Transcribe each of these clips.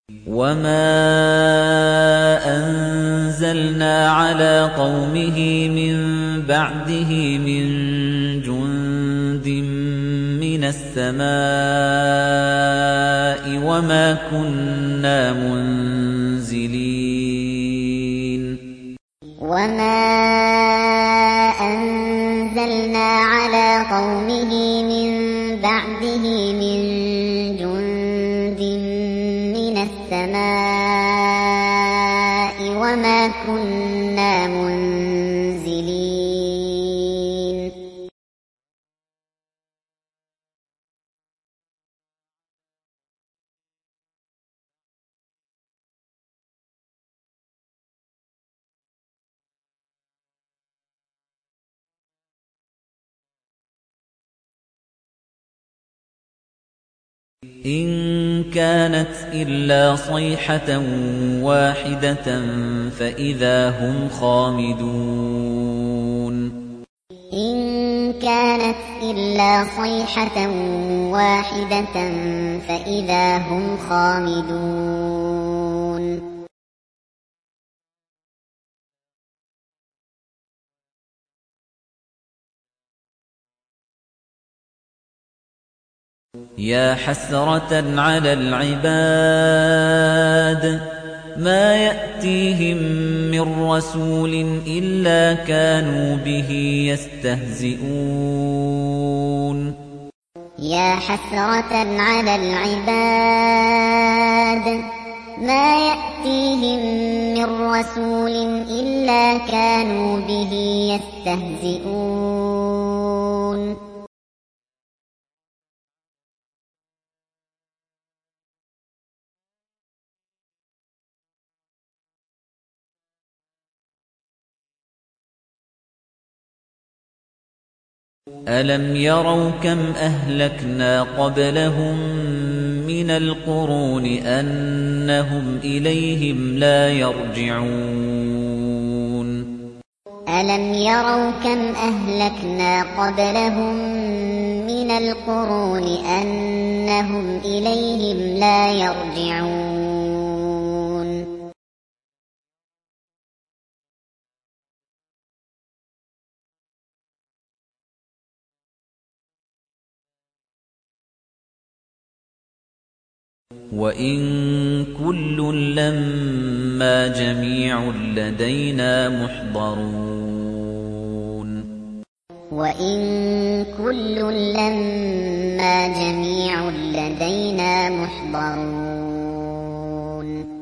وَمَا أَنزَلْنَا عَلَىٰ قَوْمِهِ مِن بَعْدِهِ مِن جُندٍ مِّنَ السَّمَاءِ وَمَا كُنَّا مُنزِلِينَ وَمَا أَنزَلْنَا عَلَىٰ قَوْمِهِ مِن بَعْدِهِ مِن جُندٍ مِّنَ السَّمَاءِ وَمَا كُنَّا مُنزِلِينَ إِن كَانَتْ إِلَّا صَيْحَةً وَاحِدَةً فَإِذَا هُمْ خَامِدُونَ إِن كَانَتْ إِلَّا صَيْحَةً وَاحِدَةً فَإِذَا هُمْ خَامِدُونَ يَا حَسْرَةً عَلَى الْعِبَادِ مَا يَأْتِيهِم مِّن رَّسُولٍ إِلَّا كَانُوا بِهِ يَسْتَهْزِئُونَ يَا حَسْرَةً عَلَى الْعِبَادِ مَا يَأْتِيهِم مِّن رَّسُولٍ إِلَّا كَانُوا بِهِ يَسْتَهْزِئُونَ أَلَمْ يَرَوْا كَمْ أَهْلَكْنَا قَبْلَهُم مِّنَ الْقُرُونِ أَنَّهُمْ إِلَيْهِمْ لَا يَرْجِعُونَ أَلَمْ يَرَوْا كَمْ أَهْلَكْنَا قَبْلَهُم مِّنَ الْقُرُونِ أَنَّهُمْ إِلَيْهِمْ لَا يَرْجِعُونَ وَإِن كُلٌّ لَّمَّا جَمِيعٌ لَّدَيْنَا مُحْضَرُونَ وَإِن كُلٌّ لَّمَّا جَمِيعٌ لَّدَيْنَا مُحْضَرُونَ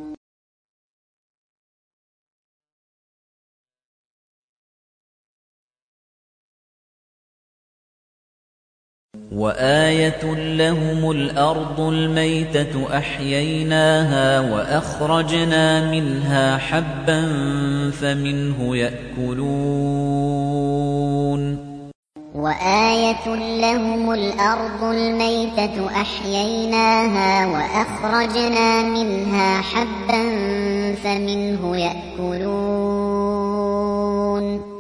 وَآيَةٌ لَّهُمُ الْأَرْضُ الْمَيْتَةُ أَحْيَيْنَاهَا وَأَخْرَجْنَا مِنْهَا حَبًّا فَمِنْهُ يَأْكُلُونَ وَآيَةٌ لَّهُمُ الْأَرْضُ الْمَيْتَةُ أَحْيَيْنَاهَا وَأَخْرَجْنَا مِنْهَا حَبًّا فَمِنْهُ يَأْكُلُونَ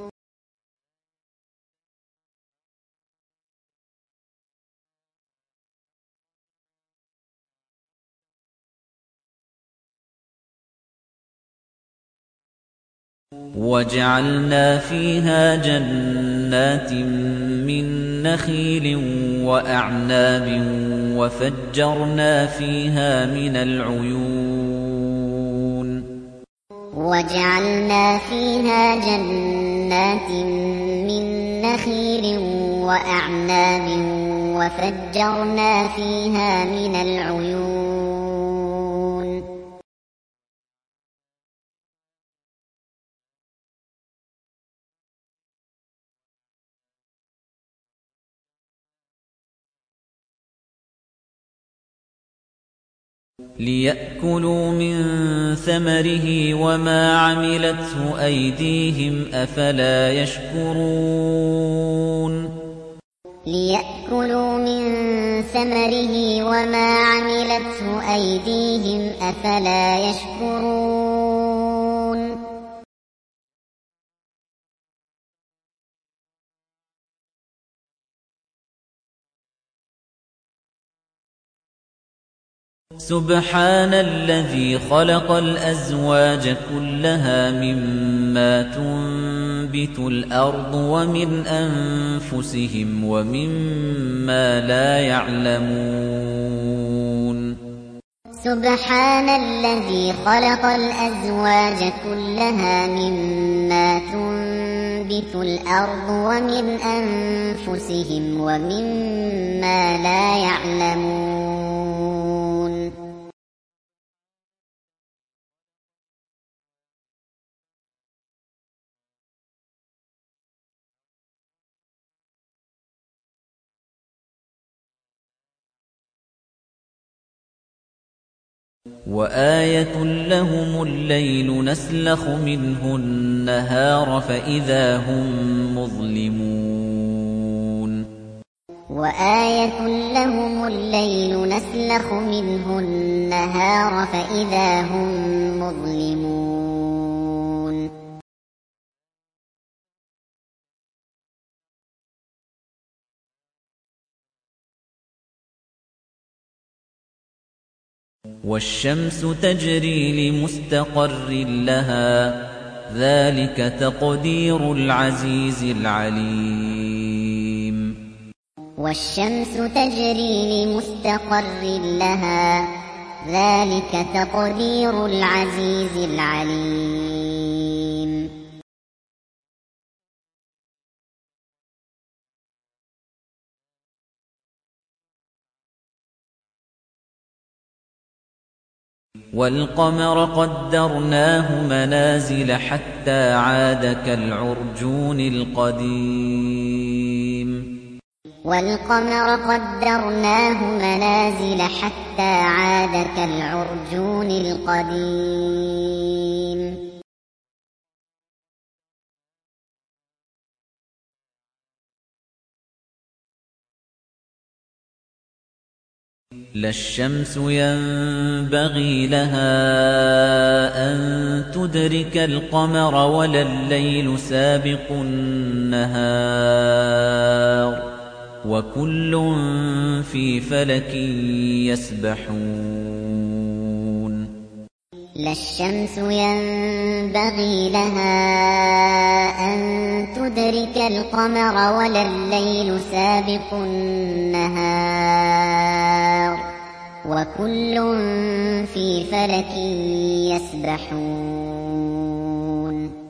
وَجَعَلْنَا فِيهَا جَنَّاتٍ مِّن نَّخِيلٍ وَأَعْنَابٍ وَفَجَّرْنَا فِيهَا مِنَ الْعُيُونِ وَجَعَلْنَا فِيهَا جَنَّاتٍ مِّن نَّخِيلٍ وَأَعْنَابٍ وَفَجَّرْنَا فِيهَا مِنَ الْعُيُونِ لِيَأْكُلُوا مِن ثَمَرِهِ وَمَا عَمِلَتْهُ أَيْدِيهِمْ ۖ أَفَلَا يَشْكُرُونَ لِيَأْكُلُوا مِن ثَمَرِهِ وَمَا عَمِلَتْهُ أَيْدِيهِمْ ۖ أَفَلَا يَشْكُرُونَ سبحان الذي خلق الأزواج كلها مما تنبت الأرض ومن أنفسهم ومما لا يعلمون سبحان الذي خلق الأزواج كلها مما تنبت الأرض ومن أنفسهم ومما لا يعلمون وآية لهم الليل نسلخ منه النهار فإذا هم مظلمون وآية لهم الليل نسلخ منه النهار فإذا هم مظلمون والشمس تجري لمستقر لها ذلك تقدير العزيز العليم والشمس تجري لمستقر لها ذلك تقدير العزيز العليم والقمر قدرناه منازل حتى عاد كالعرجون القديم والقمر قدرناه منازل حتى عاد كالعرجون القديم لا الشمس ينبغي لها أن تدرك القمر ولا الليل سابق النهار وكل في فلك يسبحون لا الشمس ينبغي لها أن تدرك القمر ولا الليل سابق النهار وكل في فلك يسبحون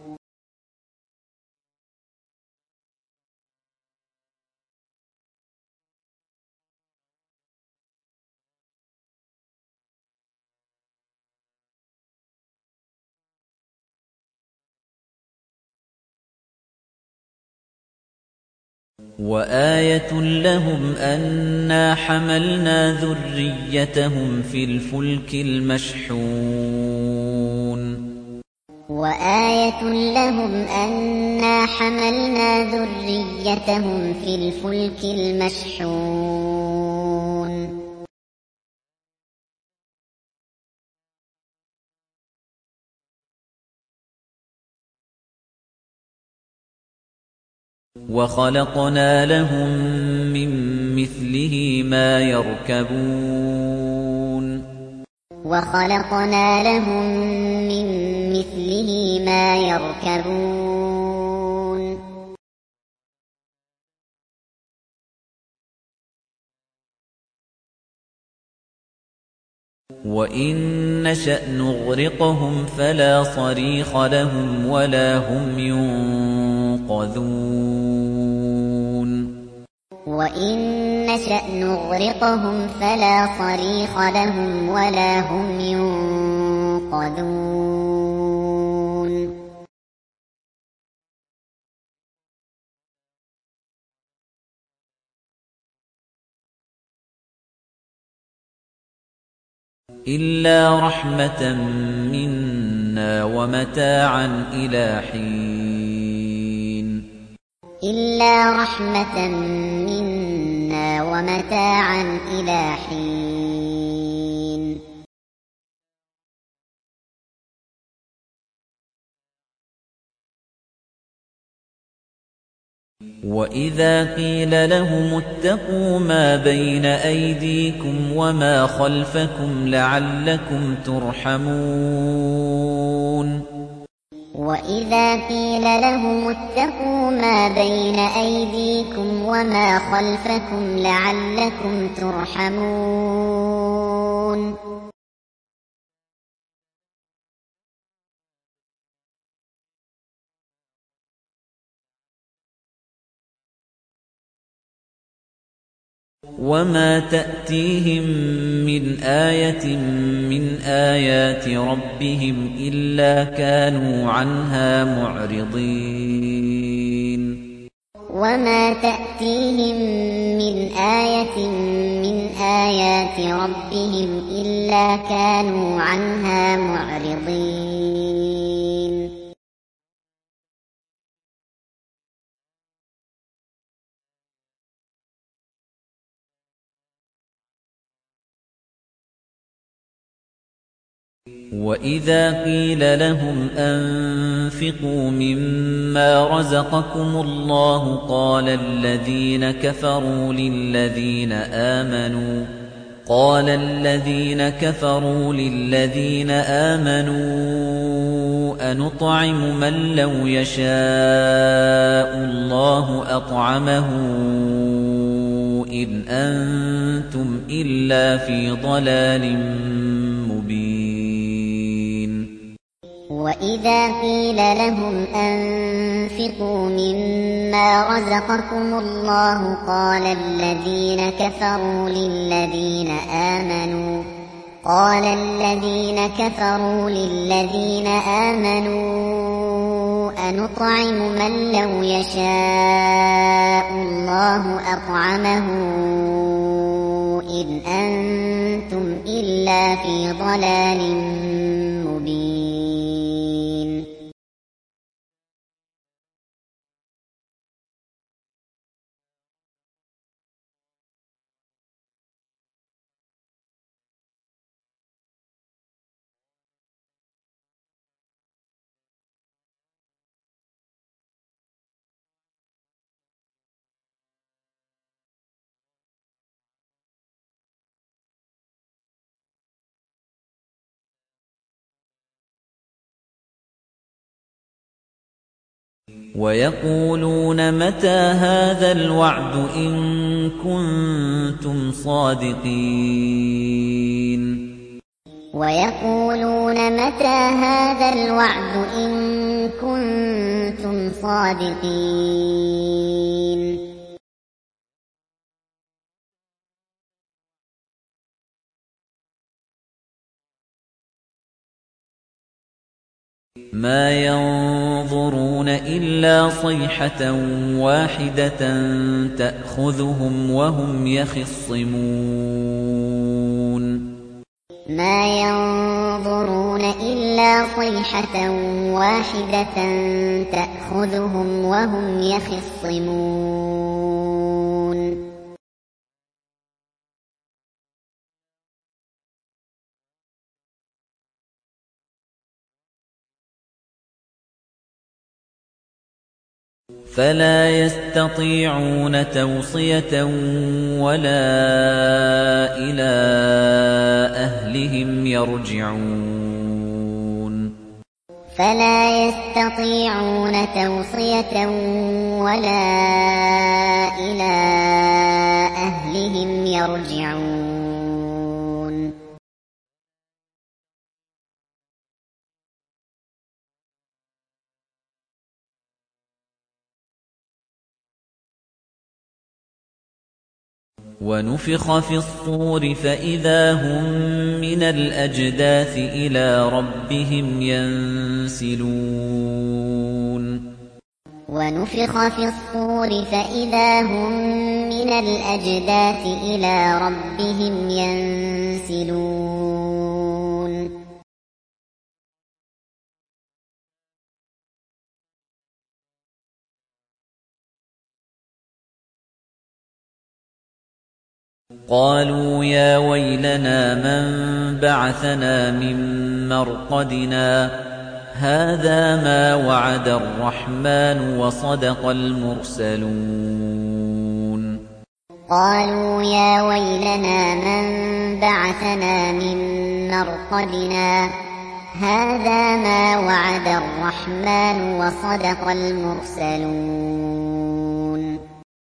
وآية لهم أنا حملنا ذريتهم في الفلك المشحون وآية لهم أنا حملنا ذريتهم في الفلك المشحون وخلقنا لهم من مثله ما يركبون وخلقنا لهم من مثله ما يركبون وإن نشأ نغرقهم فلا صريخ لهم ولا هم ينقذون وإن نشأ نغرقهم فلا صريخ لهم ولا هم ينقذون إلا رحمة منا ومتاعا إلى حين إلا رحمة منا ومتاعا إلى حين وَإِذَا قِيلَ لَهُمُ اتَّقُوا مَا بَيْنَ أَيْدِيكُمْ وَمَا خَلْفَكُمْ لَعَلَّكُمْ تُرْحَمُونَ وَإِذَا قِيلَ لَهُمُ اتَّقُوا مَا بَيْنَ أَيْدِيكُمْ وَمَا خَلْفَكُمْ لَعَلَّكُمْ تُرْحَمُونَ وَمَا تَأْتِيهِم مِّنْ آيَةٍ مِّنْ آيَاتِ رَبِّهِمْ إِلَّا كَانُوا عَنْهَا مُعْرِضِينَ وَمَا تَأْتِيهِم مِّنْ آيَةٍ مِّنْ آيَاتِ رَبِّهِمْ إِلَّا كَانُوا عَنْهَا مُعْرِضِينَ وَإِذَا قِيلَ لَهُمْ أَنفِقُوا مِمَّا رَزَقَكُمُ اللَّهُ قَالَ الَّذِينَ كَفَرُوا لِلَّذِينَ آمَنُوا أَنُطْعِمُ مَن لَّوْ يَشَاءُ اللَّهُ أَطْعَمَهُ إِنْ أَنتُمْ إِلَّا فِي ضَلَالٍ مُّبِينٍ وَإِذَا قِيلَ لَهُمْ أَنفِقُوا مِمَّا رَزَقَكُمُ اللَّهُ قَالَ الَّذِينَ كَفَرُوا لِلَّذِينَ آمَنُوا أَنُطْعِمُ مَن لَّوْ يَشَاءُ اللَّهُ أَطْعَمَهُ إِنْ أَنتُمْ إِلَّا فِي ضَلَالٍ مُّبِينٍ وَيَقُولُونَ مَتَىٰ هَٰذَا الْوَعْدُ إِن كُنتُمْ صَادِقِينَ وَيَقُولُونَ مَتَىٰ هَٰذَا الْوَعْدُ إِن كُنتُمْ صَادِقِينَ مَا يَنظُرُونَ إِلَّا صَيْحَةً وَاحِدَةً تَأْخُذُهُمْ وَهُمْ يَخِصِّمُونَ مَا يَنظُرُونَ إِلَّا صَيْحَةً وَاحِدَةً تَأْخُذُهُمْ وَهُمْ يَخِصِّمُونَ فَلَا يَسْتَطِيعُونَ تَوْصِيَةً وَلَا إِلَىٰ أَهْلِهِمْ يَرْجِعُونَ فَلَا يَسْتَطِيعُونَ تَوْصِيَةً وَلَا إِلَىٰ أَهْلِهِمْ يَرْجِعُونَ وَنُفِخَ فِي الصُّورِ فَإِذَا هُم مِّنَ الْأَجْدَاثِ إِلَىٰ رَبِّهِمْ يَنسِلُونَ وَنُفِخَ فِي الصُّورِ فَإِذَا هُم مِّنَ الْأَجْدَاثِ إِلَىٰ رَبِّهِمْ يَنسِلُونَ قَالُوا يَا وَيْلَنَا مَن بَعَثَنَا مِن مَّرْقَدِنَا هَٰذَا مَا وَعَدَ الرَّحْمَٰنُ وَصَدَقَ الْمُرْسَلُونَ قالوا يا ويلنا من بعثنا من مرقدنا هذا ما وعد الرحمن وصدق المرسلون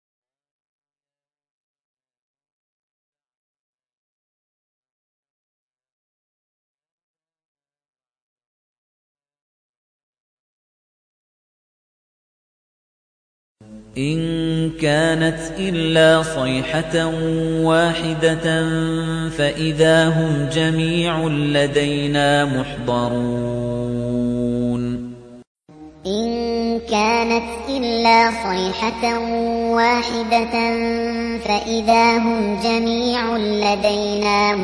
إِن كَانَتْ إِلَّا صَيْحَةً وَاحِدَةً فَإِذَا هُمْ جَمِيعٌ لَّدَيْنَا مُحْضَرُونَ إن كانت إلا صيحة واحدة فإذا هم جميع لدينا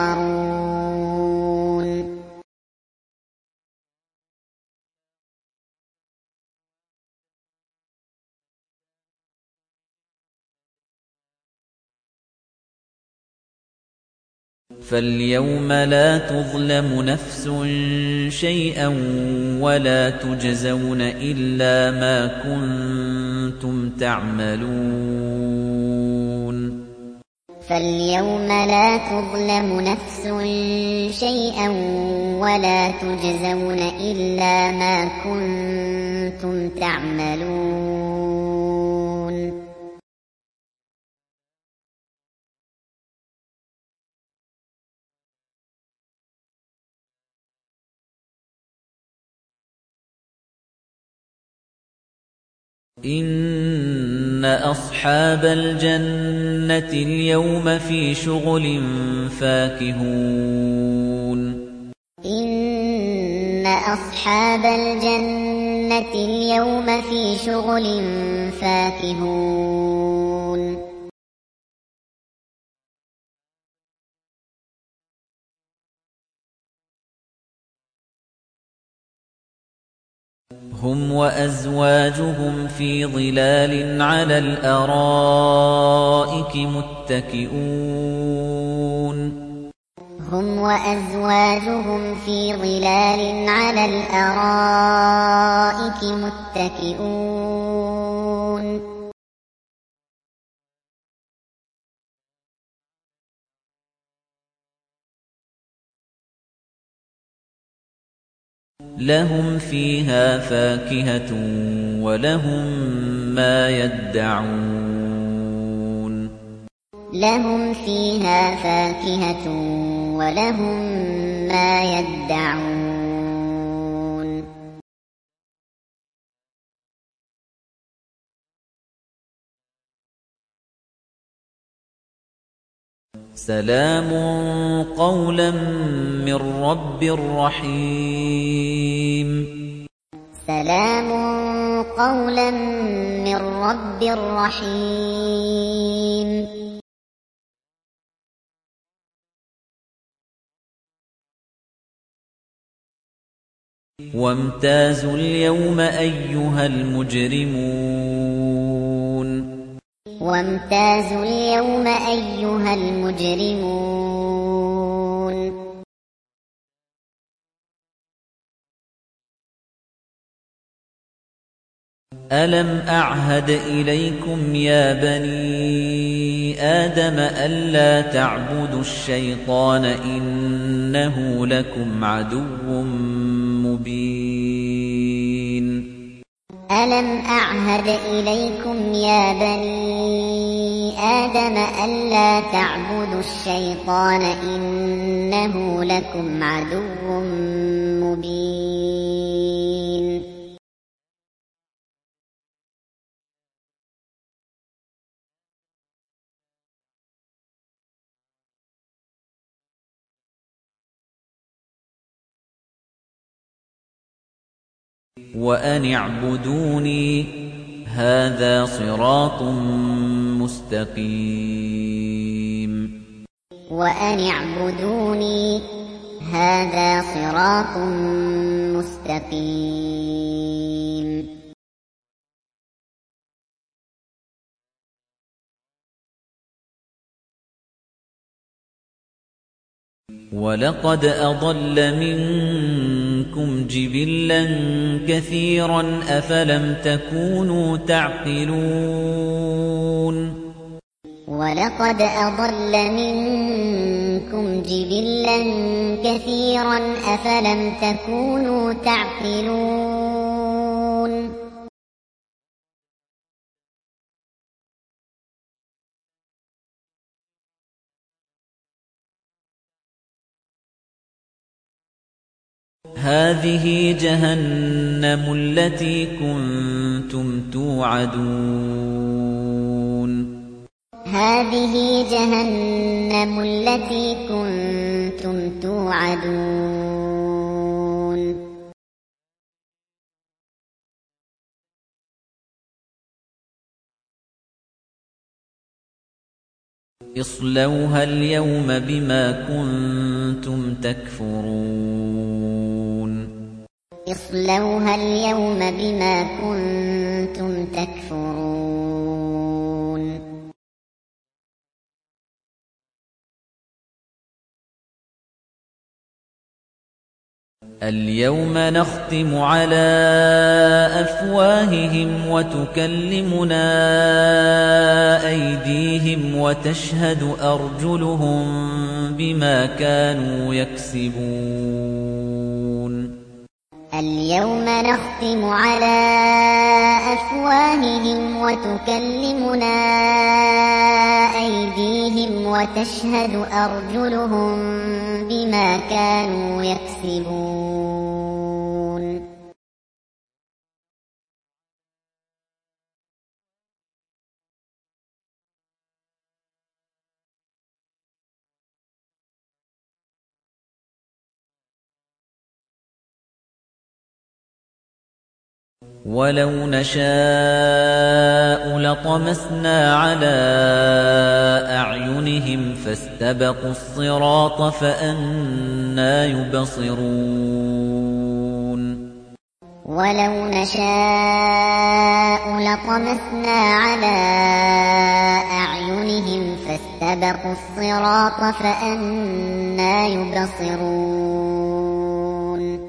محضرون فَالْيَوْمَ لَا تُظْلَمُ نَفْسٌ شَيْئًا وَلَا تُجْزَوْنَ إِلَّا مَا كُنتُمْ تَعْمَلُونَ فاليوم لا تظلم نفس شيئا ولا تجزون إلا ما كنتم تعملون إِنَّ أَصْحَابَ الْجَنَّةِ الْيَوْمَ فِي شُغُلٍ فَاكِهُونَ إن أصحاب الجنة اليوم في شغل فاكهون هُمْ وَأَزْوَاجُهُمْ فِي ظِلَالٍ عَلَى الْأَرَائِكِ مُتَّكِئُونَ هم وأزواجهم في ظلال على الأرائك متكئون لَهُمْ فِيهَا فَاكِهَةٌ وَلَهُم مَّا يَدَّعُونَ لهم فيها فاكهة ولهم ما يدعون سَلَامٌ قَوْلًا مِّن رَّبٍّ رَّحِيمٍ سلام قولا من رب رحيم وَامْتَازُوا الْيَوْمَ أَيُّهَا الْمُجْرِمُونَ وامتازوا اليوم أيها المجرمون أَلَمْ أَعْهَدْ إِلَيْكُمْ يَا بَنِي آدَمَ أَلَّا تَعْبُدُوا الشَّيْطَانَ إِنَّهُ لَكُمْ عَدُوٌّ مُّبِينٌ ألم أعهد إليكم يا بني آدم ألا تعبدوا الشيطان إنه لكم عدو مبين وَأَنِ اعْبُدُونِي هَٰذَا صِرَاطٌ مُّسْتَقِيمٌ وأن اعبدوني هذا صراط مستقيم وَلَقَدْ أَضَلَّ مِنكُمْ جِبِلًّا كَثِيرًا أَفَلَمْ تَكُونُوا تَعْقِلُونَ وَلَقَدْ أَضَلَّ مِنكُمْ جِبِلًّا كَثِيرًا أَفَلَمْ تَكُونُوا تَعْقِلُونَ هَٰذِهِ جَهَنَّمُ الَّتِي كُنتُمْ تُوعَدُونَ هَٰذِهِ جَهَنَّمُ الَّتِي كُنتُمْ تُوعَدُونَ اصْلَوْهَا الْيَوْمَ بِمَا كُنتُمْ تَكْفُرُونَ اصْلَوْهَا الْيَوْمَ بِمَا كُنتُمْ تَكْفُرُونَ الْيَوْمَ نَخْتِمُ عَلَىٰ أَفْوَاهِهِمْ وَتُكَلِّمُنَا أَيْدِيهِمْ وَتَشْهَدُ أَرْجُلُهُم بِمَا كَانُوا يَكْسِبُونَ الْيَوْمَ نَخْتِمُ عَلَىٰ أَفْوَاهِهِمْ وَتُكَلِّمُنَا أَيْدِيهِمْ وَتَشْهَدُ أَرْجُلُهُم بِمَا كَانُوا يَكْسِبُونَ وَلَوْ نَشَاءُ لَطَمَسْنَا عَلَىٰ أَعْيُنِهِمْ فَاسْتَبَقُوا الصِّرَاطَ فَأَنَّىٰ يُبْصِرُونَ وَلَوْ نَشَاءُ لَطَمَسْنَا عَلَىٰ أَعْيُنِهِمْ فَاسْتَبَقُوا الصِّرَاطَ فَأَنَّىٰ يُبْصِرُونَ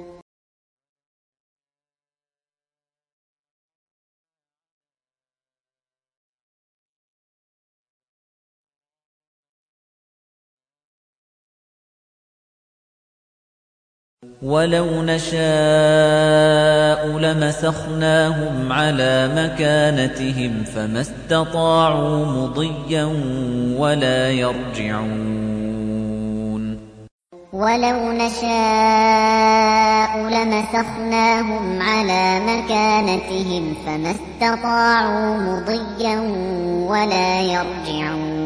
وَلَوْ نَشَاءُ لَمَسَخْنَاهُمْ عَلَىٰ مَكَانَتِهِمْ فَمَا اسْتَطَاعُوا مُضِيًّا وَلَا يَرْجِعُونَ وَلَوْ نَشَاءُ لَمَسَخْنَاهُمْ عَلَىٰ مَكَانَتِهِمْ فَمَا اسْتَطَاعُوا مُضِيًّا وَلَا يَرْجِعُونَ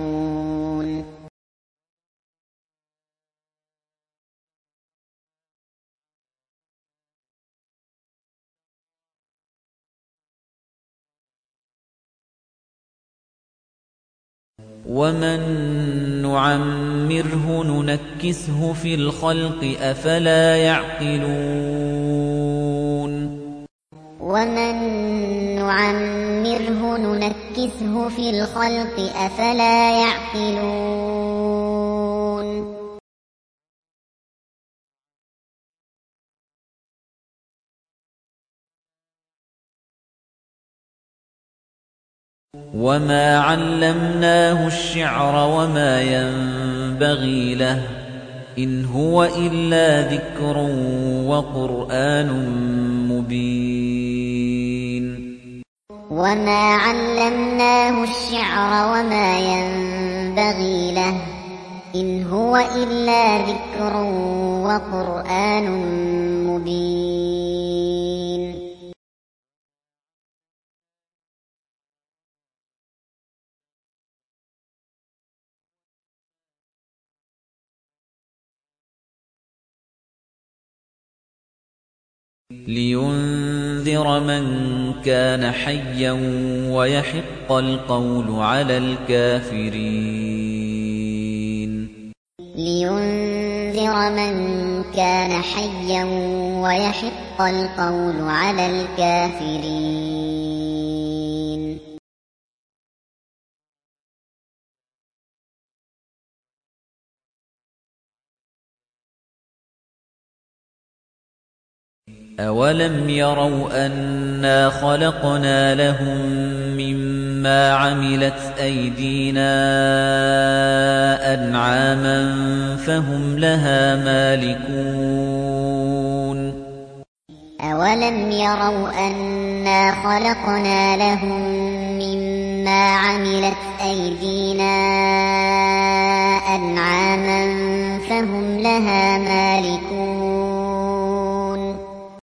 وَمَن نُّعَمِّرْهُ نُنَكِّسْهُ فِي الْخَلْقِ ۖ أَفَلَا يَعْقِلُونَ وَمَن نُّعَمِّرْهُ نُنَكِّسْهُ فِي الْخَلْقِ ۖ أَفَلَا يَعْقِلُونَ وَمَا عَلَّمْنَاهُ الشِّعْرَ وَمَا يَنبَغِي لَهُ ۚ إِنْ هُوَ إِلَّا ذِكْرٌ وَقُرْآنٌ مُّبِينٌ وَمَا عَلَّمْنَاهُ الشِّعْرَ وَمَا يَنبَغِي لَهُ ۚ إِنْ هُوَ إِلَّا ذِكْرٌ وَقُرْآنٌ مُّبِينٌ لِيُنذِرَ مَن كَانَ حَيًّا وَيَحِقَّ الْقَوْلُ عَلَى الْكَافِرِينَ لِيُنذِرَ مَن كَانَ حَيًّا وَيَحِقَّ الْقَوْلُ عَلَى الْكَافِرِينَ أَوَلَمْ يَرَوْا أَنَّا خَلَقْنَا لَهُم مِّمَّا عَمِلَتْ أَيْدِينَا أَنْعَامًا فَهُمْ لَهَا مَالِكُونَ أَوَلَمْ يَرَوْا أَنَّا خَلَقْنَا لَهُم مِّمَّا عَمِلَتْ أَيْدِينَا أَنْعَامًا فَهُمْ لَهَا مَالِكُونَ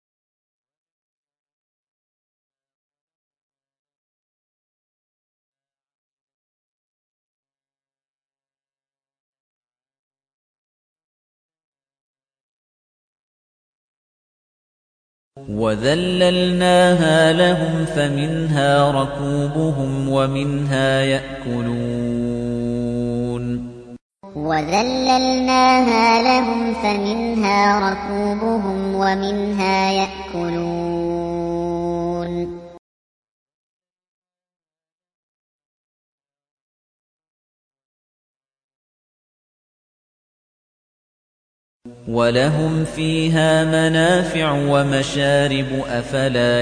وَذَلَّلْنَاهَا لَهُمْ فَمِنْهَا رَكُوبُهُمْ وَمِنْهَا يَأْكُلُونَ وَذَلَّلْنَاهَا لَهُمْ فَمِنْهَا رَكُوبُهُمْ وَمِنْهَا يَأْكُلُونَ وَلَهُمْ فِيهَا مَنَافِعُ وَمَشَارِبُ أَفَلَا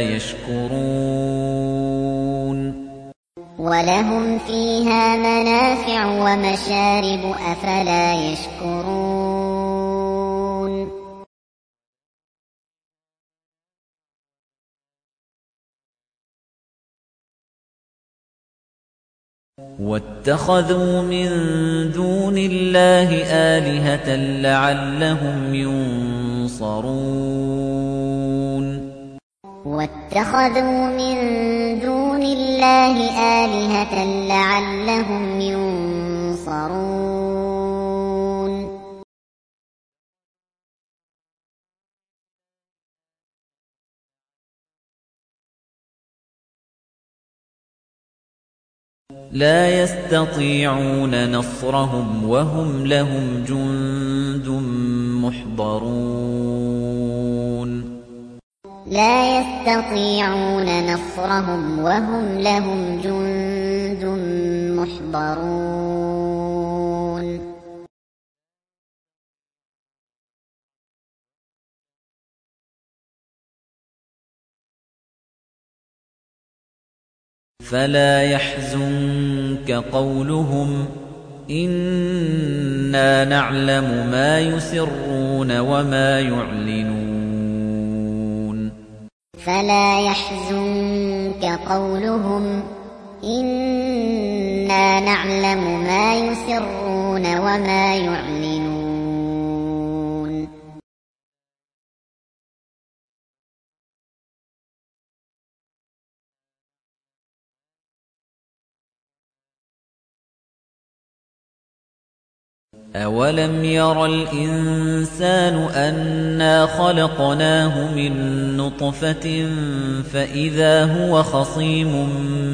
يَشْكُرُونَ وَلَهُمْ فِيهَا مَنَافِعُ وَمَشَارِبُ أَفَلَا يَشْكُرُونَ وَاتَّخَذُوا مِن دُونِ اللَّهِ آلِهَةً لَّعَلَّهُمْ يُنصَرُونَ وَاتَّخَذُوا مِن دُونِ اللَّهِ آلِهَةً لَّعَلَّهُمْ يُنصَرُونَ لَا يَسْتَطِيعُونَ نَصْرَهُمْ وَهُمْ لَهُمْ جُندٌ مُّحْضَرُونَ لَا يَسْتَطِيعُونَ نَصْرَهُمْ وَهُمْ لَهُمْ جُندٌ مُّحْضَرُونَ فَلَا يَحْزُنكَ قَوْلُهُمْ ۘ إِنَّا نَعْلَمُ مَا يُسِرُّونَ وَمَا يُعْلِنُونَ فَلَا يَحْزُنكَ قَوْلُهُمْ ۘ إِنَّا نَعْلَمُ مَا يُسِرُّونَ وَمَا يُعْلِنُونَ أَوَلَمْ يَرَ الْإِنسَانُ أَنَّا خَلَقْنَاهُ مِن نُّطْفَةٍ فَإِذَا هُوَ خَصِيمٌ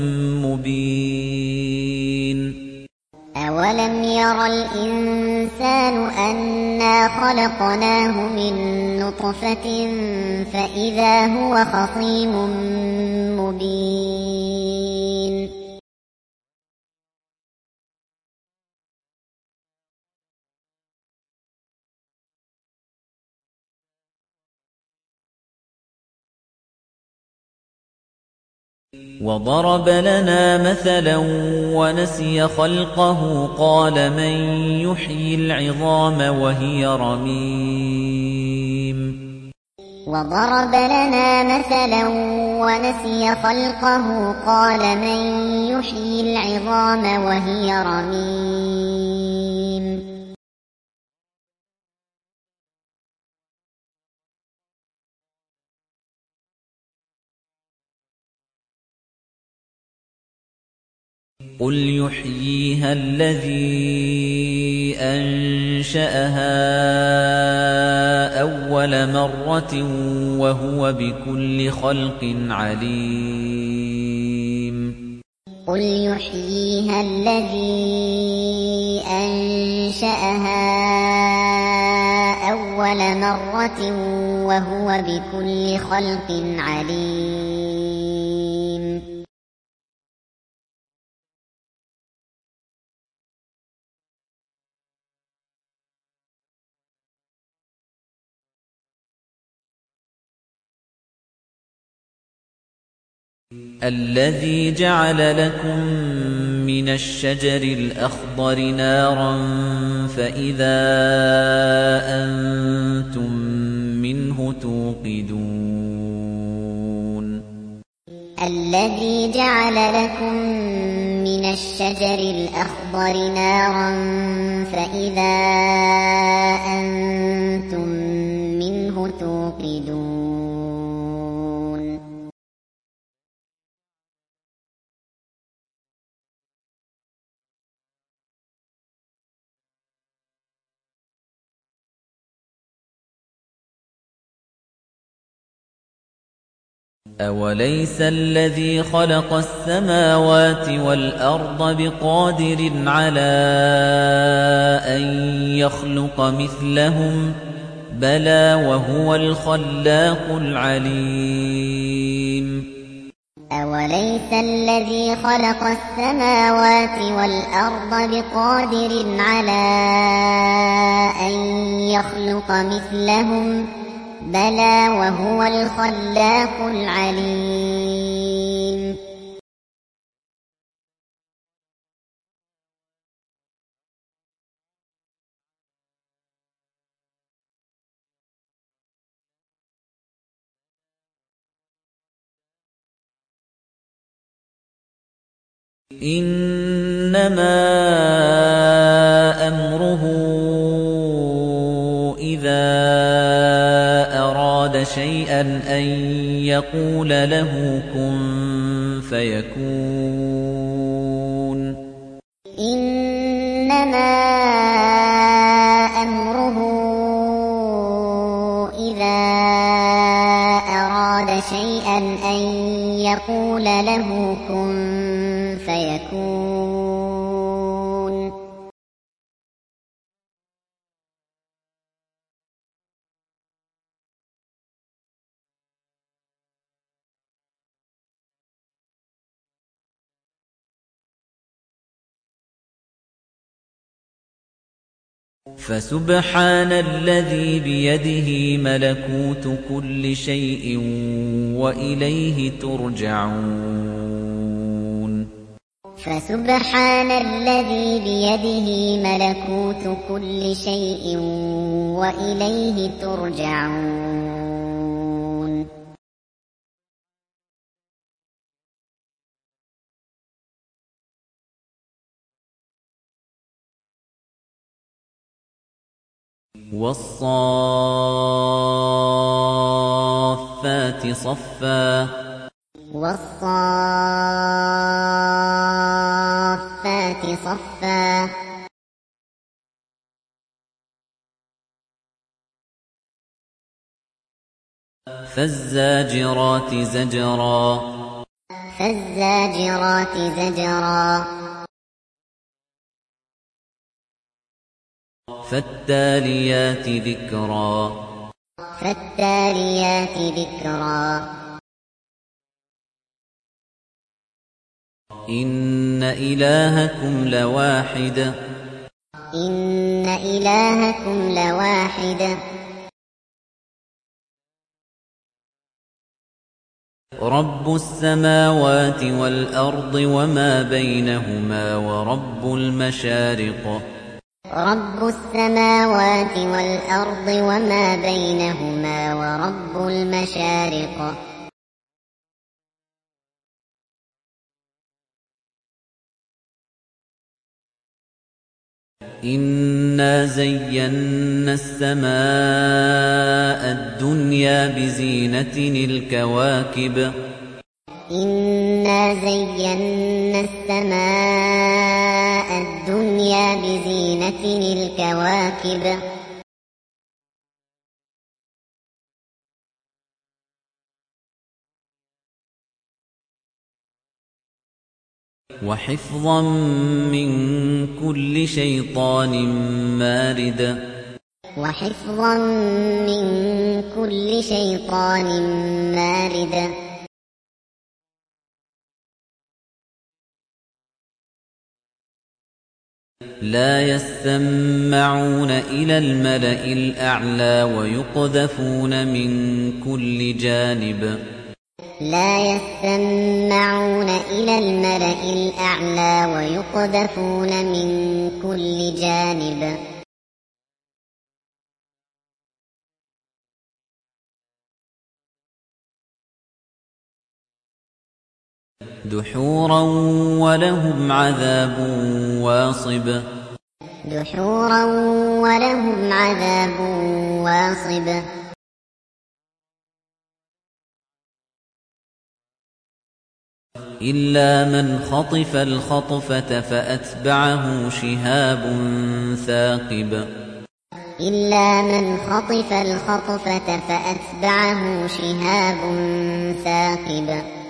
مُّبِينٌ أَوَلَمْ يَرَ الْإِنسَانُ أَنَّا خَلَقْنَاهُ مِن نُّطْفَةٍ فَإِذَا هُوَ خَصِيمٌ مُّبِينٌ وَضَرَبَ لَنَا مَثَلًا وَنَسِيَ خَلْقَهُ قَالَ مَن يُحْيِي الْعِظَامَ وَهِيَ رَمِيمٌ وَضَرَبَ لَنَا مَثَلًا وَنَسِيَ خَلْقَهُ قَالَ مَن يُحْيِي الْعِظَامَ وَهِيَ رَمِيمٌ قُلْ يُحْيِيهَا الَّذِي أَنشَأَهَا أَوَّلَ مَرَّةٍ وَهُوَ بِكُلِّ خَلْقٍ عَلِيمٌ قُلْ يُحْيِيهَا الَّذِي أَنشَأَهَا أَوَّلَ مَرَّةٍ وَهُوَ بِكُلِّ خَلْقٍ عَلِيمٌ الذي جعل لكم من الشجر الأخضر نارا فإذا أنتم منه توقدون الذي جعل لكم من الشجر الأخضر نارا فإذا أنتم منه توقدون أَوَلَيْسَ الَّذِي خَلَقَ السَّمَاوَاتِ وَالْأَرْضَ بِقَادِرٍ عَلَىٰ أَن يَخْلُقَ مِثْلَهُم ۚ بَلَىٰ وَهُوَ الْخَلَّاقُ الْعَلِيمُ أَوَلَيْسَ الَّذِي خَلَقَ السَّمَاوَاتِ وَالْأَرْضَ بِقَادِرٍ عَلَىٰ أَن يَخْلُقَ مِثْلَهُم ۚ بَلَىٰ وَهُوَ الْخَلَّاقُ الْعَلِيمُ إِنَّمَا أَمْرُهُ إِذَا أَرَادَ شَيْئًا أَن يَقُولَ لَهُ كُن فَيَكُونُ إِنَّمَا أَمْرُهُ إِذَا أَرَادَ شَيْئًا أَن يَقُولَ لَهُ كُن فَيَكُونُ فَسُبْحَانَ الَّذِي بِيَدِهِ مَلَكُوتُ كُلِّ شَيْءٍ وَإِلَيْهِ تُرْجَعُونَ فَسُبْحَانَ الَّذِي بِيَدِهِ مَلَكُوتُ كُلِّ شَيْءٍ وَإِلَيْهِ تُرْجَعُونَ وَالصَّافَّاتِ صَفًّا وَالصَّافَّاتِ صَفًّا فَالزَّاجِرَاتِ زَجْرًا فَالزَّاجِرَاتِ زَجْرًا فَالتَّالِيَاتِ ذِكْرًا فَالتَّالِيَاتِ ذِكْرًا إِنَّ إِلَٰهَكُمْ لَوَاحِدٌ إِنَّ إِلَٰهَكُمْ لَوَاحِدٌ رَبُّ السَّمَاوَاتِ وَالْأَرْضِ وَمَا بَيْنَهُمَا وَرَبُّ الْمَشَارِقِ رَبُّ السَّمَاوَاتِ وَالْأَرْضِ وَمَا بَيْنَهُمَا وَرَبُّ الْمَشَارِقِ إِنَّا زَيَّنَّا السَّمَاءَ الدُّنْيَا بِزِينَةٍ الْكَوَاكِبِ إِنَّا زَيَّنَّا السَّمَاءَ الدُّنْيَا بِزِينَةٍ الْكَوَاكِبِ وَحِفْظًا مِّن كُلِّ شَيْطَانٍ مَّارِدٍ وَحِفْظًا مِّن كُلِّ شَيْطَانٍ مَّارِدٍ لَّا يَسَّمَّعُونَ إِلَى الْمَلَإِ الْأَعْلَىٰ وَيُقْذَفُونَ مِن كُلِّ جَانِبٍ لا يستمعون إلى الملأ الأعلى ويقذفون من كل جانب دحورا ولهم عذاب واصب دحورا ولهم عذاب واصب إلا من خطف الخطفة فأتبعه شهاب ثاقب إلا من خطف الخطفة فأتبعه شهاب ثاقب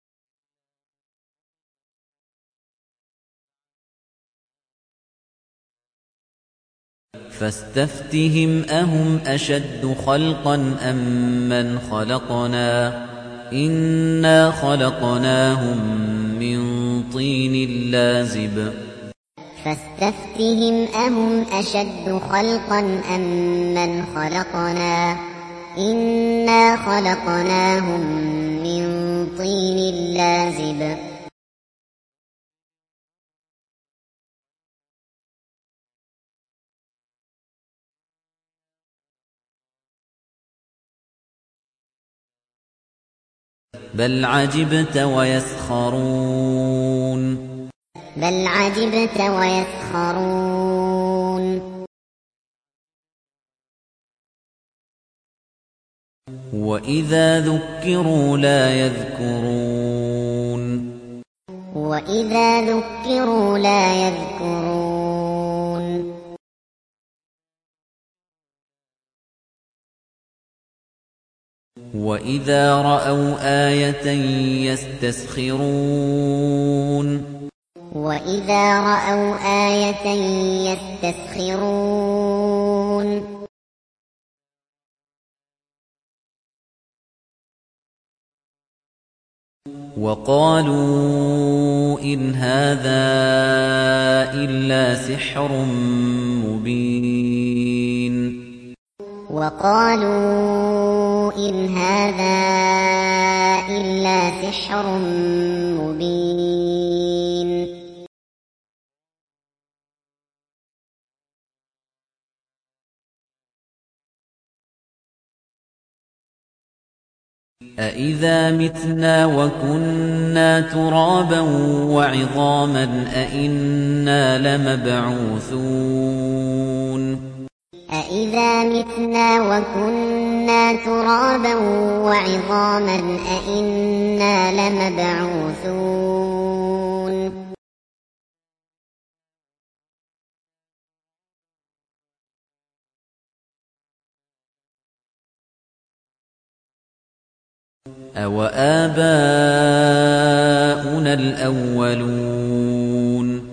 فاستفتهم أهم أشد خلقا أم من خلقنا إنا خلقناهم من طين لازب فاستفتهم أهم أشد خلقا أم من خلقنا إنا خلقناهم من طين لازب بل عجبت ويسخرون بل عجبت ويسخرون وإذا ذكروا لا يذكرون وإذا ذكروا لا يذكرون وإذا رأوا آية يستسخرون وإذا رأوا آية يستسخرون وقالوا إن هذا إلا سحر مبين وقالوا إن هذا إلا سحر مبين أإذا متنا وكنا ترابا وعظاما أإنا لمبعوثون أإذا متنا وكنا ترابا وعظاما أإنا لمبعوثون أوآباؤنا الأولون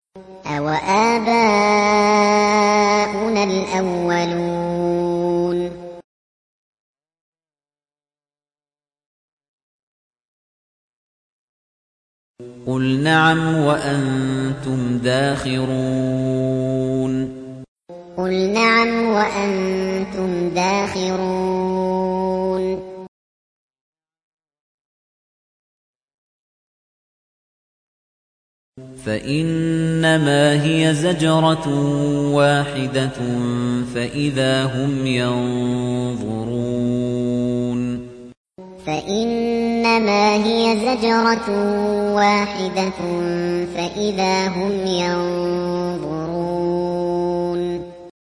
أوآباؤنا الأولون قل نعم وأنتم داخرون قل نعم وأنتم داخرون فإنما هي زجرة واحدة فإذا هم ينظرون فإنما هي زجرة واحدة فإذا هم ينظرون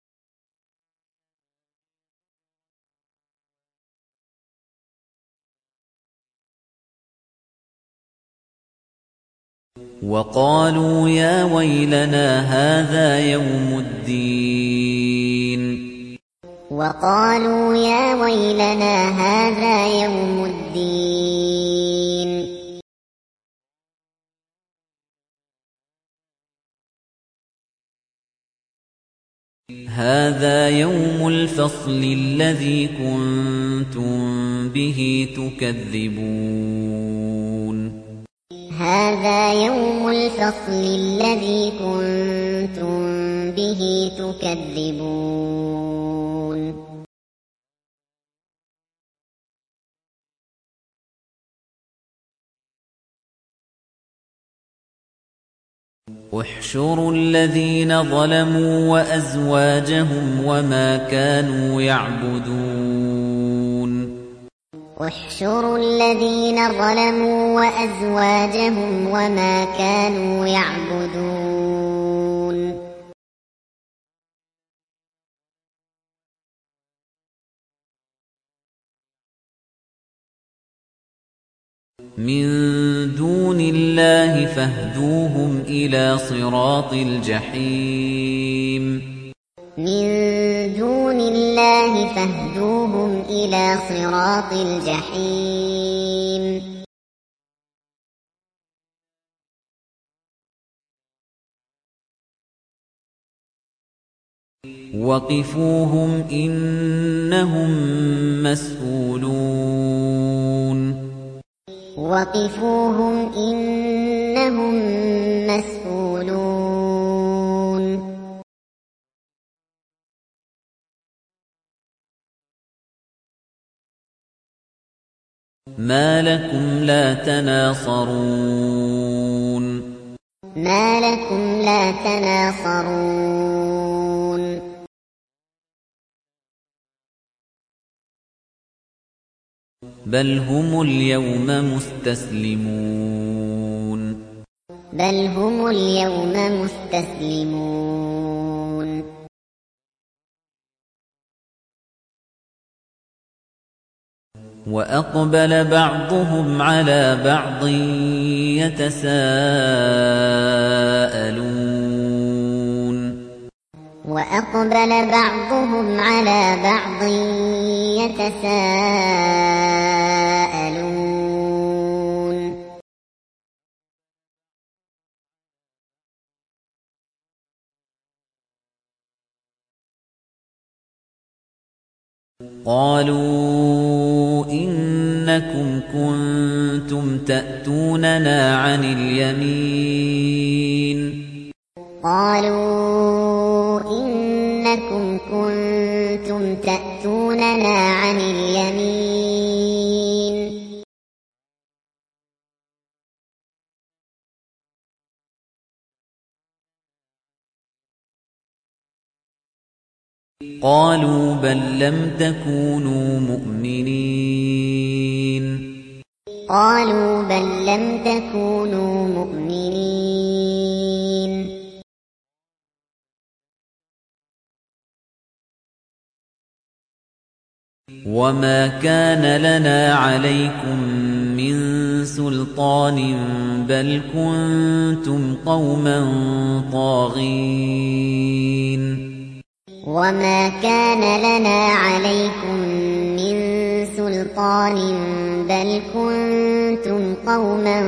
وقالوا يا ويلنا هذا يوم الدين وقالوا يا ويلنا هذا يوم الدين هذا يوم الفصل الذي كنتم به تكذبون هذا يوم الفصل الذي كنتم به تكذبون احشروا الذين ظلموا وأزواجهم وما كانوا يعبدون احشروا الذين ظلموا وأزواجهم وما كانوا يعبدون من دون الله فاهدوهم إلى صراط الجحيم من دون الله فاهدوهم إلى صراط الجحيم وقفوهم إنهم مسؤولون وقفوهم إنهم مسؤولون ما لكم لا تناصرون ما لكم لا تناصرون بل هم اليوم مستسلمون بل هم اليوم مستسلمون وأقبل بعضهم على بعض يتساءلون وأقبل بعضهم على بعض يتساءلون قالوا إنكم كنتم تأتوننا عن اليمين قالوا إنكم كنتم تأتوننا عن اليمين قالوا بل لم تكونوا مؤمنين قالوا بل لم تكونوا مؤمنين وما كان لنا عليكم من سلطان بل كنتم قوما طاغين وما كان لنا عليكم من سلطان بل كنتم قوما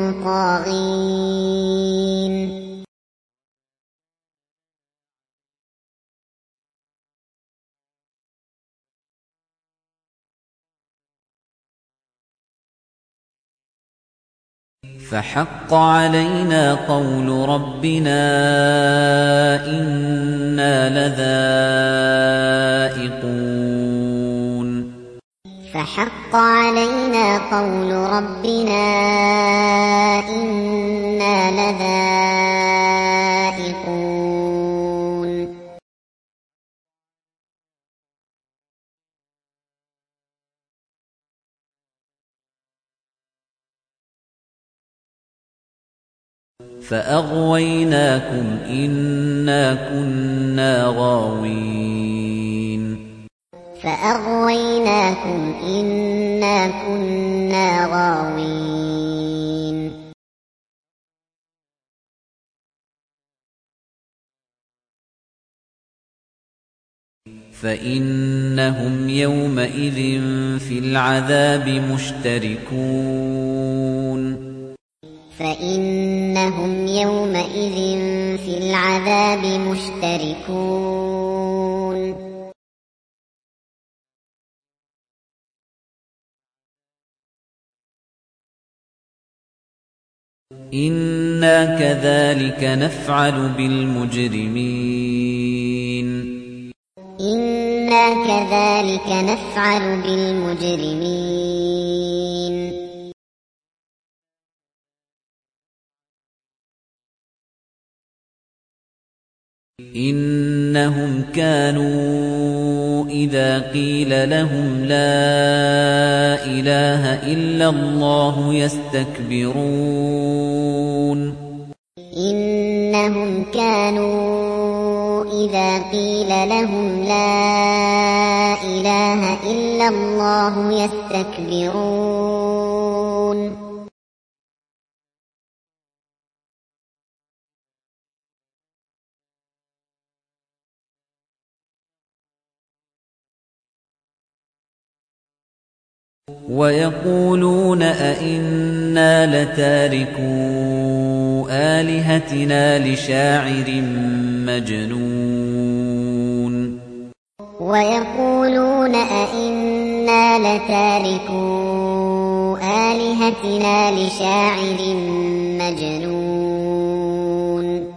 طاغين فحق علينا قول ربنا إنا لذائقون فحق علينا قول ربنا إنا لذائقون فأغويناكم إنا كنا غاوين فأغويناكم إنا كنا غاوين فإنهم يومئذ في العذاب مشتركون فإنهم يومئذ في العذاب مشتركون إنا كذلك نفعل بالمجرمين إنا كذلك نفعل بالمجرمين إنهم كانوا إذا قيل لهم لا إله إلا الله يستكبرون إنهم كانوا إذا قيل لهم لا إله إلا الله يستكبرون ويقولون أئنا لتاركو آلهتنا لشاعر مجنون ويقولون أئنا لتاركو آلهتنا لشاعر مجنون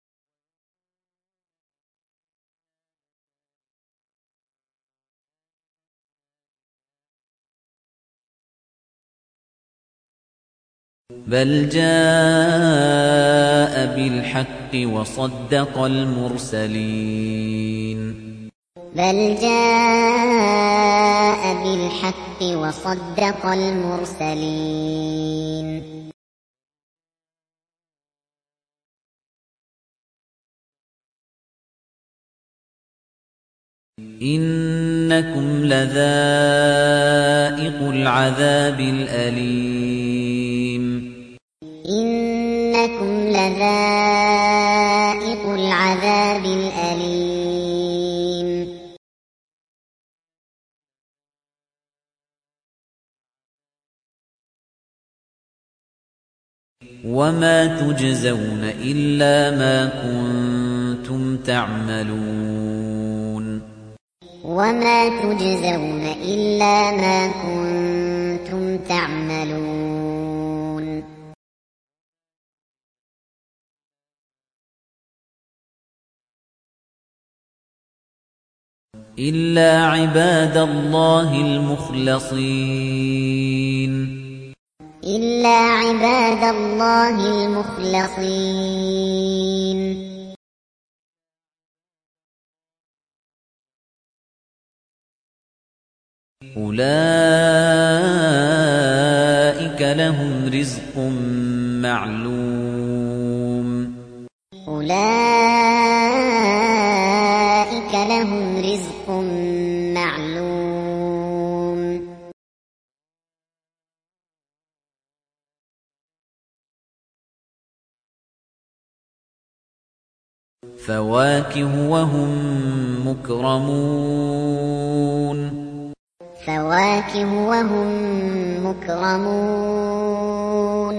بل جاء بالحق وصدق المرسلين بل جاء بالحق وصدق المرسلين إنكم لذائق العذاب الأليم إنكم لذائق العذاب الأليم وما تجزون إلا ما كنتم تعملون وما تجزون إلا ما كنتم تعملون إلا عباد الله المخلصين إلا عباد الله المخلصين أولئك لهم رزق معلوم أولئك لهم رزق معلوم فواكه وهم مكرمون فواكه وهم مكرمون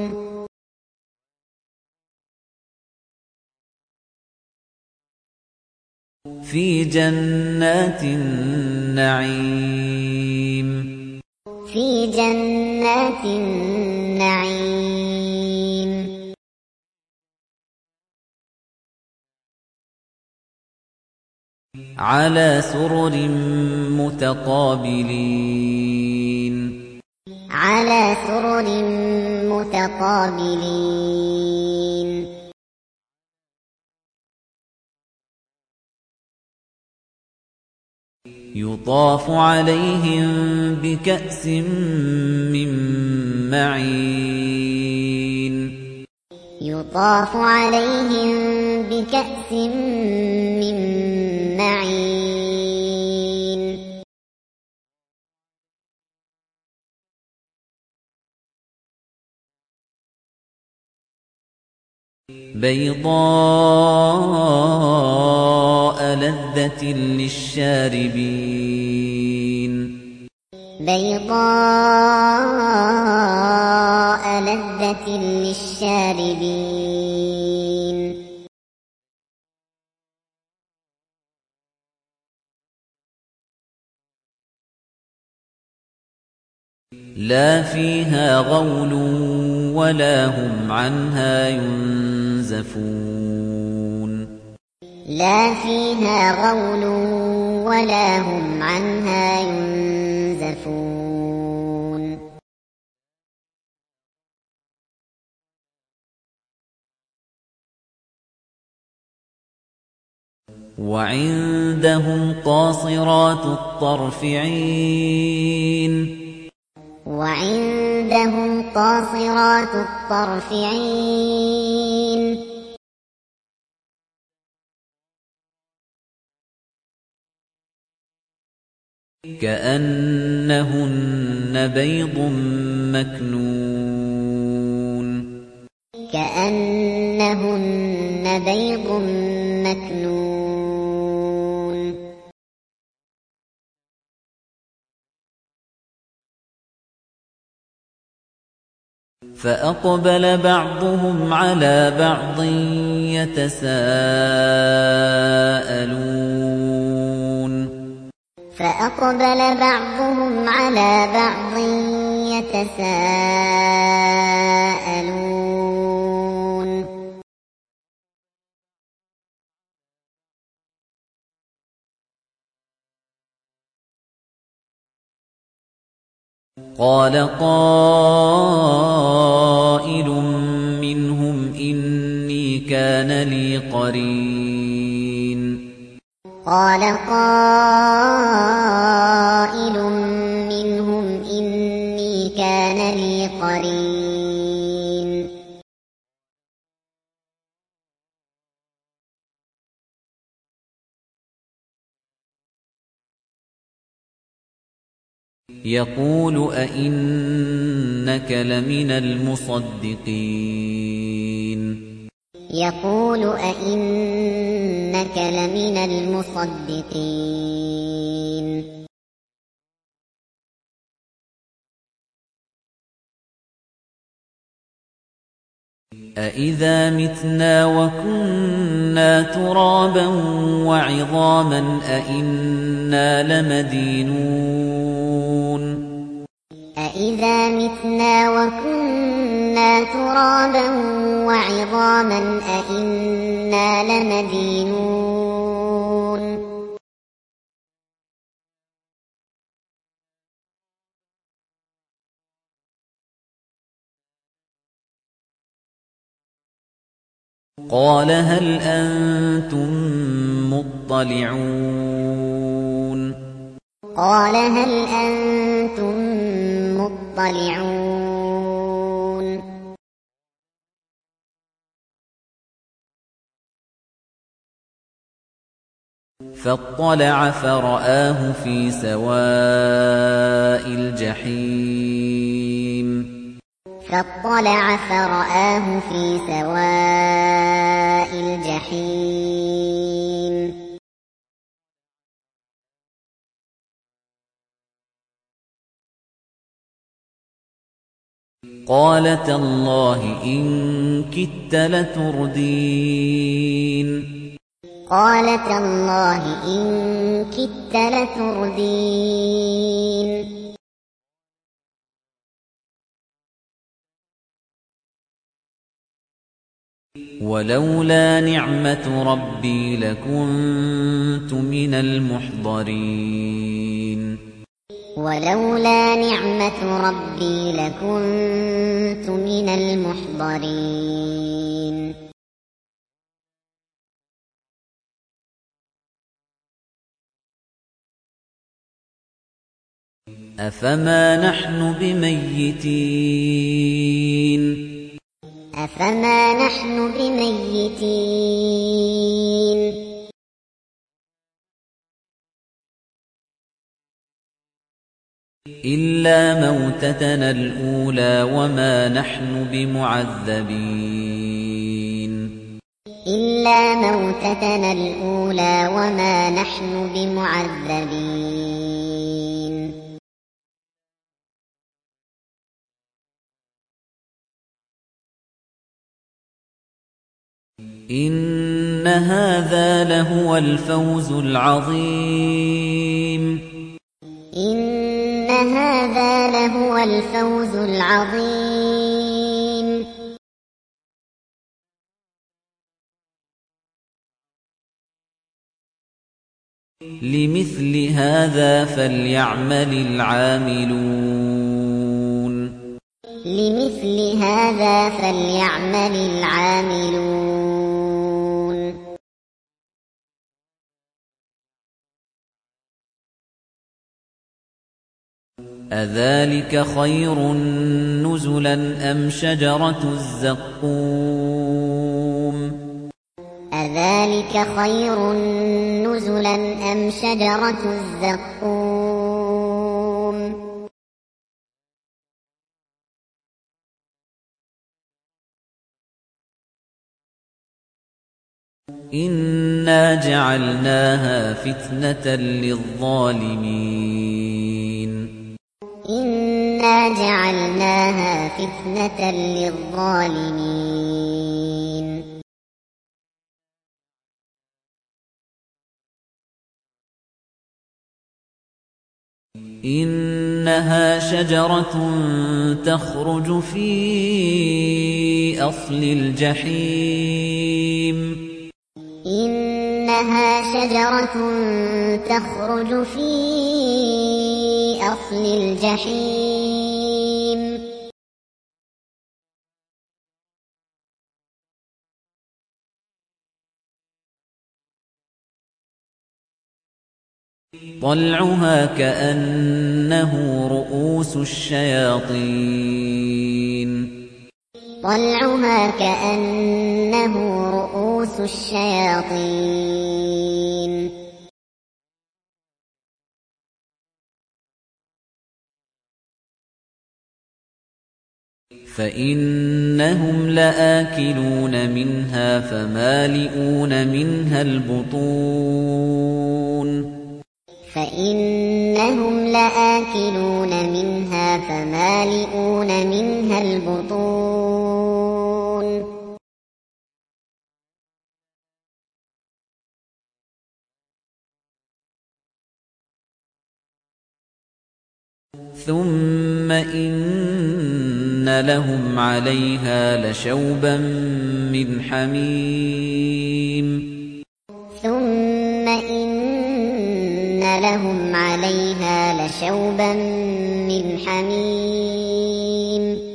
في جنات النعيم في جنات النعيم على سرر متقابلين على سرر متقابلين يطاف عليهم بكأس من معين يطاف عليهم بكأس من معين بيضاء لذة للشاربين بيضاء لذة للشاربين لا فيها غول ولا هم عنها ينزفون لا فيها غول ولا هم عنها ينزفون وعندهم قاصرات الطرف عين وعندهم قاصرات الطرف عين كأنهن بيض مكنون كأنهن بيض مكنون فأقبل بعضهم على بعض يتساءلون فأقبل بعضهم على بعض يتساءلون قال قائل منهم إني كان لي قرين قال قائل منهم إني كان لي قرين يقول أئنك لمن المصدقين يقول أئنك لمن المصدقين أَإِذَا مِتْنَا وَكُنَّا تُرَابًا وَعِظَامًا أَإِنَّا لَمَدِينُونَ أَإِذَا مِتْنَا وَكُنَّا تُرَابًا وَعِظَامًا أَإِنَّا لَمَدِينُونَ قَالَ هَلْ أَنتُم مُّطَّلِعُونَ قَالَ هَلْ أَنتُم مُّطَّلِعُونَ فاطلع فرآه في سواء الجحيم فاطلع فرآه في سواء الجحيم قال تالله إن كدت لتردين قال تالله إن كدت لتردين ولولا نعمة ربي لكنت من المحضرين ولولا نعمة ربي لكنت من المحضرين أفما نحن بميتين أفما نحن بميتين إلا موتتنا الأولى وما نحن بمعذبين إلا موتتنا الأولى وما نحن بمعذبين إن هذا لهو الفوز العظيم إن هذا لهو الفوز العظيم لمثل هذا فليعمل العاملون لمثل هذا فليعمل العاملون أذلك خير نزلا أم شجرة الزقوم أذلك خير نزلا أم شجرة الزقوم إنا جعلناها فتنة للظالمين إنا جعلناها فتنة للظالمين إنها شجرة تخرج في أصل الجحيم إنها شجرة تخرج في أصل الجحيم طلعها كأنه رؤوس الشياطين طلعها كأنه رؤوس الشياطين فإنهم لآكلون منها فمالئون منها البطون فإنهم لآكلون منها فمالئون منها البطون ثم إن لهم عليها لشوبا من حميم ثم إن لهم عليها لشوبا من حميم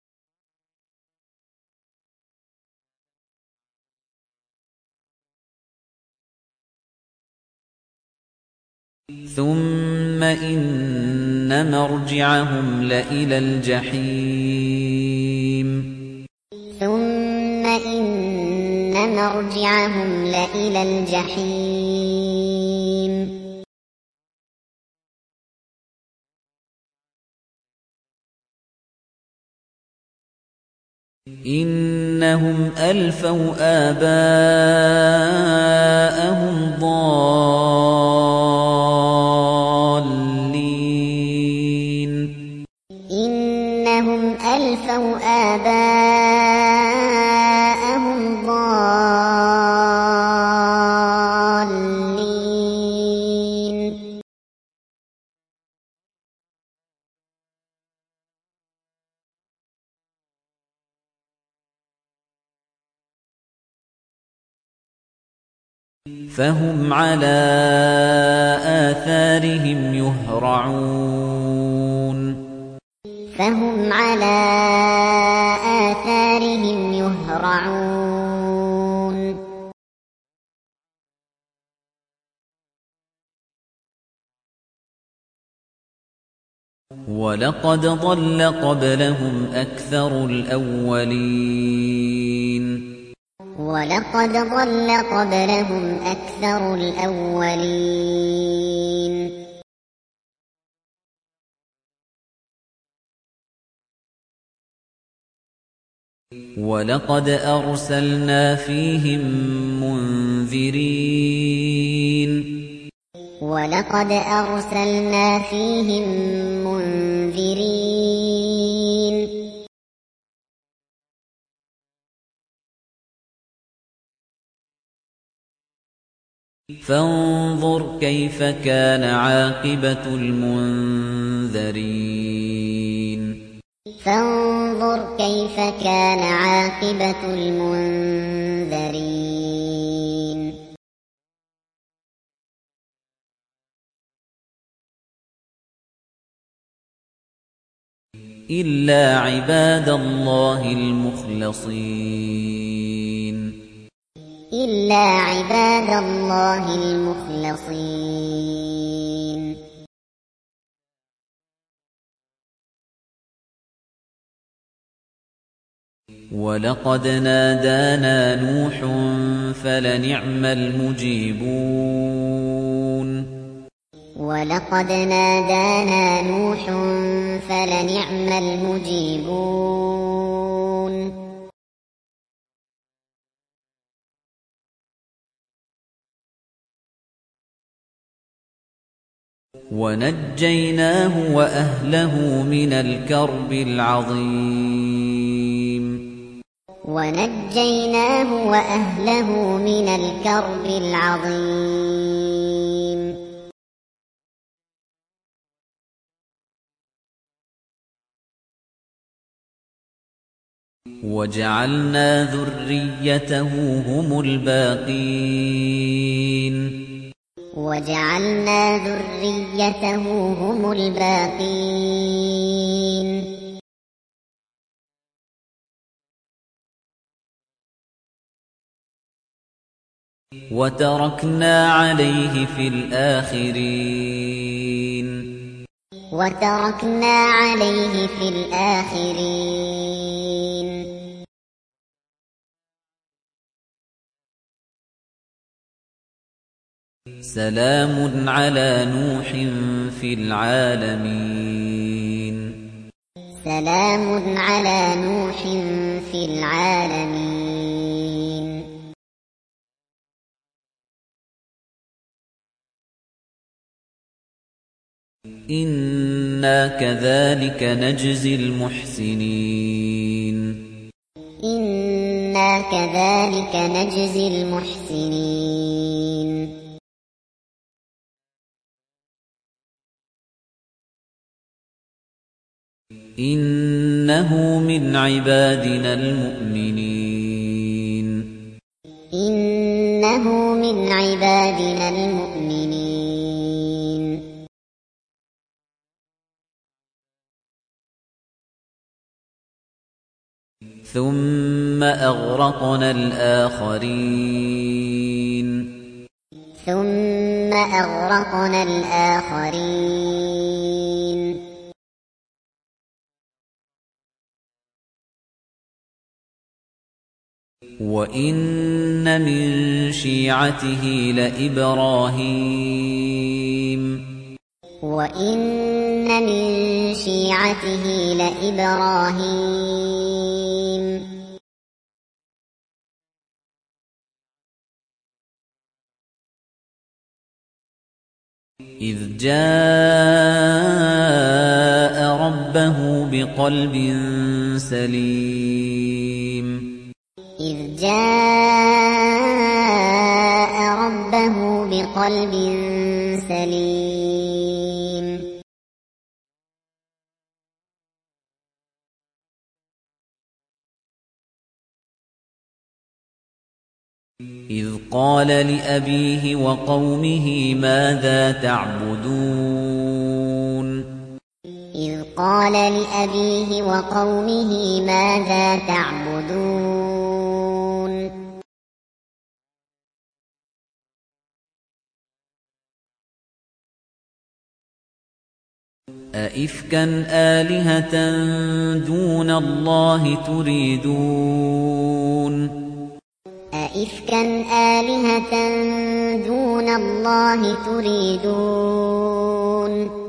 ثم إن مرجعهم لإلى الجحيم ثم إن مرجعهم لإلى الجحيم إنهم ألفوا آباءهم ضالين إنهم ألفوا آباءهم ضالين فهم على آثارهم يهرعون فهم على آثارهم يهرعون ولقد ضل قبلهم أكثر الأولين ولقد ضل قبلهم أكثر الأولين ولقد أرسلنا فيهم منذرين ولقد أرسلنا فيهم منذرين فانظر كيف كان عاقبة المنذرين فانظر كيف كان عاقبة المنذرين إلا عباد الله المخلصين إلا عباد الله المخلصين وَلَقَدْ نَادَانَا نُوحٌ فَلَنِعْمَ الْمُجِيبُونَ وَلَقَدْ نَادَانَا نُوحٌ فَلَنِعْمَ الْمُجِيبُونَ وَنَجَّيْنَاهُ وَأَهْلَهُ مِنَ الْكَرْبِ الْعَظِيمِ وَنَجَّيْنَاهُ وَأَهْلَهُ مِنَ الْكَرْبِ الْعَظِيمِ وَجَعَلْنَا ذُرِّيَّتَهُ هُمُ الْبَاقِينَ وَجَعَلْنَا ذُرِّيَّتَهُ هُمُ الْبَاقِينَ وَتَرَكْنَا عَلَيْهِ فِي الْآخِرِينَ وَتَرَكْنَا عَلَيْهِ فِي الْآخِرِينَ سَلَامٌ عَلَىٰ نُوحٍ فِي الْعَالَمِينَ سَلَامٌ عَلَىٰ نُوحٍ فِي الْعَالَمِينَ إِنَّا كَذَٰلِكَ نَجْزِي الْمُحْسِنِينَ إِنَّا كَذَٰلِكَ نَجْزِي الْمُحْسِنِينَ إِنَّهُ مِنْ عِبَادِنَا الْمُؤْمِنِينَ إِنَّهُ مِنْ عِبَادِنَا الْمُؤْمِنِينَ ثُمَّ أَغْرَقْنَا الْآخَرِينَ ثُمَّ أَغْرَقْنَا الْآخَرِينَ وَإِنَّ مِن شِيعَتِهِ لَإِبْرَاهِيمَ وَإِنَّ مِن شِيعَتِهِ لَإِبْرَاهِيمَ إِذْ جَاءَ رَبَّهُ بِقَلْبٍ سَلِيمٍ إِذْ جَاءَ رَبَّهُ بِقَلْبٍ سَلِيمٍ إِذْ قَالَ لِأَبِيهِ وَقَوْمِهِ مَاذَا تَعْبُدُونَ إِذْ قَالَ لِأَبِيهِ وَقَوْمِهِ مَاذَا تَعْبُدُونَ أَئِفْكًا آلِهَةً دُونَ اللَّهِ تُرِيدُونَ أَئِفْكًا آلِهَةً دُونَ اللَّهِ تُرِيدُونَ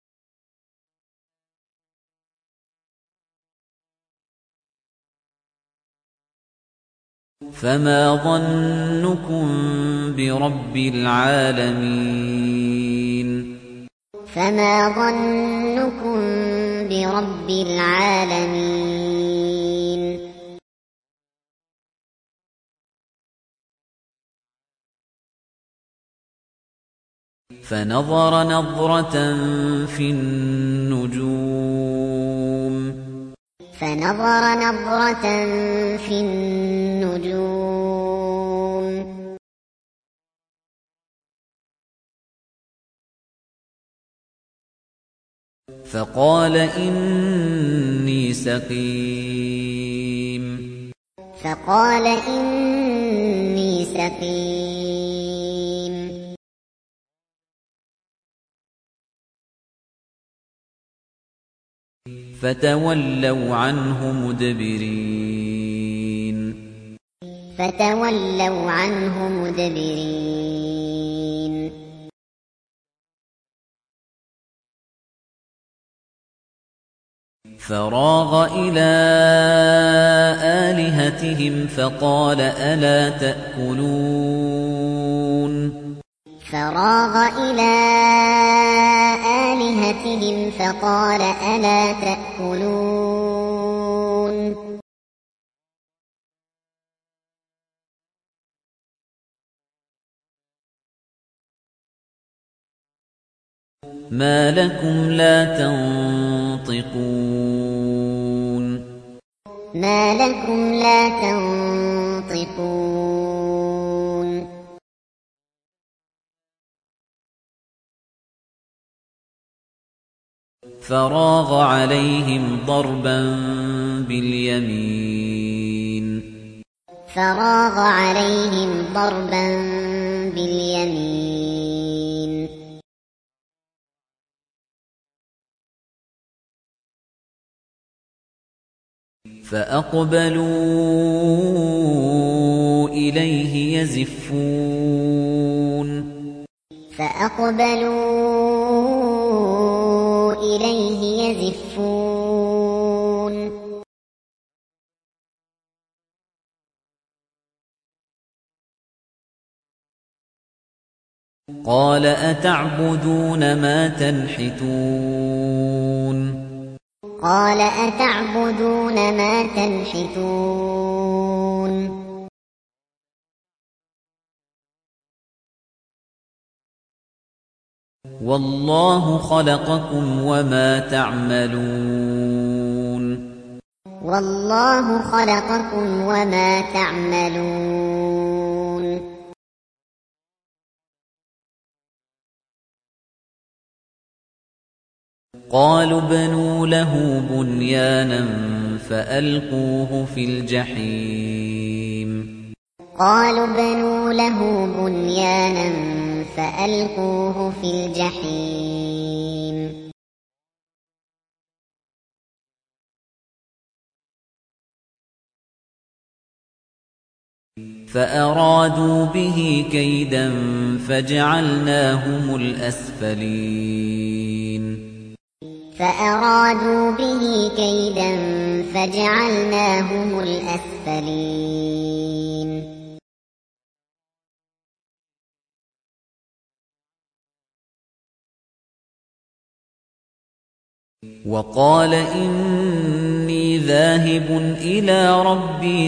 فَمَا ظَنُّكُم بِرَبِّ الْعَالَمِينَ فَمَا ظَنُّكُم بِرَبِّ الْعَالَمِينَ فَنَظَرَ نَظْرَةً فِي النُّجُومِ فَنَظَرَ نَظْرَةً فِي النُّجُومِ فَقَالَ إِنِّي سَقِيمٌ فَقَالَ إِنِّي سَقِيمٌ فَتَوَلَّوْا عَنْهُ مُدْبِرِينَ فتولوا عنه مدبرين فراغ إلى آلهتهم فقال ألا تأكلون فراغ إلى آلهتهم فقال ألا تأكلون ما لكم لا تنطقون ما لكم لا تنطقون فراغ عليهم ضربا باليمين فراغ عليهم ضربا باليمين فأقبلوا إليه يزفون فأقبلوا إليه يزفون قال أتعبدون ما تنحتون قال أتعبدون ما تنحتون والله خلقكم وما تعملون والله خلقكم وما تعملون قالوا ابْنُوا لَهُ بُنْيَانًا فَأَلْقُوهُ فِي الْجَحِيمِ قالوا ابْنُوا له بنيانا فألقوه في الجحيم فأرادوا به كيدا فجعلناهم الأسفلين فأرادوا به كيدا فجعلناهم الأسفلين وقال إني ذاهب إلى ربي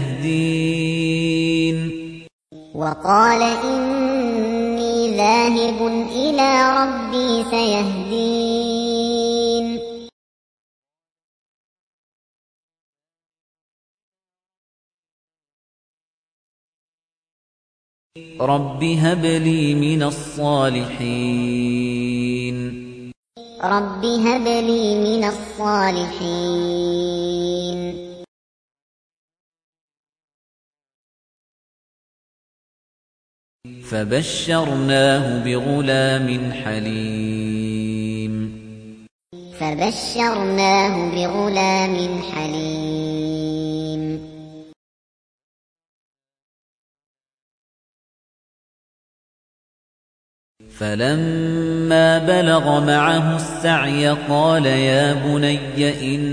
سيهدين وقال إني ذاهب إلى ربي سيهدين رب هب لي من الصالحين رب هب لي من الصالحين فبشرناه بغلام حليم فبشرناه بغلام حليم فلما بلغ معه السعي قال يا بني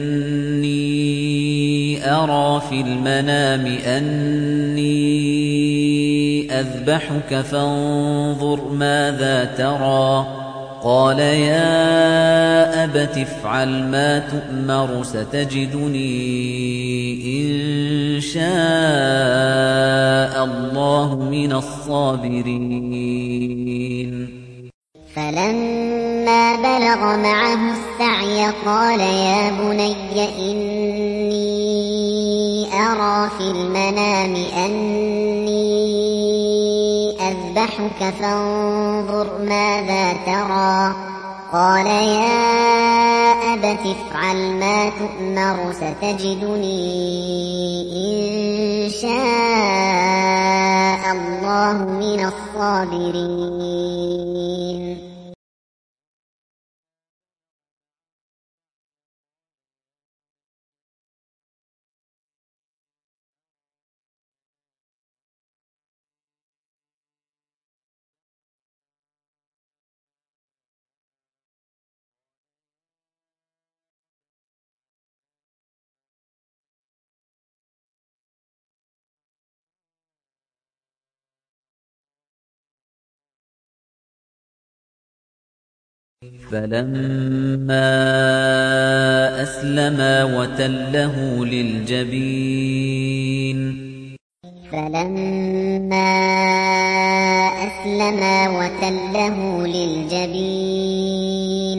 إني أرى في المنام أني أذبحك فانظر ماذا ترى قال يا أبت افعل ما تؤمر ستجدني إن شاء الله من الصابرين فلما بلغ معه السعي قال يا بني إني أرى في المنام أني أذبحك فانظر ماذا ترى قال يا أبت افعل ما تؤمر ستجدني إن شاء الله من الصابرين فَلَمَّا أَسْلَمَا وَتَلَّهُ لِلْجَبِينِ فَلَمَّا أَسْلَمَا وَتَلَّهُ لِلْجَبِينِ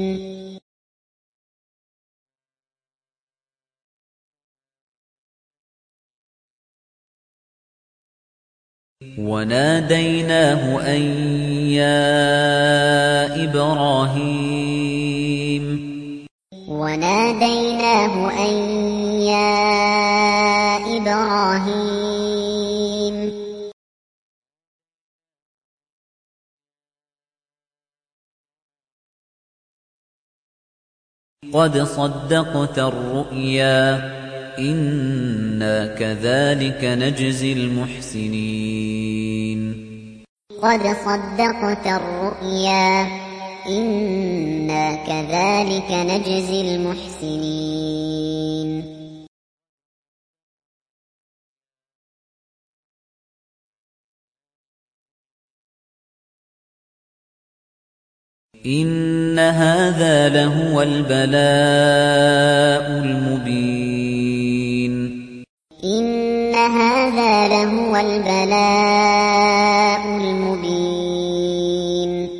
وَنَادَيْنَاهُ أَن يَا إِبْرَاهِيمُ وَنَادَيْنَاهُ أَن يَا إِبْرَاهِيمُ قَدْ صَدَّقْتَ الرُّؤْيَا إِنَّا كَذَلِكَ نَجْزِي الْمُحْسِنِينَ قَدْ صَدَّقْتَ الرُّؤْيَا إِنَّا كَذَلِكَ نَجْزِي الْمُحْسِنِينَ إِنَّ هَذَا لَهُوَ الْبَلَاءُ الْمُبِينُ إِنَّ هَذَا لَهُوَ الْبَلَاءُ الْمُبِينُ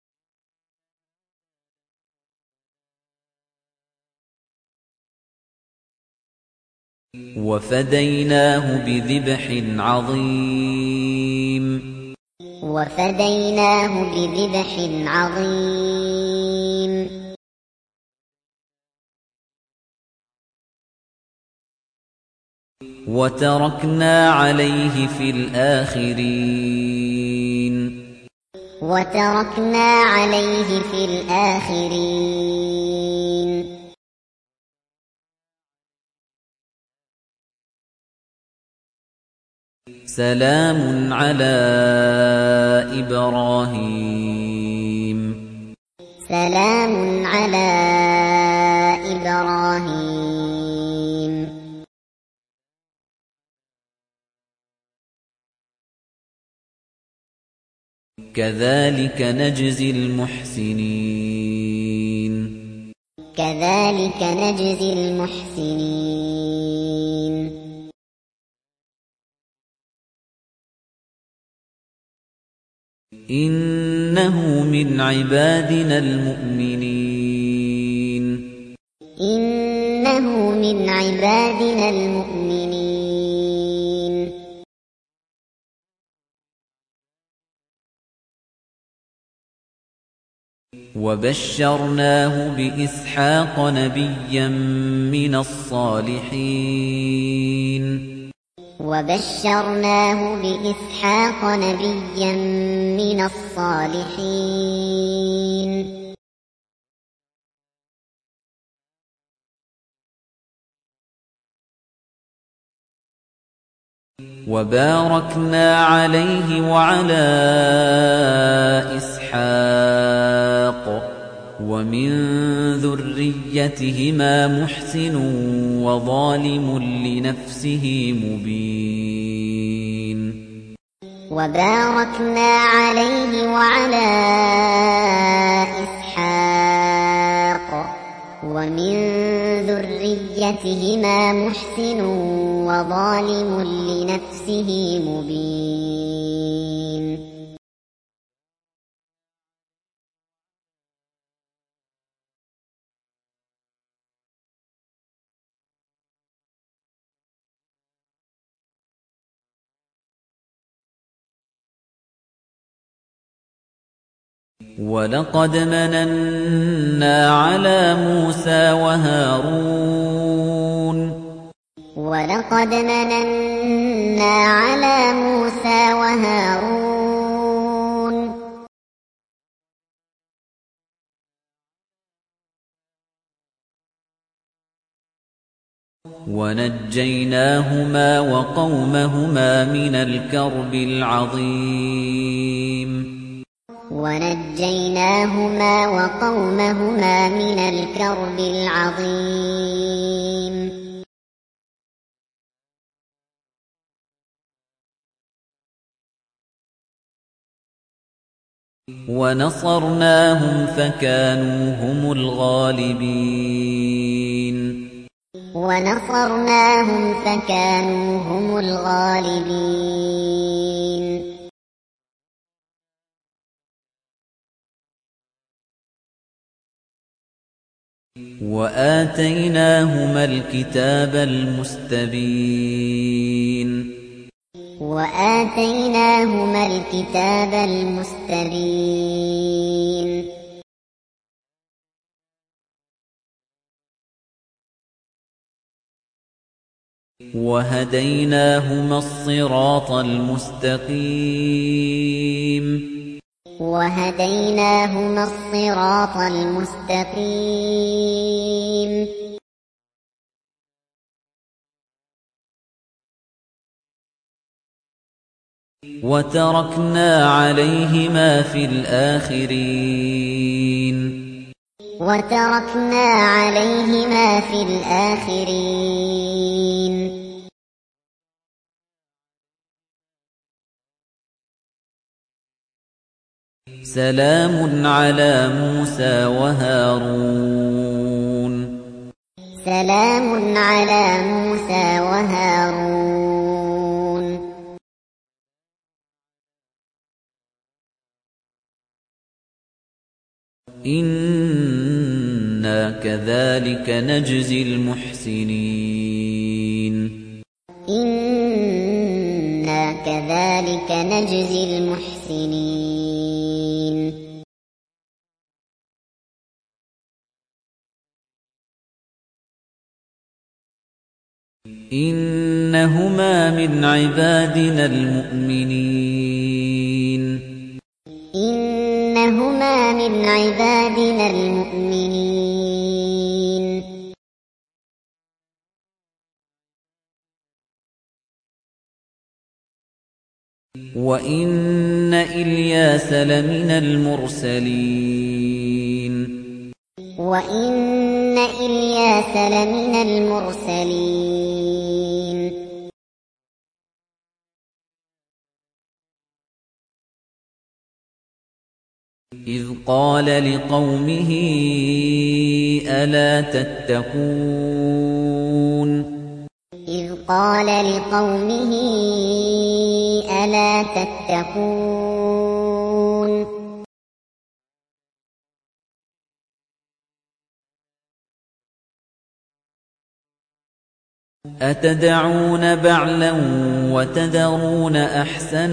وَفَدَيْنَاهُ بِذِبْحٍ عَظِيمٍ وَفَدَيْنَاهُ بِذِبْحٍ عَظِيمٍ وَتَرَكْنَا عَلَيْهِ فِي الْآخِرِينَ وَتَرَكْنَا عَلَيْهِ في الْآخِرِينَ سَلَامٌ عَلَىٰ إِبْرَاهِيمَ سَلَامٌ عَلَىٰ إِبْرَاهِيمَ كَذَلِكَ نَجْزِي الْمُحْسِنِينَ كَذَلِكَ نَجْزِي الْمُحْسِنِينَ إِنَّهُ مِنْ عِبَادِنَا الْمُؤْمِنِينَ إِنَّهُ مِنْ عِبَادِنَا الْمُؤْمِنِينَ وَبَشَّرْنَاهُ بِإِسْحَاقَ نَبِيًّا مِّنَ الصَّالِحِينَ وَبَشَّرْنَاهُ بِإِسْحَاقَ نَبِيًّا مِّنَ الصَّالِحِينَ وَبَارَكْنَا عَلَيْهِ وَعَلَىٰ إِسْحَاقَ وَمِن ذُرِّيَّتِهِمَا مُحْسِنٌ وَظَالِمٌ لِّنَفْسِهِ مُبِينٌ وَبَارَكْنَا عَلَيْهِ وَعَلَىٰ إِسْحَاقَ وَمِن ذُرِّيَّتِهِمَا مُحْسِنٌ وَظَالِمٌ لِّنَفْسِهِ مُبِينٌ وَلَقَدْ مَنَنَّا عَلَىٰ مُوسَىٰ وَهَارُونَ وَلَقَدْ مَنَنَّا عَلَىٰ مُوسَىٰ وَهَارُونَ وَنَجَّيْنَاهُمَا وَقَوْمَهُمَا مِنَ الْكَرْبِ الْعَظِيمِ وَنَجَّيْنَاهُمَا وَقَوْمَهُمَا مِنَ الْكَرْبِ الْعَظِيمِ ونصرناهم فكانوا هم الغالبين ونصرناهم فكانوا هم الغالبين وآتيناهما الكتاب المستبين وآتيناهما الكتاب المستبين وهديناهما الصراط المستقيم وهديناهما الصراط المستقيم وتركنا عليهما في الآخرين وتركنا عليهما في الآخرين سلام على موسى وهارون سلام على موسى وهارون إنا كذلك نجزي المحسنين إنا كذلك نجزي المحسنين إنهما من عبادنا المؤمنين إنهما من عبادنا المؤمنين وإن إلياس لمن المرسلين وإن إلياس لمن المرسلين إذ قال لقومه ألا تتقون إذ قال لقومه ألا تتقون أتدعون بعلا وتذرون أحسن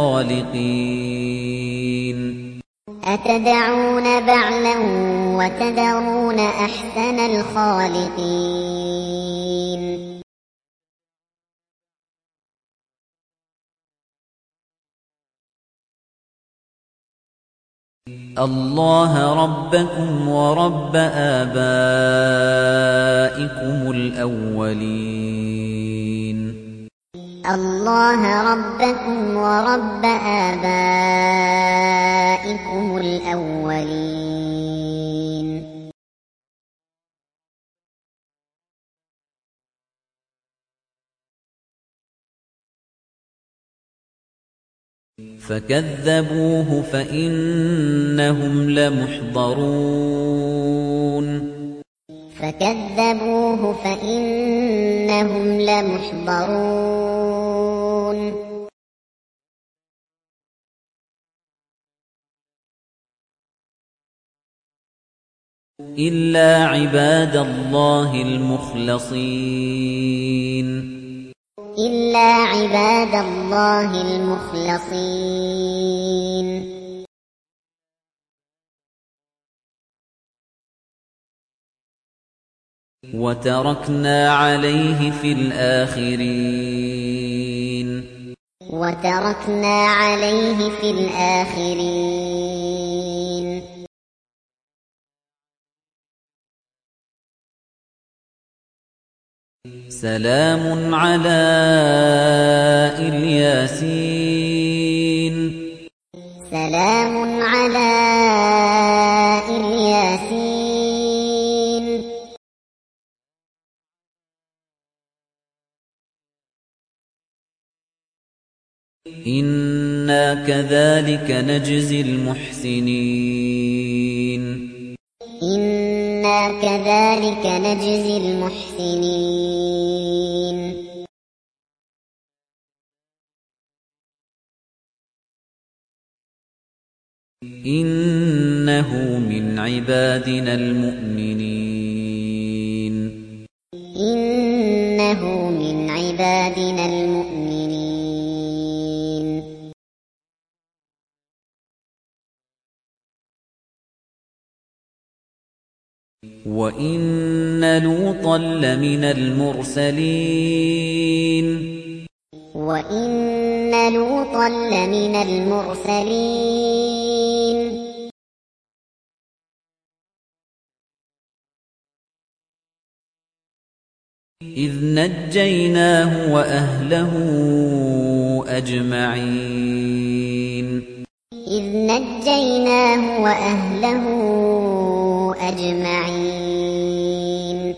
الخالقين أتدعون بعلا وتذرون أحسن الخالقين الله ربكم ورب آبائكم الأولين الله ربكم ورب آبائكم الأولين فكذبوه فإنهم لمحضرون فكذبوه فإنهم لمحضرون إلا عباد الله المخلصين إلا عباد الله المخلصين وتركنا عليه في الآخرين وتركنا عليه في الآخرين سلام على الياسين سلام على الياسين إنا إِنَّا كَذَلِكَ نَجْزِي الْمُحْسِنِينَ إِنَّا كَذَلِكَ نَجْزِي الْمُحْسِنِينَ إِنَّهُ مِنْ عِبَادِنَا الْمُؤْمِنِينَ إِنَّهُ مِنْ عِبَادِنَا الْمُؤْمِنِينَ وَإِنَّ لُوطًا لَّمِنَ الْمُرْسَلِينَ وَإِنَّ لُوطًا لَّمِنَ الْمُرْسَلِينَ إِذْ نَجَّيْنَاهُ وَأَهْلَهُ أَجْمَعِينَ إِذْ نَجَّيْنَاهُ وَأَهْلَهُ أَجْمَعِينَ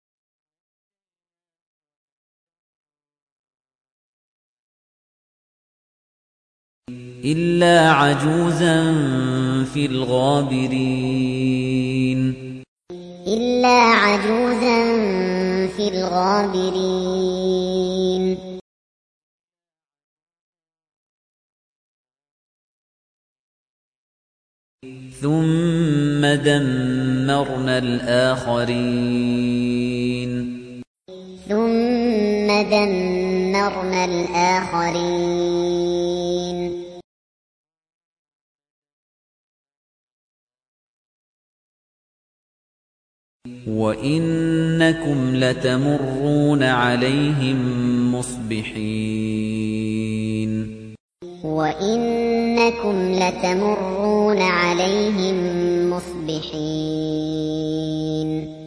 إِلَّا عَجُوزًا فِي الْغَابِرِينَ إِلَّا عَجُوزًا فِي الْغَابِرِينَ ثُمَّ دَمَّرْنَا الْآخَرِينَ ثُمَّ دَمَّرْنَا الْآخَرِينَ وَإِنَّكُمْ لَتَمُرُّونَ عَلَيْهِم مُّصْبِحِينَ وَإِنَّكُمْ لَتَمُرُّونَ عَلَيْهِم مُّصْبِحِينَ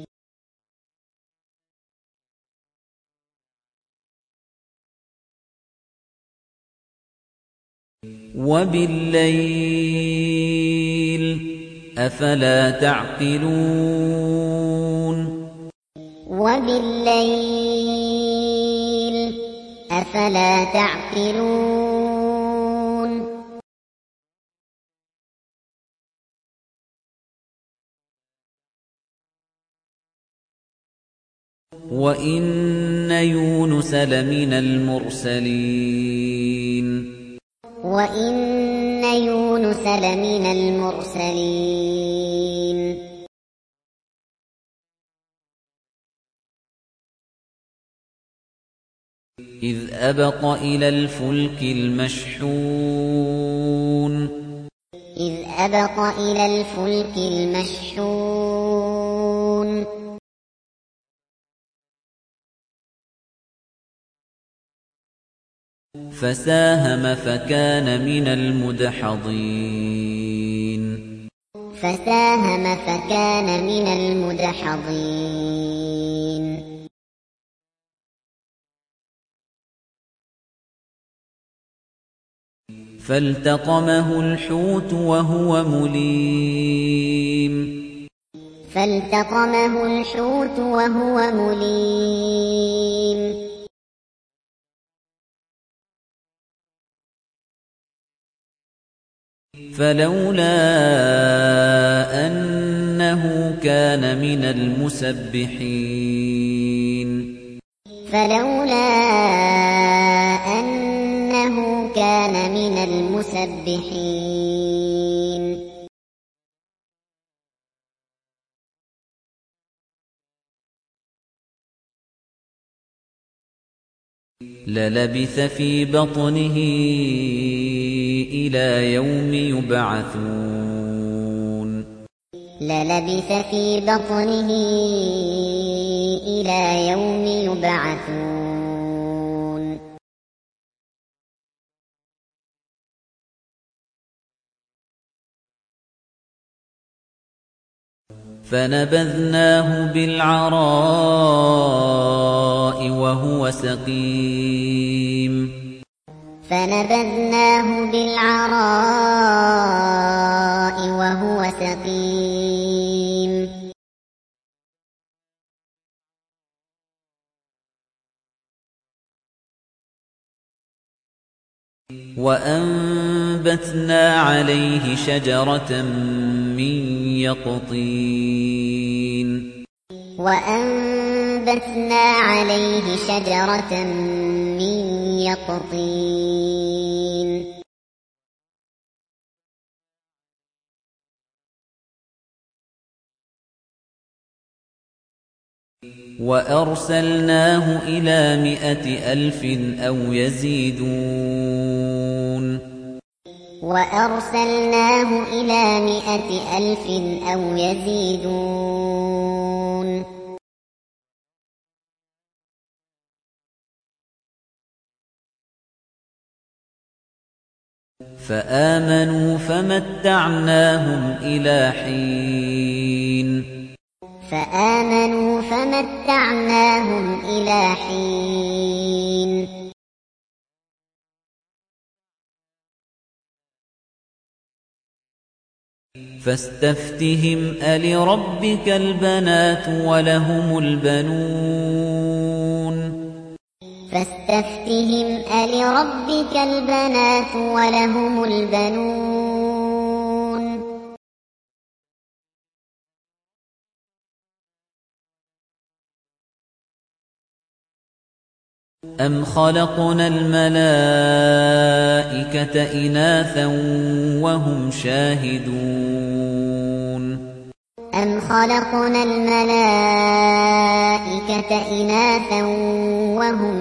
وَبِاللَّيْلِ ۗ أَفَلَا تَعْقِلُونَ وَبِاللَّيْلِ ۗ أَفَلَا تَعْقِلُونَ وَإِنَّ يُونُسَ لَمِنَ الْمُرْسَلِينَ وَإِنَّ يُونُسَ لَمِنَ الْمُرْسَلِينَ إِذْ أَبَقَ إِلَى الْفُلْكِ الْمَشْحُونِ إِذْ أَبَقَ إِلَى الْفُلْكِ الْمَشْحُونِ فَسَاهَمَ فَكَانَ مِنَ الْمُدْحَضِينَ فَسَاهَمَ فَكَانَ مِنَ الْمُدْحَضِينَ فَالْتَقَمَهُ الْحُوتُ وَهُوَ مُلِيمٌ فَالْتَقَمَهُ الْحُوتُ وَهُوَ مُلِيمٌ فَلَوْلَا أَنَّهُ كَانَ مِنَ الْمُسَبِّحِينَ فَلَوْلَا أَنَّهُ كَانَ مِنَ الْمُسَبِّحِينَ لَلَبِثَ فِي بَطْنِهِ إِلَىٰ يَوْمِ يُبْعَثُونَ لَلَبِثَ فِي بَطْنِهِ إِلَىٰ يَوْمِ يُبْعَثُونَ فَنَبَذْنَاهُ بِالْعَرَاءِ وَهُوَ سَقِيمٌ فَنَبَذْنَاهُ بِالْعَرَاءِ وَهُوَ سَقِيمٌ وَأَنبَتْنَا عَلَيْهِ شَجَرَةً مِّن يَقْطِينٍ وَأَنبَتْنَا عَلَيْهِ شَجَرَةً مِّن يَقْطِينٍ وَأَرْسَلْنَاهُ إِلَىٰ 100,000 أَوْ يَزِيدُونَ وَأَرْسَلْنَاهُ إِلَىٰ 100,000 أَوْ يَزِيدُونَ فَآمَنُوا فَمَتَّعْنَاهُمْ إِلَىٰ حِينٍ فَآمَنُوا فَمَتَّعْنَاهُمْ إِلَىٰ حِينٍ فَاسْتَفْتِهِمْ أَلِرَبِّكَ الْبَنَاتُ وَلَهُمُ الْبَنُونَ فَاسْتَفْتِهِمْ أَلِرَبِّكَ الْبَنَاتُ وَلَهُمُ الْبَنُونَ أَمْ خَلَقْنَا الْمَلَائِكَةَ إِنَاثًا وَهُمْ شَاهِدُونَ أَمْ خَلَقْنَا الْمَلَائِكَةَ إِنَاثًا وَهُمْ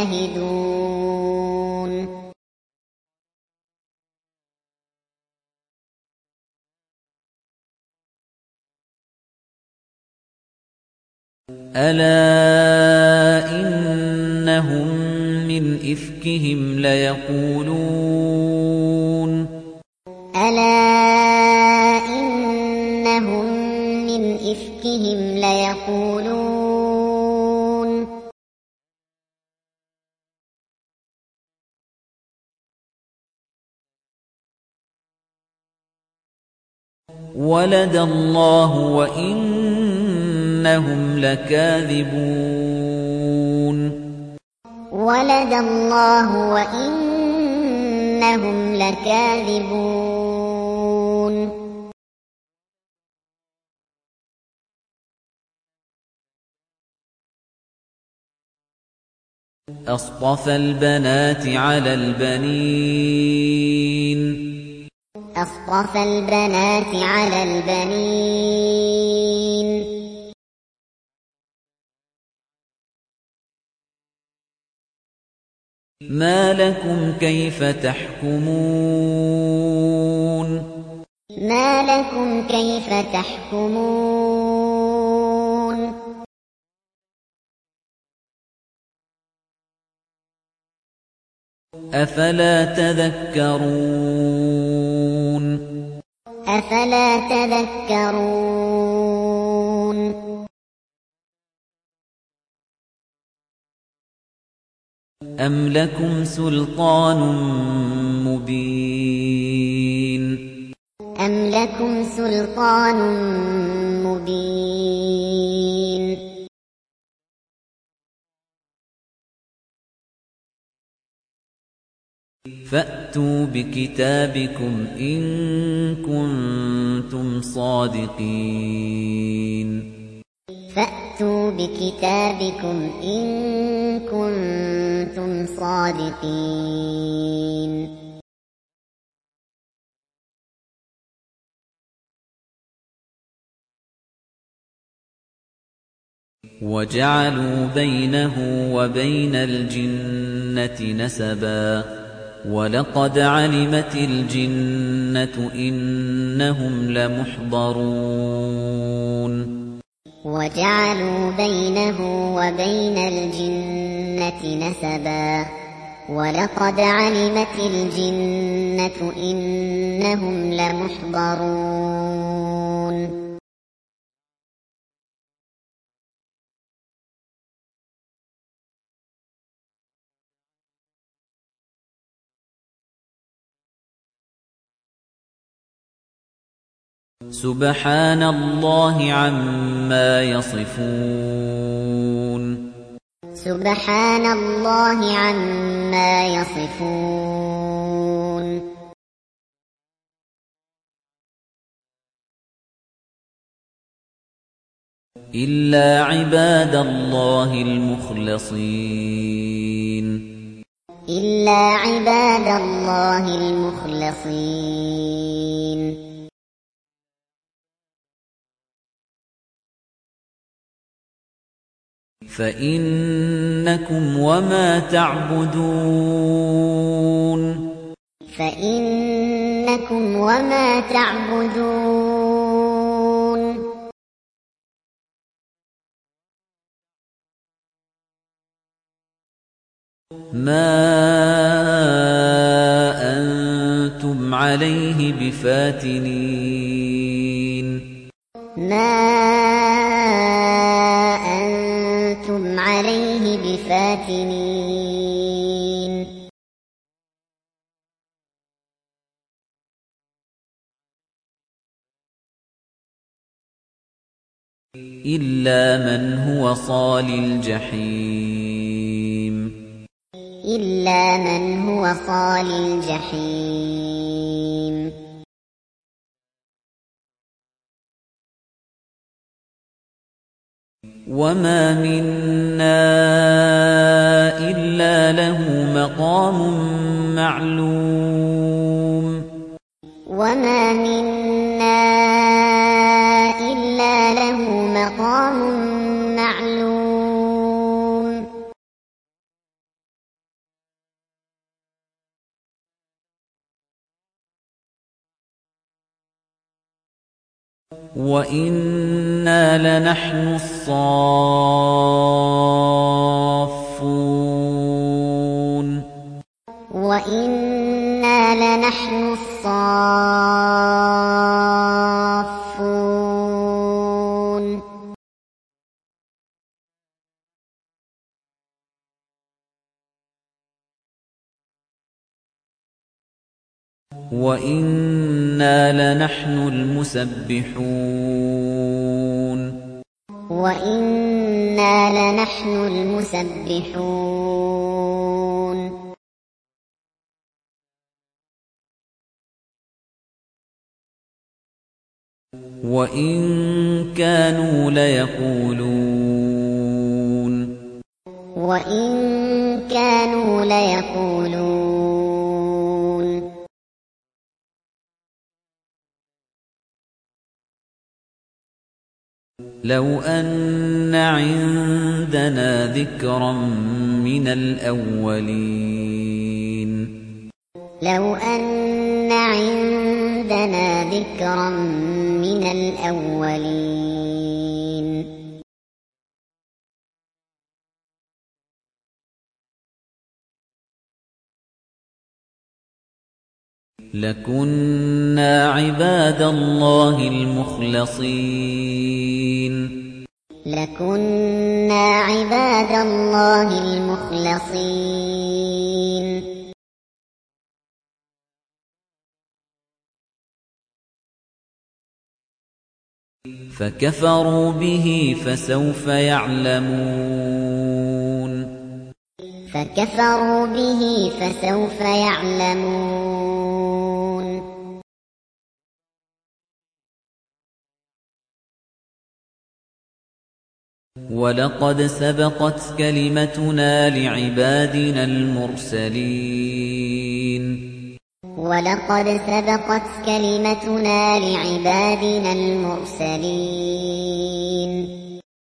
شَاهِدُونَ أَلَا إِنَّهُم مِّنْ إِفْكِهِمْ لَيَقُولُونَ أَلَا إِنَّهُم مِّنْ إِفْكِهِمْ لَيَقُولُونَ وَلَدَ اللَّهُ وَإِنَّهُمْ لَكَاذِبُونَ وَلَدَ اللَّهُ وَإِنَّهُمْ لَكَاذِبُونَ أَصْطَفَى الْبَنَاتِ عَلَى الْبَنِينَ أَصْطَفَى الْبَنَاتِ عَلَى الْبَنِينَ مَا لَكُمْ كَيْفَ تَحْكُمُونَ مَا لَكُمْ كَيْفَ تَحْكُمُونَ أَفَلَا تَذَكَّرُونَ أَفَلَا تَذَكَّرُونَ أَمْ لَكُمْ سُلْطَانٌ مُّبِينٌ أَمْ لَكُمْ سُلْطَانٌ مُّبِينٌ فَأْتُوا بِكِتَابِكُمْ إِن كُنتُمْ صَادِقِينَ فَأْتُوا بِكِتَابِكُمْ إِن كُنتُمْ صَادِقِينَ وَجَعَلُوا بَيْنَهُ وَبَيْنَ الْجِنَّةِ نَسَبًا وَلَقَدْ عَلِمَتِ الْجِنَّةُ إِنَّهُمْ لَمُحْضَرُونَ وَجَعَلُوا بَيْنَهُ وَبَيْنَ الْجِنَّةِ نَسَبًا وَلَقَدْ عَلِمَتِ الْجِنَّةُ إِنَّهُمْ لَمُحْضَرُونَ سُبْحَانَ اللَّهِ عَمَّا يَصِفُونَ سبحان الله عما يصفون إلا عباد الله المخلصين إلا عباد الله المخلصين فإنكم وما تعبدون فإنكم وما تعبدون ما أنتم عليه بفاتنين ما أنتم عليه بفاتنين إلا من هو صال الجحيم إلا من هو صال الجحيم وما منا إلا له مقام معلوم وما منا إلا له مقام معلوم وإنا لنحن الصافون وإنا لنحن الصافون وإنا لنحن المسبحون وإنا لنحن المسبحون وإن كانوا ليقولون وإن كانوا ليقولون لو أن عندنا ذكرا من الأولين لو أن عندنا ذكرا من الأولين لكنا عباد الله المخلصين لكنا عباد الله المخلصين فكفروا به فسوف يعلمون فكفروا به فسوف يعلمون ولقد سبقت كلمتنا لعبادنا المرسلين ولقد سبقت كلمتنا لعبادنا المرسلين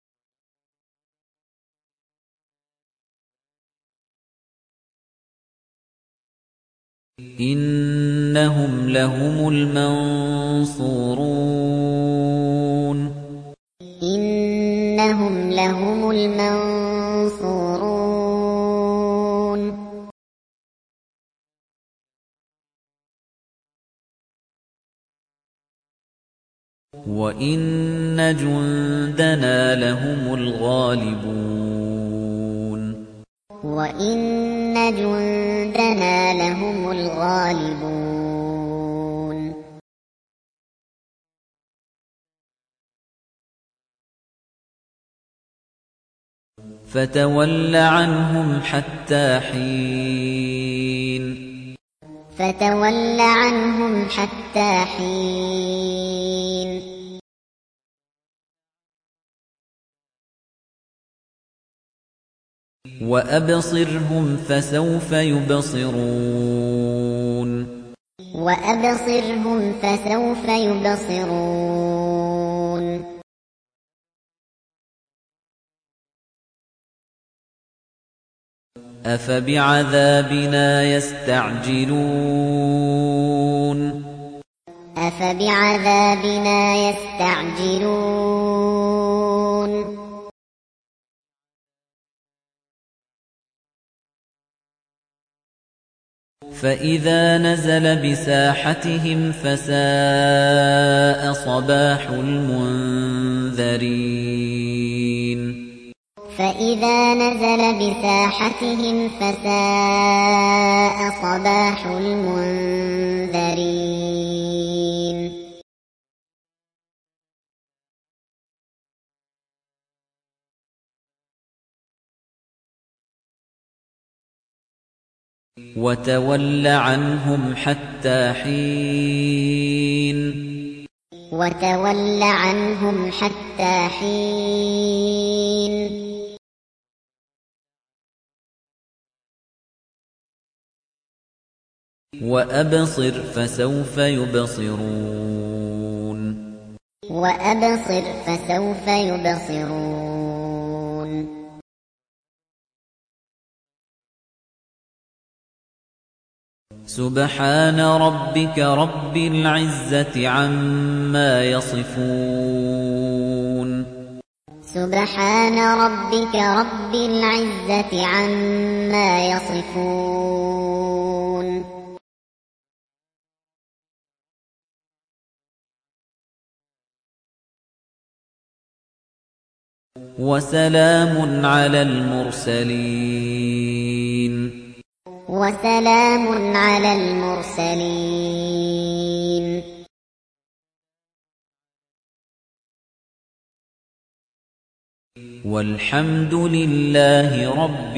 إنهم لهم المنصورون إنهم لهم المنصورون وإن جندنا لهم الغالبون وإن جندنا لهم الغالبون فتول عنهم حتى حين فتول عنهم حتى حين وأبصرهم فسوف يبصرون وأبصرهم فسوف يبصرون أفبعذابنا يستعجلون أفبعذابنا يستعجلون فإذا نزل بساحتهم فساء صباح المنذرين فإذا نزل بساحتهم فساء صباح المنذرين وتول عنهم حتى حين وتول عنهم حتى حين وأبصر فسوف يبصرون وأبصر فسوف يبصرون سبحان ربك رب العزة عما يصفون سبحان ربك رب العزة عما يصفون وسلام على المرسلين وسلام على المرسلين والحمد لله رب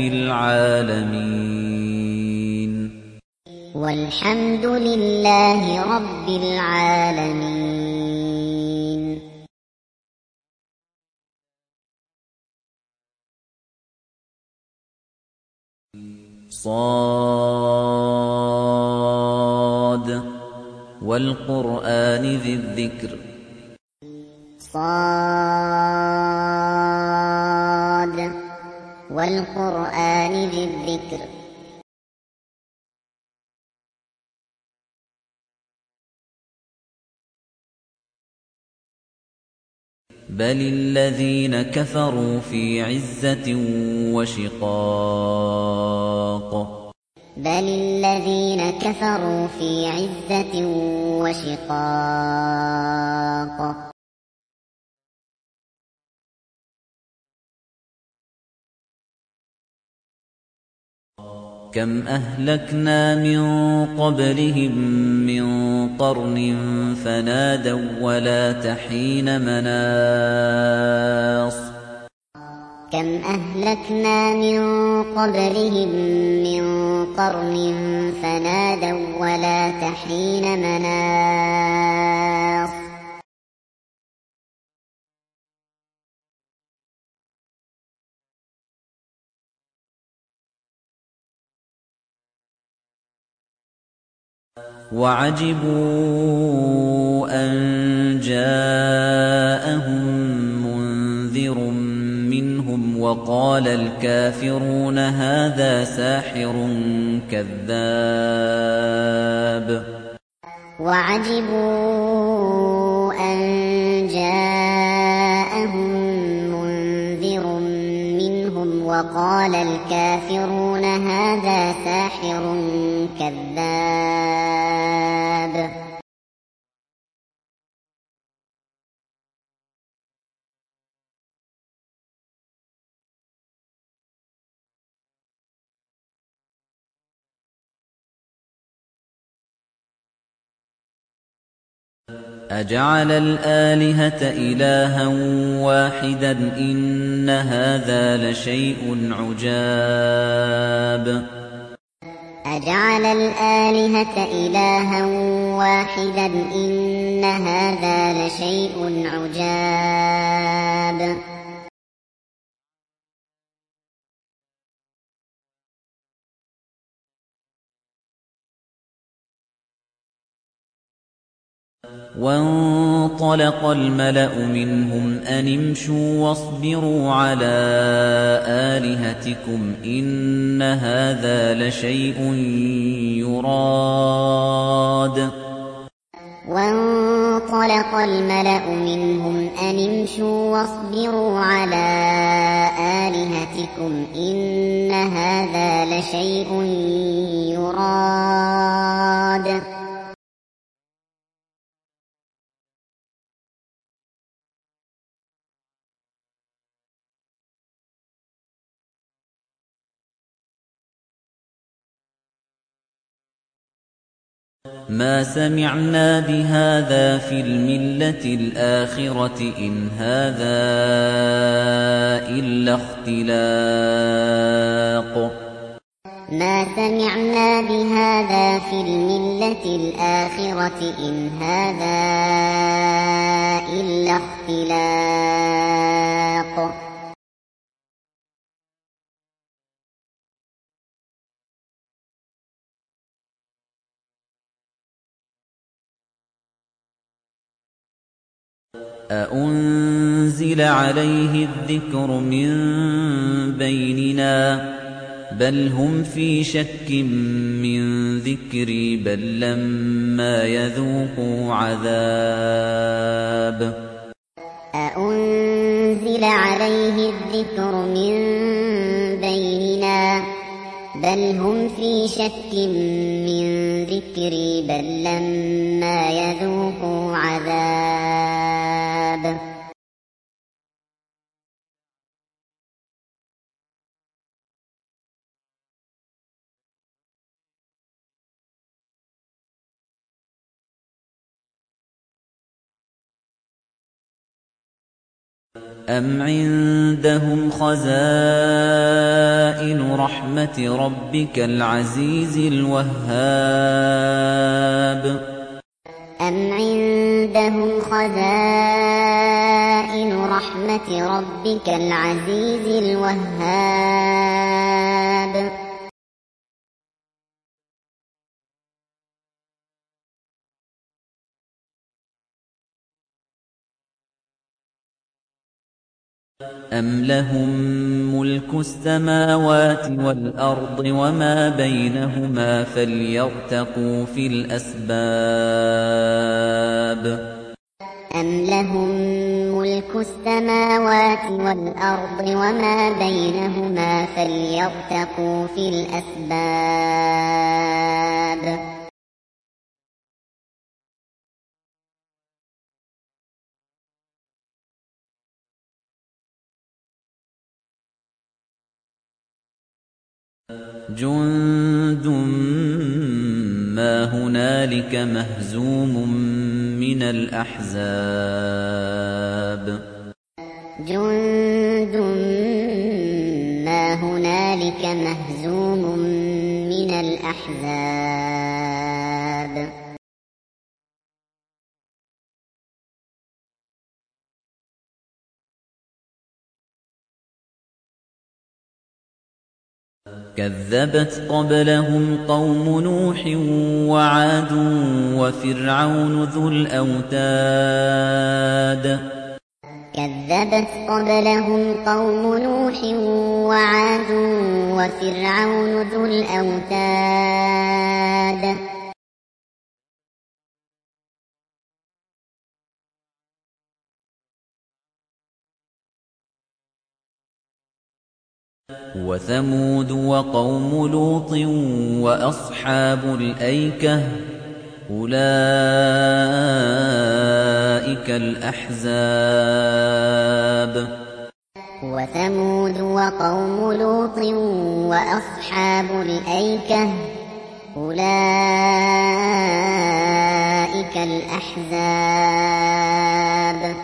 العالمين والحمد لله رب العالمين صاد والقرآن ذي الذكر صاد والقرآن ذي الذكر بل الذين كفروا في عزة وشقاق بل الذين كفروا في عزة وشقاق كم أهلكنا من قبلهم من قرن فنادوا ولا تحين مناص كم أهلكنا من قبلهم من قرن فنادوا ولا تحين مناص وعجبوا أن جاءهم منذر منهم وقال الكافرون هذا ساحر كذاب وعجبوا أن جاءهم منذر منهم وقال الكافرون هذا ساحر كذاب أَجَعَلَ الْآلِهَةَ إِلَٰهًا وَاحِدًا إِنَّ هَٰذَا لَشَيْءٌ عُجَابٌ أَجَعَلَ الْآلِهَةَ إِلَٰهًا وَاحِدًا إِنَّ هَٰذَا لَشَيْءٌ عُجَابٌ وَانطَلَقَ الْمَلَأُ مِنْهُمْ أَنِ امْشُوا وَاصْبِرُوا عَلَىٰ آلِهَتِكُمْ إِنَّ هَٰذَا لَشَيْءٌ يُرَادُ وَانطَلَقَ الْمَلَأُ مِنْهُمْ أَنِ امْشُوا وَاصْبِرُوا عَلَىٰ آلِهَتِكُمْ إِنَّ هَٰذَا لَشَيْءٌ يُرَادُ مَا سَمِعْنَا بِهَٰذَا فِي الْمِلَّةِ الْآخِرَةِ إِنْ هَٰذَا إِلَّا اخْتِلَاقٌ مَا سَمِعْنَا بِهَٰذَا فِي الْمِلَّةِ الْآخِرَةِ إِنْ هَٰذَا إِلَّا اخْتِلَاقٌ أَأُنزِلَ عَلَيْهِ الذِّكْرُ مِن بَيْنِنَا بَلْ هُمْ فِي شَكٍّ مِّن ذِكْرِي بَل لَّمَّا يَذُوقُوا عَذَابِ أَأُنزِلَ عَلَيْهِ الذِّكْرُ مِن بَيْنِنَا بَلْ هُمْ فِي شَكٍّ مِّن ذِكْرِي بَل لَّمَّا يَذُوقُوا عَذَابِ أَمْ عِندَهُمْ خَزَائِنُ رَحْمَةِ رَبِّكَ الْعَزِيزِ الْوَهَّابِ أَمْ عِندَهُمْ خَزَائِنُ رَحْمَةِ رَبِّكَ الْعَزِيزِ الْوَهَّابِ أَمْ لَهُم مُّلْكُ السَّمَاوَاتِ وَالْأَرْضِ وَمَا بَيْنَهُمَا فَلْيَرْتَقُوا فِي الْأَسْبَابِ أَمْ لَهُم مُّلْكُ السَّمَاوَاتِ وَالْأَرْضِ وَمَا بَيْنَهُمَا فَلْيَرْتَقُوا فِي الْأَسْبَابِ جُندٌ مَّا هُنَالِكَ مَهْزُومٌ مِّنَ الْأَحْزَابِ جُندٌ مَّا هُنَالِكَ مَهْزُومٌ مِّنَ الْأَحْزَابِ كَذَّبَتْ قَبْلَهُمْ قَوْمُ نُوحٍ وَعَادٌ وَفِرْعَوْنُ ذُو الْأَوْتَادِ كَذَّبَتْ قَبْلَهُمْ قَوْمُ نُوحٍ وَعَادٌ وَفِرْعَوْنُ ذُو الْأَوْتَادِ وَثَمُودُ وَقَوْمُ لُوطٍ وَأَصْحَابُ الْأَيْكَةِ ۚ أُولَٰئِكَ الْأَحْزَابُ وَثَمُودُ وَقَوْمُ لُوطٍ وَأَصْحَابُ الْأَيْكَةِ ۚ أُولَٰئِكَ هنالك الأحزاب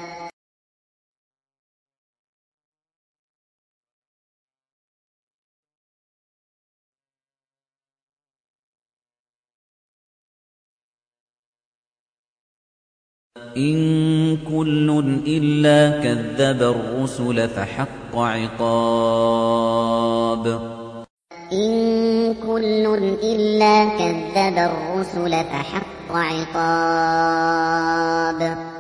إن كل إلا كذب الرسل فحق عقاب إن كل إلا كذب الرسل فحق عقاب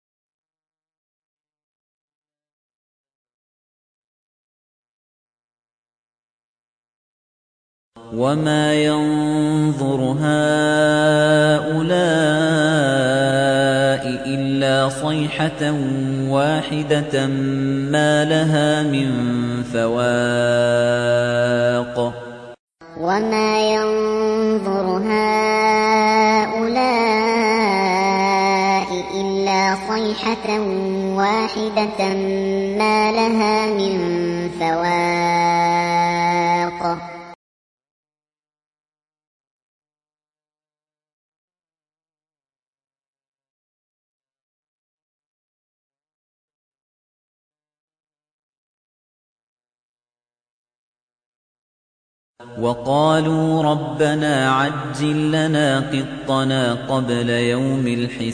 وما ينظر هؤلاء إلا صيحة واحدة ما لها من فواق وما ينظر هؤلاء إلا صيحة واحدة ما لها من فواق وقالوا ربنا عجل لنا قطنا قبل يوم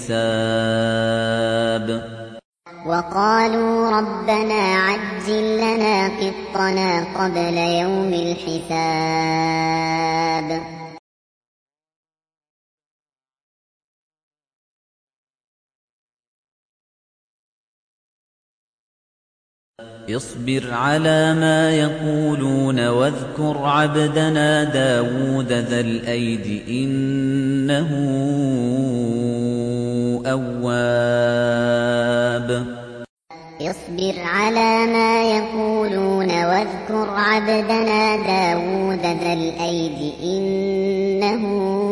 الحساب وقالوا ربنا عجل لنا قطنا قبل يوم الحساب اصبر على ما يقولون واذكر عبدنا داود ذا الأيد إنه أواب اصبر على ما يقولون واذكر عبدنا داود ذا الأيد إنه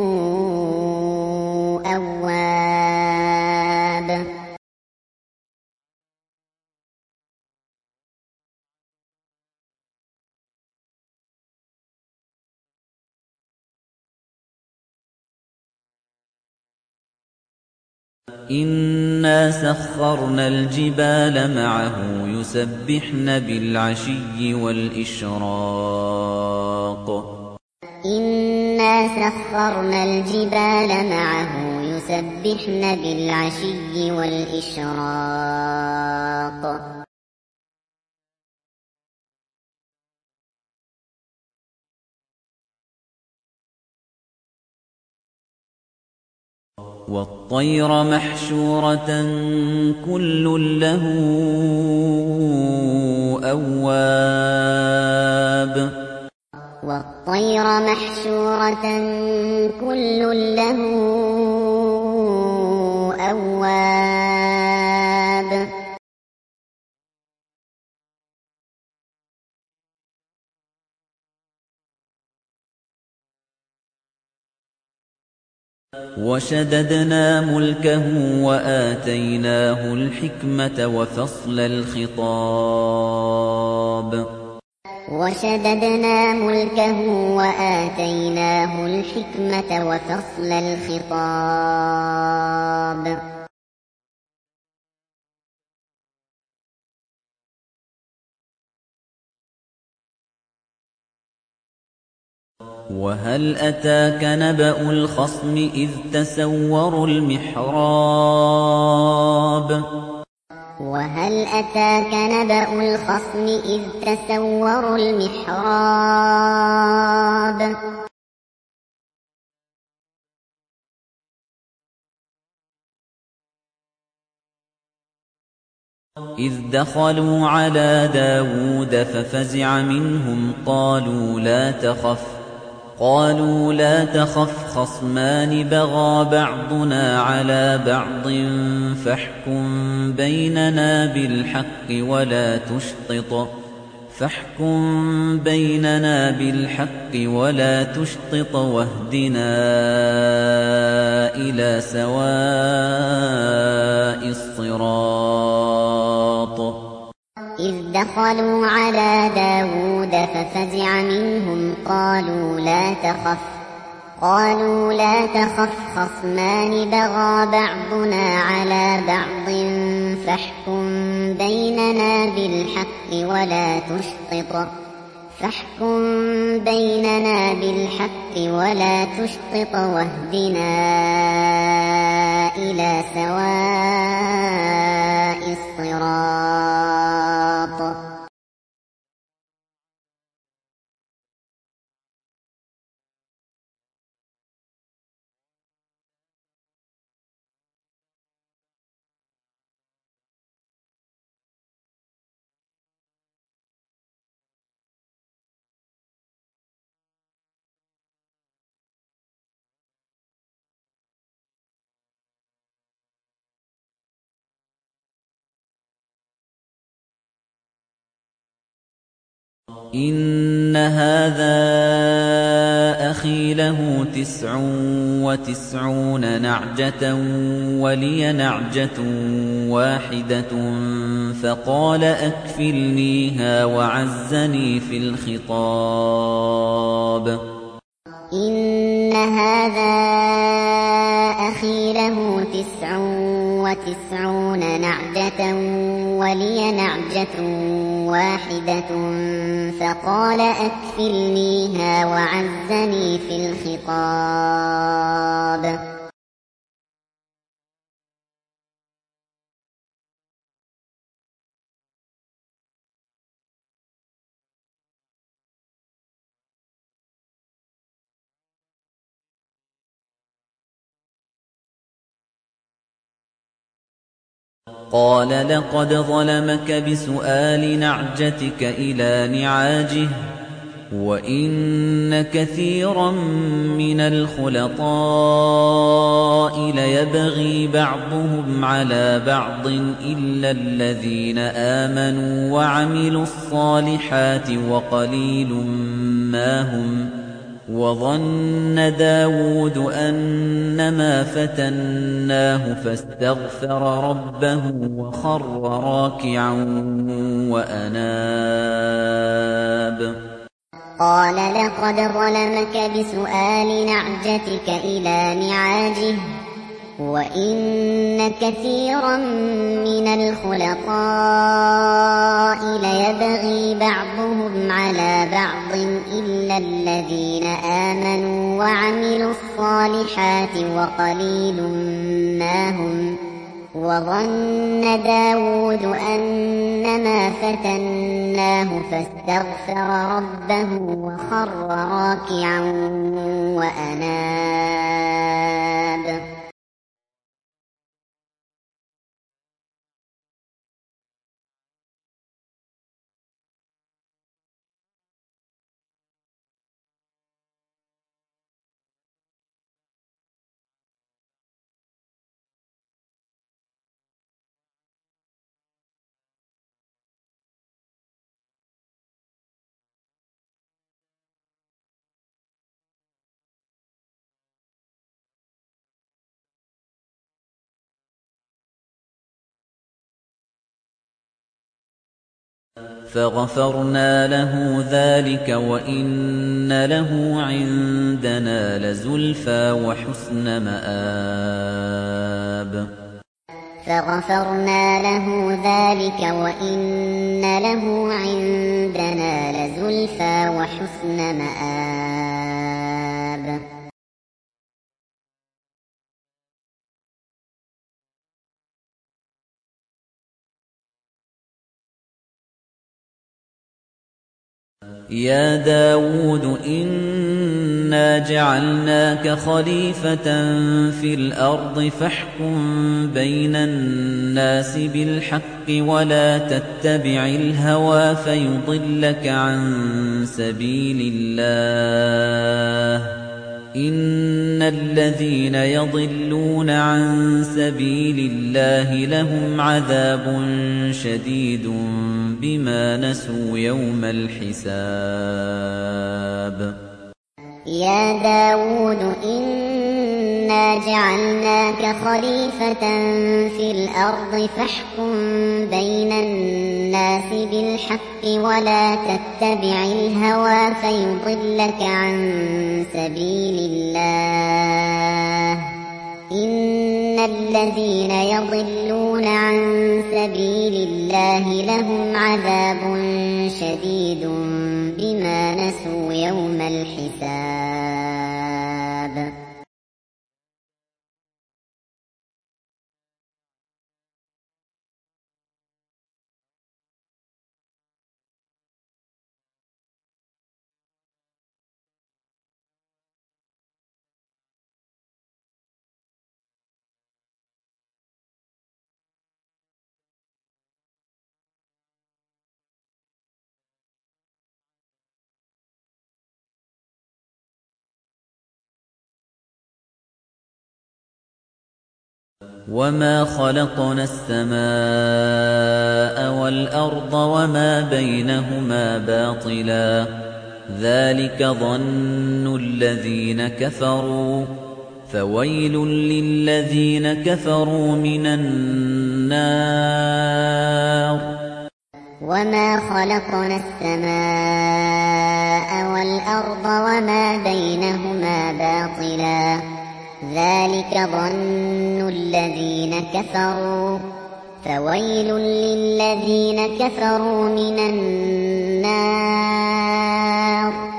أواب إنا سخرنا الجبال معه يسبحن بالعشي والإشراق إنا سخرنا الجبال معه يسبحن بالعشي والإشراق والطير محشورة كل له أواب والطير محشورة كل له أواب وشددنا ملكه وآتيناه الحكمة وفصل الخطاب وشددنا ملكه وآتيناه الحكمة وفصل الخطاب وهل أتاك نبأ الخصم إذ تسوروا المحراب وهل أتاك نبأ الخصم إذ تسوروا المحراب إذ دخلوا على داود ففزع منهم قالوا لا تخف خصمان بغى بعضنا على بعض فاحكم بيننا بالحق ولا تشطط واهدنا إلى سواء الصراط إذ دخلوا على داود ففزع منهم قالوا قالوا لا تخف خصمان بغى بعضنا على بعض فاحكم بيننا بالحق ولا تشطط واهدنا إلى سواء الصراط. إن هذا أخي له 99 نعجة ولي نعجة واحدة فقال أكفلنيها وعزني في الخطاب. إن هذا أخي له 99 نعجة ولي نعجة واحدة فقال أكفلنيها وعزني في الخطاب. قال لقد ظلمك بسؤال نعجتك إلى نعاجه وإن كثيرا من الخلطاء ليبغي بعضهم على بعض إلا الذين آمنوا وعملوا الصالحات وقليل ما هم. وظن داود أنما فتناه فاستغفر ربه وخر راكعا وأناب. قال لقد ظلمك بسؤال نعجتك إلى نعاجه وإن كثيرا من الخلطاء ليبغي بعضهم على بعض إلا الذين آمنوا وعملوا الصالحات وقليل ما هم. وظن داود أنما فتناه فاستغفر ربه وخر راكعا وأناب. فغفرنا له ذلك وإن له عندنا لزلفى وحسن مآب. فغفرنا له ذلك وإن له عندنا لزلفى وحسن مآب. يا داود إنا جعلناك خليفة في الأرض فاحكم بين الناس بالحق ولا تتبع الهوى فيضلك عن سبيل الله إن الذين يضلون عن سبيل الله لهم عذاب شديد بما نسوا يوم الحساب. يا داود إنا جعلناك خليفة في الأرض فاحكم بين الناس للناس بالحق ولا تتبع الهوى فيضلك عن سبيل الله إن الذين يضلون عن سبيل الله لهم عذاب شديد بما نسوا يوم الحساب وَمَا خَلَقْنَا السَّمَاءَ وَالْأَرْضَ وَمَا بَيْنَهُمَا بَاطِلًا ۚ ذَلِكَ ظَنُّ الَّذِينَ كَفَرُوا ۚ فَوَيْلٌ لِّلَّذِينَ كَفَرُوا مِنَ النَّارِ وما خلقنا السماء والأرض وما بينهما باطلا ذلك ظن الذين كفروا فويل للذين كفروا من النار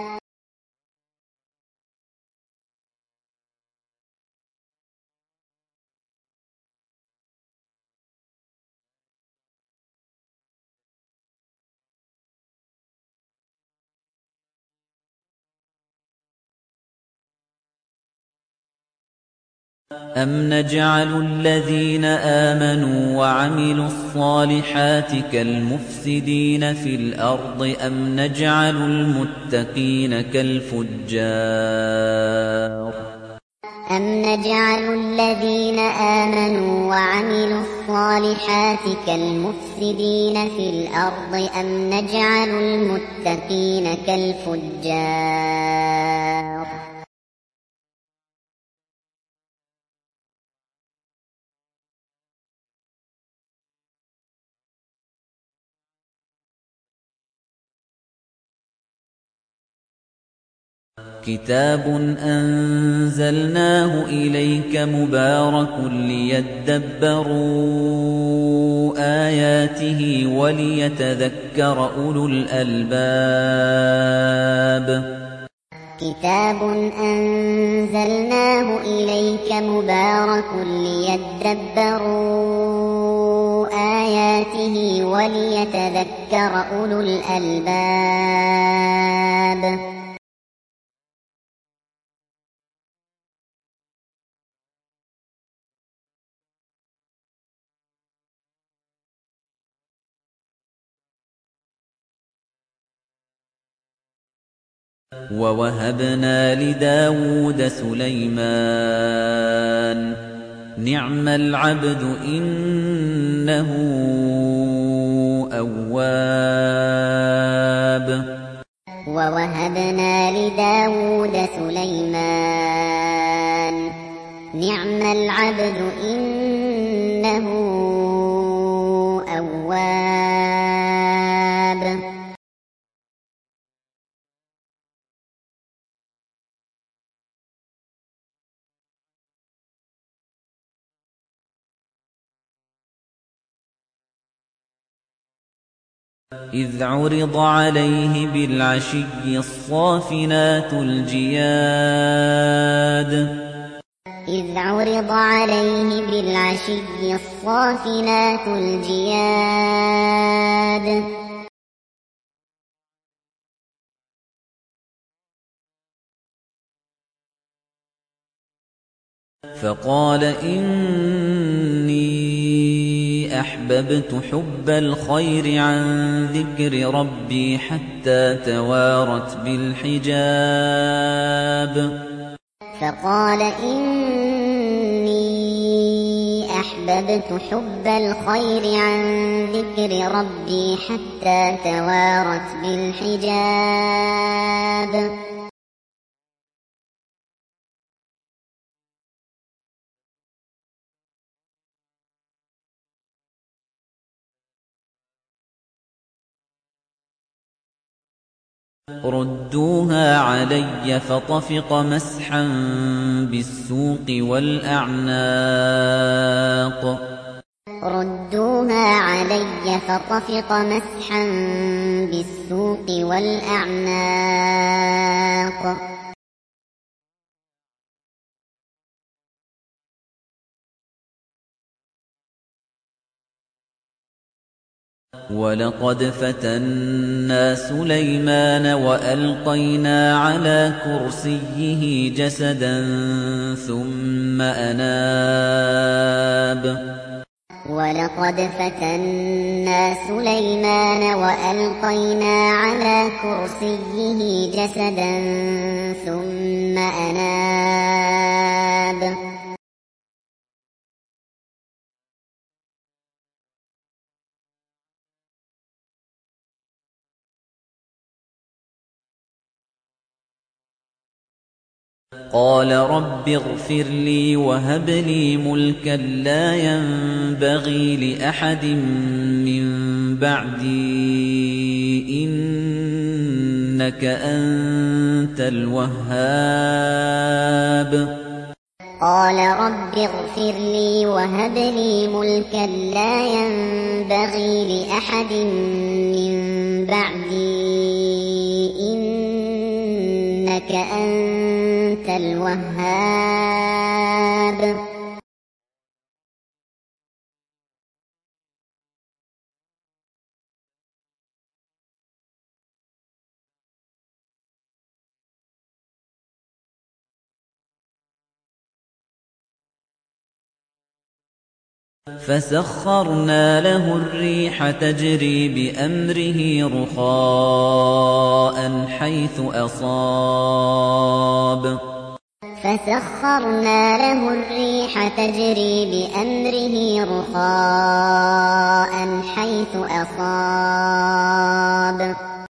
أَمْ نَجْعَلُ الَّذِينَ آمَنُوا وَعَمِلُوا الصَّالِحَاتِ كَالْمُفْسِدِينَ فِي الْأَرْضِ أَمْ نَجْعَلُ الْمُتَّقِينَ كَالْفُجَّارِ أَمْ نَجْعَلُ الَّذِينَ آمَنُوا وَعَمِلُوا الصَّالِحَاتِ كَالْمُفْسِدِينَ في الْأَرْضِ أَمْ نَجْعَلُ الْمُتَّقِينَ كَالْفُجَّارِ كِتَابٌ أَنزَلْنَاهُ إِلَيْكَ مُبَارَكٌ لِّيَدَّبَّرُوا آيَاتِهِ وَلِيَتَذَكَّرَ أُولُو الْأَلْبَابِ كتاب أنزلناه إليك مبارك ليدبروا آياته وليتذكر أولو الألباب وَوَهَبْنَا لِدَاوُودَ سُلَيْمَانَ ۚ نِعْمَ الْعَبْدُ ۖ إِنَّهُ أَوَّابٌ وَوَهَبْنَا لِدَاوُودَ سُلَيْمَانَ ۚ نِعْمَ الْعَبْدُ ۖ إِنَّهُ أَوَّابٌ إِذْ عُرِضَ عَلَيْهِ بِالْعَشِيِّ الصَّافِنَاتُ الْجِيَادُ إذ عرض عليه بالعشي الصافنات الجياد فقال إني أحببت حب الخير عن ذكر ربي حتى توارت بالحجاب فقال إني أحببت حب الخير عن ذكر ربي حتى توارت بالحجاب رُدُّوهَا عَلَيَّ فَطَفِقَ مَسْحًا بِالسُّوقِ وَالْأَعْنَاقِ رُدُّوهَا عَلَيَّ فَطَفِقَ مَسْحًا بِالسُّوقِ وَالْأَعْنَاقِ وَلَقَدْ فَتَنَّا سُلَيْمَانَ وَأَلْقَيْنَا عَلَىٰ كُرْسِيِّهِ جَسَدًا ثُمَّ أَنَابَ وَلَقَدْ فَتَنَّا سُلَيْمَانَ وَأَلْقَيْنَا عَلَىٰ كُرْسِيِّهِ جَسَدًا ثُمَّ أَنَابَ قَالَ رَبِّ اغْفِرْ لِي وَهَبْ لِي مُلْكًا لَّا يَنبَغِي لِأَحَدٍ مِّن بَعْدِي ۖ إِنَّكَ أَنتَ الْوَهَّابُ قَالَ رَبِّ اغْفِرْ لِي وَهَبْ لِي مُلْكًا لَّا يَنبَغِي لِأَحَدٍ مِّن بَعْدِي ۖ إِنَّكَ أَنتَ الْوَهَّابُ فَسَخَّرْنَا لَهُ الرِّيحَ تَجْرِي بِأَمْرِهِ رُخَاءً حَيْثُ أَصَابَ فَسَخَّرْنَا لَهُ الرِّيحَ تَجْرِي بِأَمْرِهِ رُخَاءً حَيْثُ أَصَابَ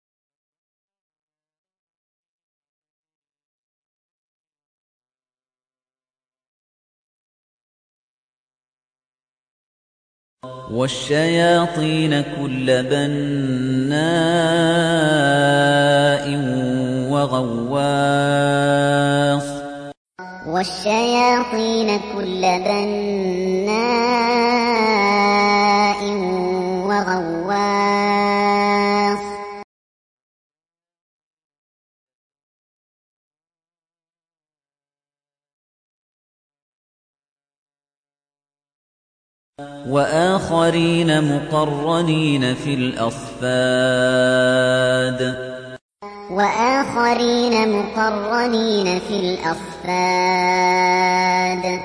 وَالشَّيَاطِينَ كُلَّ بَنَّاءٍ وَغَوَّاصٍ وَالشَّيَاطِينَ كُلَّ بَنَّاءٍ وَغَوَّاصٍ وَآخَرِينَ مُقَرَّنِينَ فِي الْأَصْفَادِ وَآخَرِينَ مُقَرَّنِينَ فِي الْأَصْفَادِ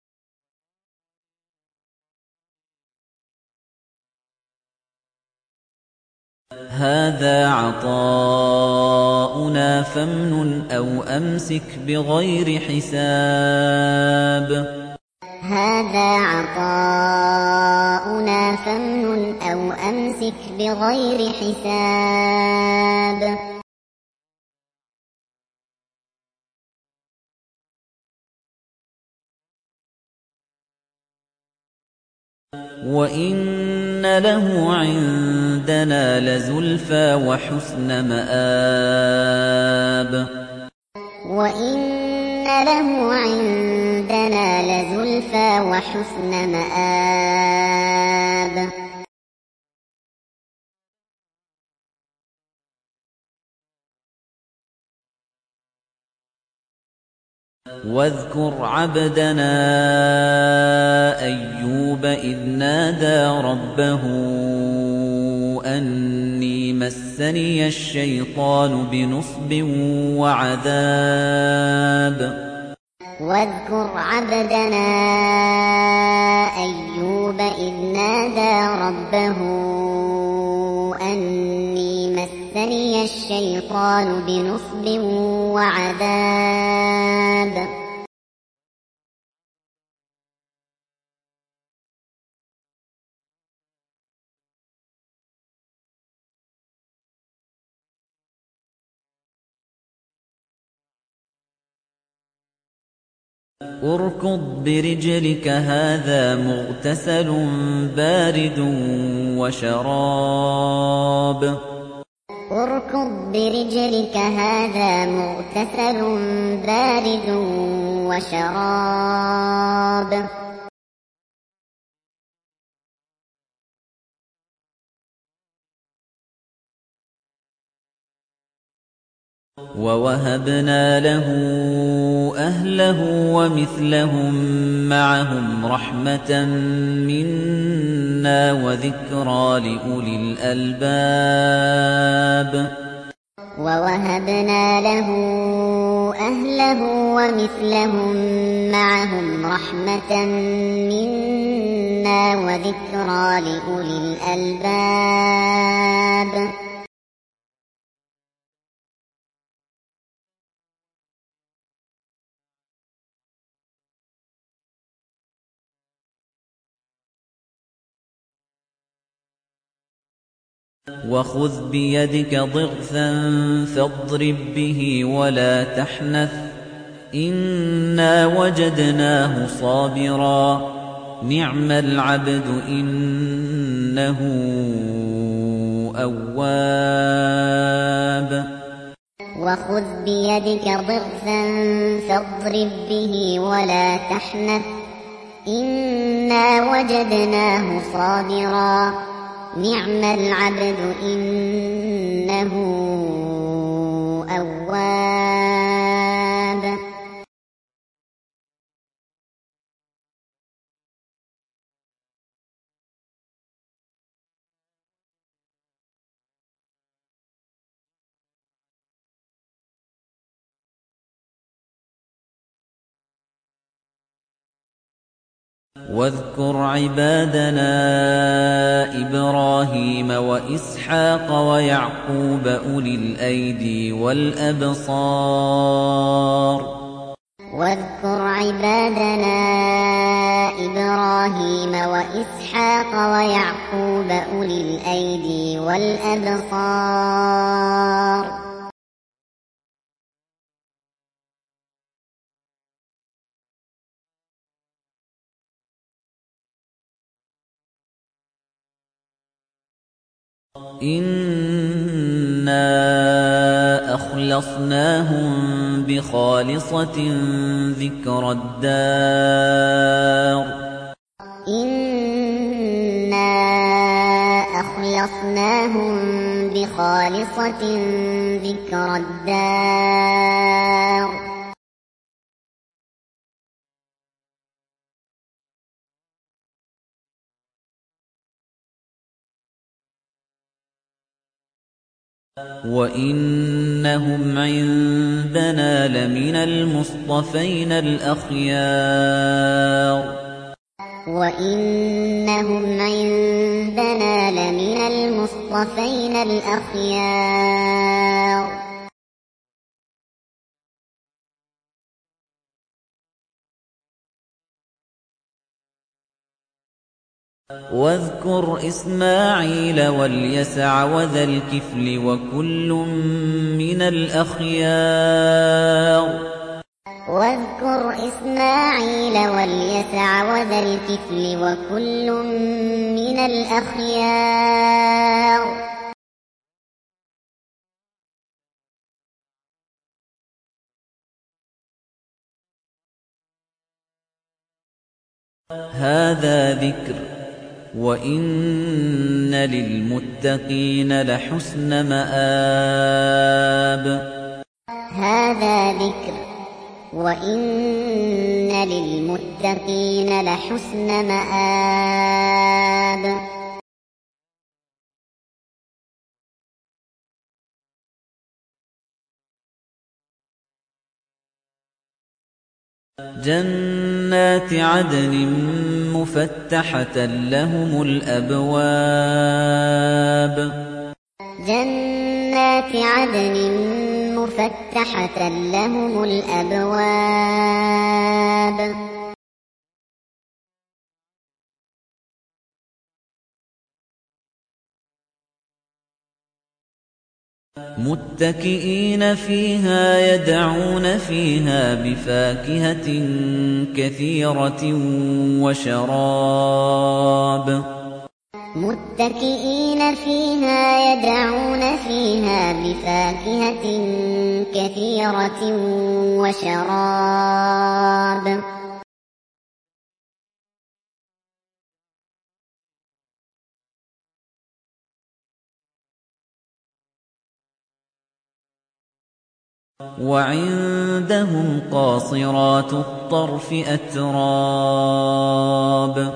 هَٰذَا عَطَاؤُنَا فَامْنُنْ أَوْ أَمْسِكْ بِغَيْرِ حِسَابٍ هَٰذَا عَطَاؤُنَا فَامْنُنْ أَوْ أَمْسِكْ بِغَيْرِ حِسَابٍ وَإِنَّ لَهُ عِندَنَا لَزُلْفَىٰ وَحُسْنَ مَآبٍ وَإِنَّ لَهُ عِندَنَا لَزُلْفَىٰ وَحُسْنَ مَآبٍ وَاذْكُرْ عَبْدَنَا أَيُّوبَ إِذْ نَادَىٰ رَبَّهُ أَنِّي مَسَّنِيَ الشَّيْطَانُ بِنُصْبٍ وَعَذَابٍ وَاذْكُرْ عَبْدَنَا أَيُّوبَ إِذْ نَادَىٰ رَبَّهُ أَنِّي مَسَّنِيَ الشَّيْطَانُ بِنُصْبٍ وَعَذَابٍ ارْكُضْ بِرِجْلِكَ هَٰذَا مُغْتَسَلٌ بَارِدٌ وَشَرَابٌ اركض برجلك هذا مغتسل بارد وشراب وَوَهَبْنَا لَهُ أَهْلَهُ وَمِثْلَهُم مَّعَهُمْ رَحْمَةً مِّنَّا وَذِكْرَىٰ لِأُولِي الْأَلْبَابِ وَوَهَبْنَا لَهُ أَهْلَهُ وَمِثْلَهُم مَّعَهُمْ رَحْمَةً مِّنَّا وَذِكْرَىٰ لِأُولِي الْأَلْبَابِ وَخُذْ بِيَدِكَ ضِغْثًا فَاضْرِب بِّهِ وَلَا تَحْنَثْ ۗ إِنَّا وَجَدْنَاهُ صَابِرًا نِّعْمَ الْعَبْدُ إِنَّهُ أَوَّابٌ وَخُذْ بِيَدِكَ ضِغْثًا فَاضْرِب بِّهِ وَلَا تَحْنَثْ ۗ إِنَّا وَجَدْنَاهُ صَابِرًا نِّعْمَ الْعَبْدُ إِنَّهُ أَوَّابٌ وَاذْكُرْ عِبَادَنَا إِبْرَاهِيمَ وَإِسْحَاقَ وَيَعْقُوبَ أُولِي الْأَيْدِي وَالْأَبْصَارِ وَاذْكُرْ عِبَادَنَا إِبْرَاهِيمَ وَإِسْحَاقَ وَيَعْقُوبَ أُولِي الْأَيْدِي وَالْأَبْصَارِ إِنَّا أَخْلَصْنَاهُم بِخَالِصَةٍ ذِكْرَى الدَّارِ إِنَّا أَخْلَصْنَاهُم بِخَالِصَةٍ ذِكْرَى الدَّارِ وَإِنَّهُمْ عِندَنَا لَمِنَ الْمُصْطَفَيْنَ الْأَخْيَارِ وَإِنَّهُمْ عِندَنَا لَمِنَ الْمُصْطَفَيْنَ الْأَخْيَارِ وَاذْكُرْ إِسْمَاعِيلَ وَالْيَسَعَ وَذَا الْكِفْلِ وَكُلٌّ مِّنَ الْأَخْيَارِ وَاذْكُرْ إِسْمَاعِيلَ وَالْيَسَعَ وَذَا الْكِفْلِ وَكُلٌّ مِّنَ الْأَخْيَارِ هَٰذَا ذِكْرٌ وَإِنَّ لِلْمُتَّقِينَ لَحُسْنَ مَآبٍ هَٰذَا ذِكْرٌ وَإِنَّ لِلْمُتَّقِينَ لَحُسْنَ مَآبٍ جَنَّاتِ عَدْنٍ مُّفَتَّحَةً لَّهُمُ الْأَبْوَابُ جَنَّاتِ عَدْنٍ مُّفَتَّحَةً لَّهُمُ الْأَبْوَابُ مُتَّكِئِينَ فِيهَا يَدْعُونَ فِيهَا بِفَاكِهَةٍ كَثِيرَةٍ وَشَرَابٍ متكئين فيها يدعون فيها بفاكهة كثيرة وشراب. وعندهم قاصرات الطرف أتراب.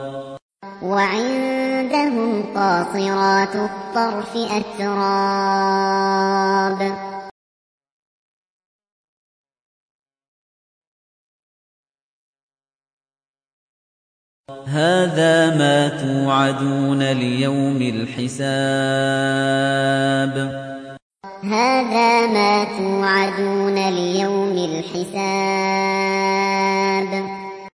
وعندهم قاصرات الطرف أتراب. هذا ما توعدون ليوم الحساب. هذا ما توعدون ليوم الحساب.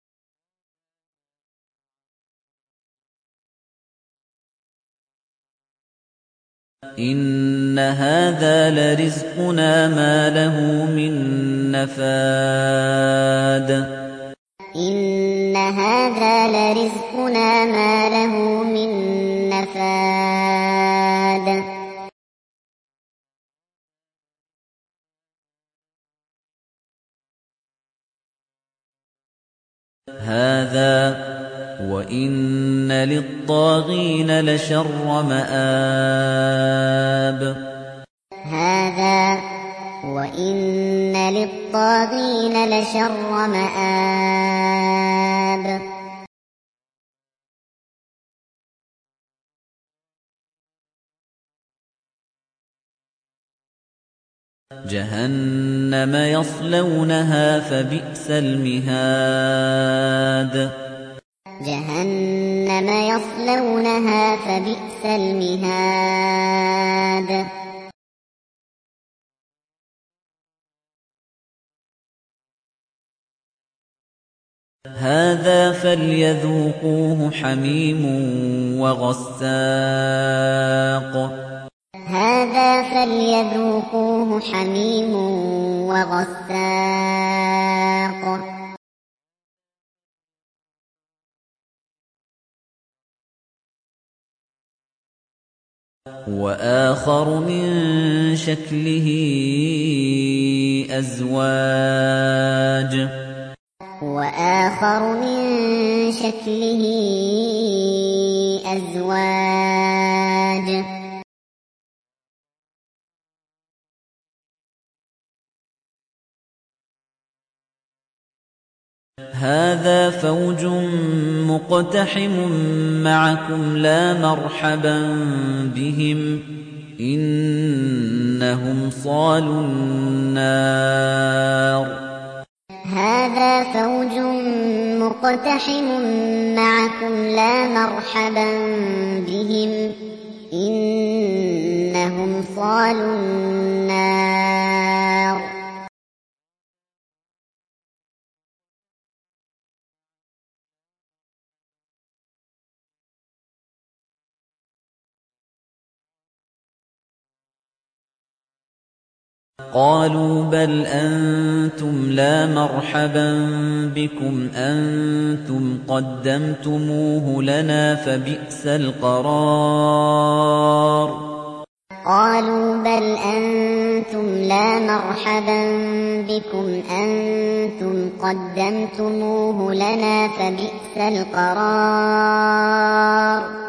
إن هذا لرزقنا ما له من نفاد. إن هذا لرزقنا ما له من نفاد. هذا وإن للطاغين لشر مآب. هذا وإن للطاغين لشر مآب. جهنم يصلونها فبئس المهاد. جهنم يصلونها فبئس المهاد. هذا فليذوقوه حميم وغساق. هذا فليذوقوه حميم وغساق. وآخر من شكله أزواج. وآخر من شكله أزواج. هذا فوج مقتحم معكم لا مرحبا بهم إنهم صالوا النار. هذا فوج مقتحم معكم لا مرحبا بهم إنهم صالوا النار. قالوا بل أنتم لا مرحبا بكم أنتم قدمتموه لنا فبئس القرار. قالوا بل أنتم لا مرحبا بكم أنتم قدمتموه لنا فبئس القرار.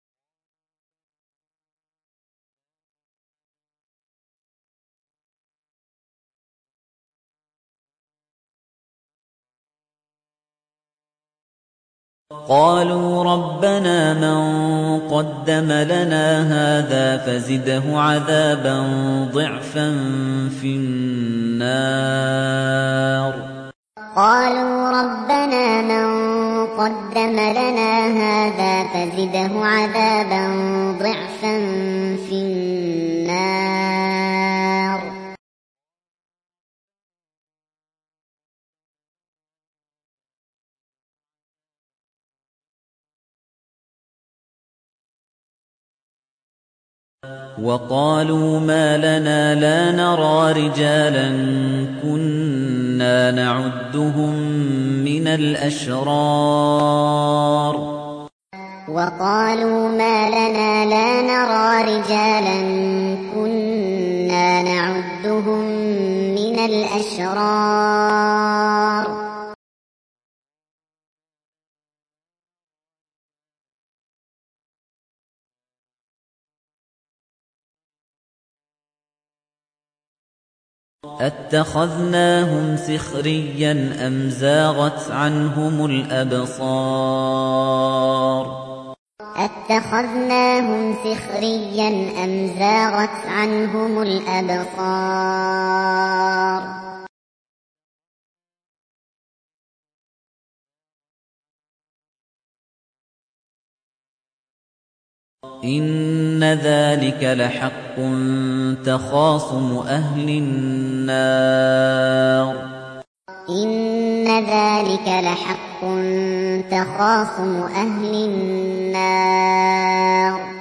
قالوا ربنا من قدم لنا هذا فزده عذابا ضعفا في النار. قالوا ربنا من قدم لنا هذا فزده عذابا ضعفا في النار. وقالوا ما لنا لا نرى رجالا كنا نعدهم من الأشرار. وقالوا ما لنا لا نرى رجالا كنا نعدهم من الأشرار أَتَّخَذْنَاهُمْ سِخْرِيًّا أَمْ زَاغَتْ عَنْهُمُ الْأَبْصَارُ أَتَّخَذْنَاهُمْ سِخْرِيًّا أَمْ زَاغَتْ عَنْهُمُ الْأَبْصَارُ إِنَّ ذَلِكَ لَحَقٌّ تَخَاصُمُ أَهْلِ النَّارِ إِنَّ ذَلِكَ لَحَقٌّ تَخَاصُمُ أَهْلِ النَّارِ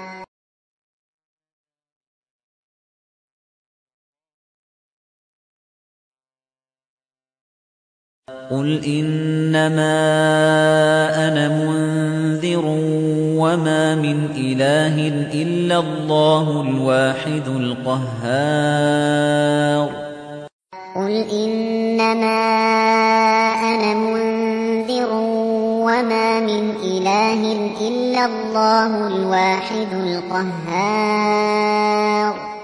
قُلْ إِنَّمَا أَنَا مُنذِرٌ وَمَا مِنْ إِلَٰهٍ إِلَّا اللَّهُ الْوَاحِدُ الْقَهَّارُ قُلْ إِنَّمَا أَنَا مُنذِرٌ وَمَا مِنْ إِلَٰهٍ إِلَّا اللَّهُ الْوَاحِدُ الْقَهَّارُ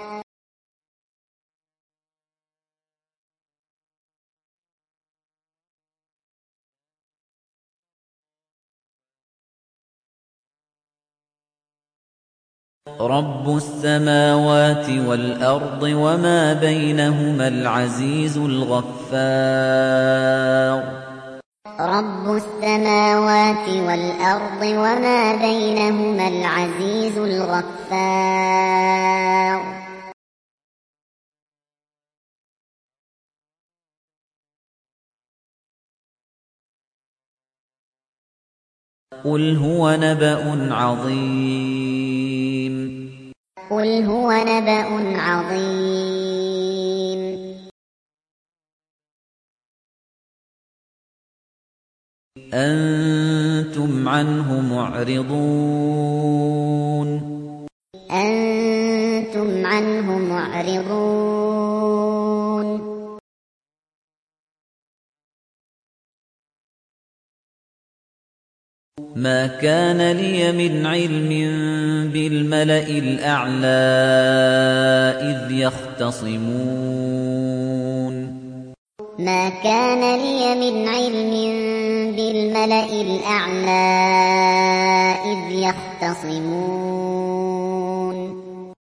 رَبُّ السَّمَاوَاتِ وَالْأَرْضِ وَمَا بَيْنَهُمَا الْعَزِيزُ الْغَفَّارُ رَبُّ السَّمَاوَاتِ وَالْأَرْضِ وَمَا بَيْنَهُمَا الْعَزِيزُ الْغَفَّارُ قُلْ هُوَ نَبَأٌ عَظِيمٌ قُلْ هُوَ نَبَأٌ عَظِيمٌ أَنتُمْ عَنْهُ مُعْرِضُونَ أَنتُمْ عَنْهُ مُعْرِضُونَ مَا كَانَ لِيَ مِنْ عِلْمٍ بِالْمَلَإِ الْأَعْلَىٰ إِذْ يَخْتَصِمُونَ مَا كَانَ لِيَ مِنْ عِلْمٍ بِالْمَلَإِ الْأَعْلَىٰ إِذْ يَخْتَصِمُونَ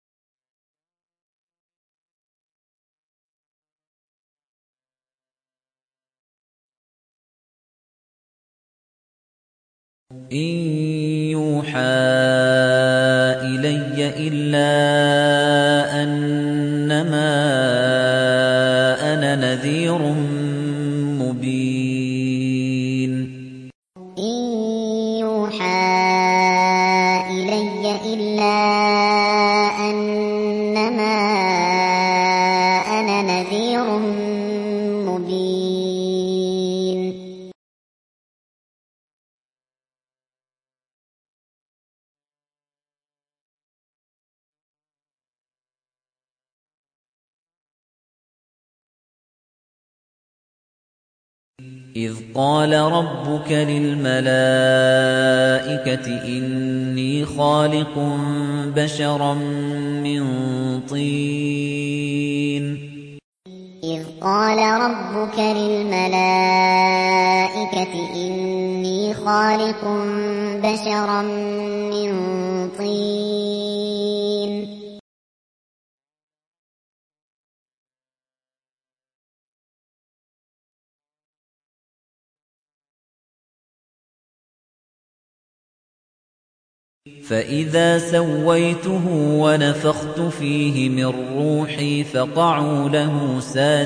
إِن يُوحَىٰ إِلَيَّ إِلَّا أَنَّمَا أَنَا نَذِيرٌ مُّبِينٌ إِن يُوحَىٰ إِلَيَّ إِلَّا أَنَّمَا أَنَا نَذِيرٌ مُّبِينٌ إِذْ قَالَ رَبُّكَ لِلْمَلَائِكَةِ إِنِّي خَالِقٌ بَشَرًا مِّن طِينٍ إِذْ قَالَ رَبُّكَ لِلْمَلَائِكَةِ إِنِّي خَالِقٌ بَشَرًا مِّن طِينٍ فَإِذَا سَوَّيْتُهُ وَنَفَخْتُ فِيهِ مِن رُّوحِي فَقَعُوا لَهُ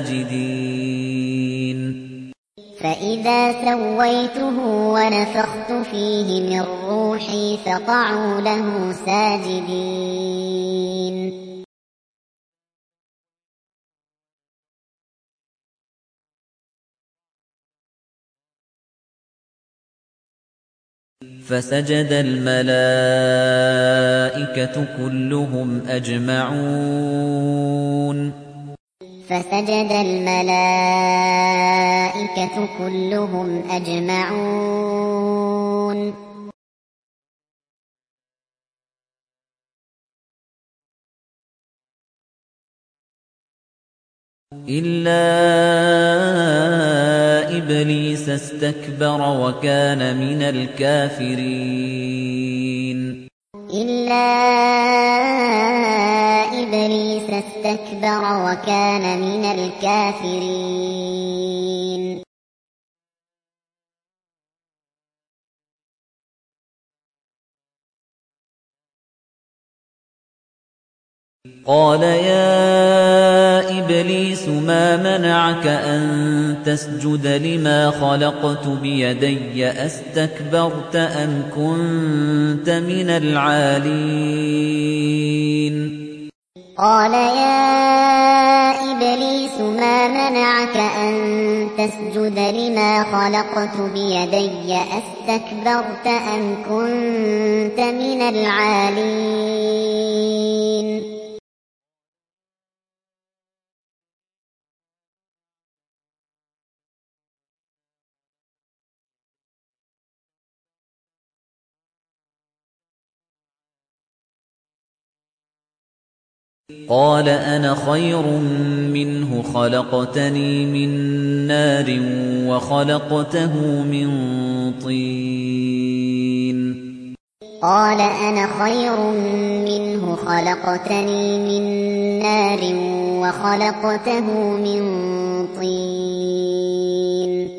سَاجِدِينَ فَإِذَا سَوَّيْتُهُ وَنَفَخْتُ فِيهِ مِن رُّوحِي فَقَعُوا لَهُ سَاجِدِينَ فسجد الملائكة كلهم أجمعون فسجد الملائكة كلهم أجمعون إلا إبليس استكبر وكان من الكافرين إلا إبليس استكبر وكان من الكافرين قال يا إبليس ما منعك أن تسجد لما خلقت بيدي أستكبرت أم كنت من العالين قال يا إبليس ما منعك أن تسجد لما خلقت بيدي أستكبرت أم كنت من العالين قال أنا خير منه خلقتني من نار وخلقته من طين قال أنا خير منه خلقتني من نار وخلقته من طين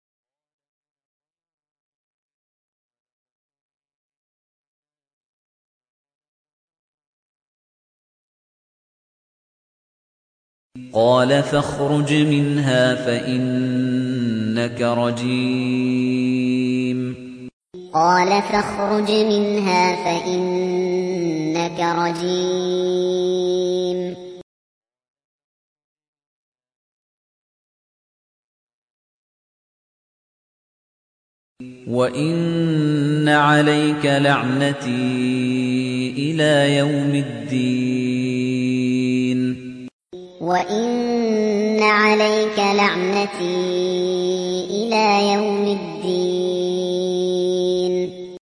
قال فاخرج منها فإنك رجيم قال فاخرج منها فإنك رجيم وإن عليك لعنتي إلى يوم الدين وإن عليك لعنتي إلى يوم الدين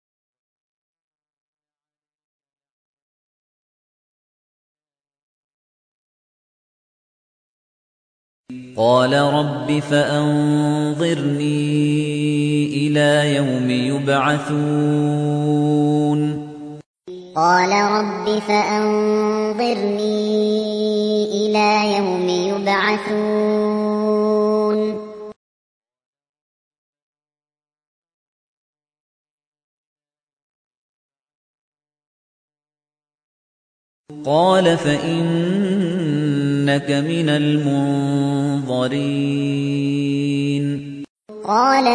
قال رب فأنظرني إلى يوم يبعثون قال رب فأنظرني إلى يوم يبعثون قال فإنك من المنظرين قال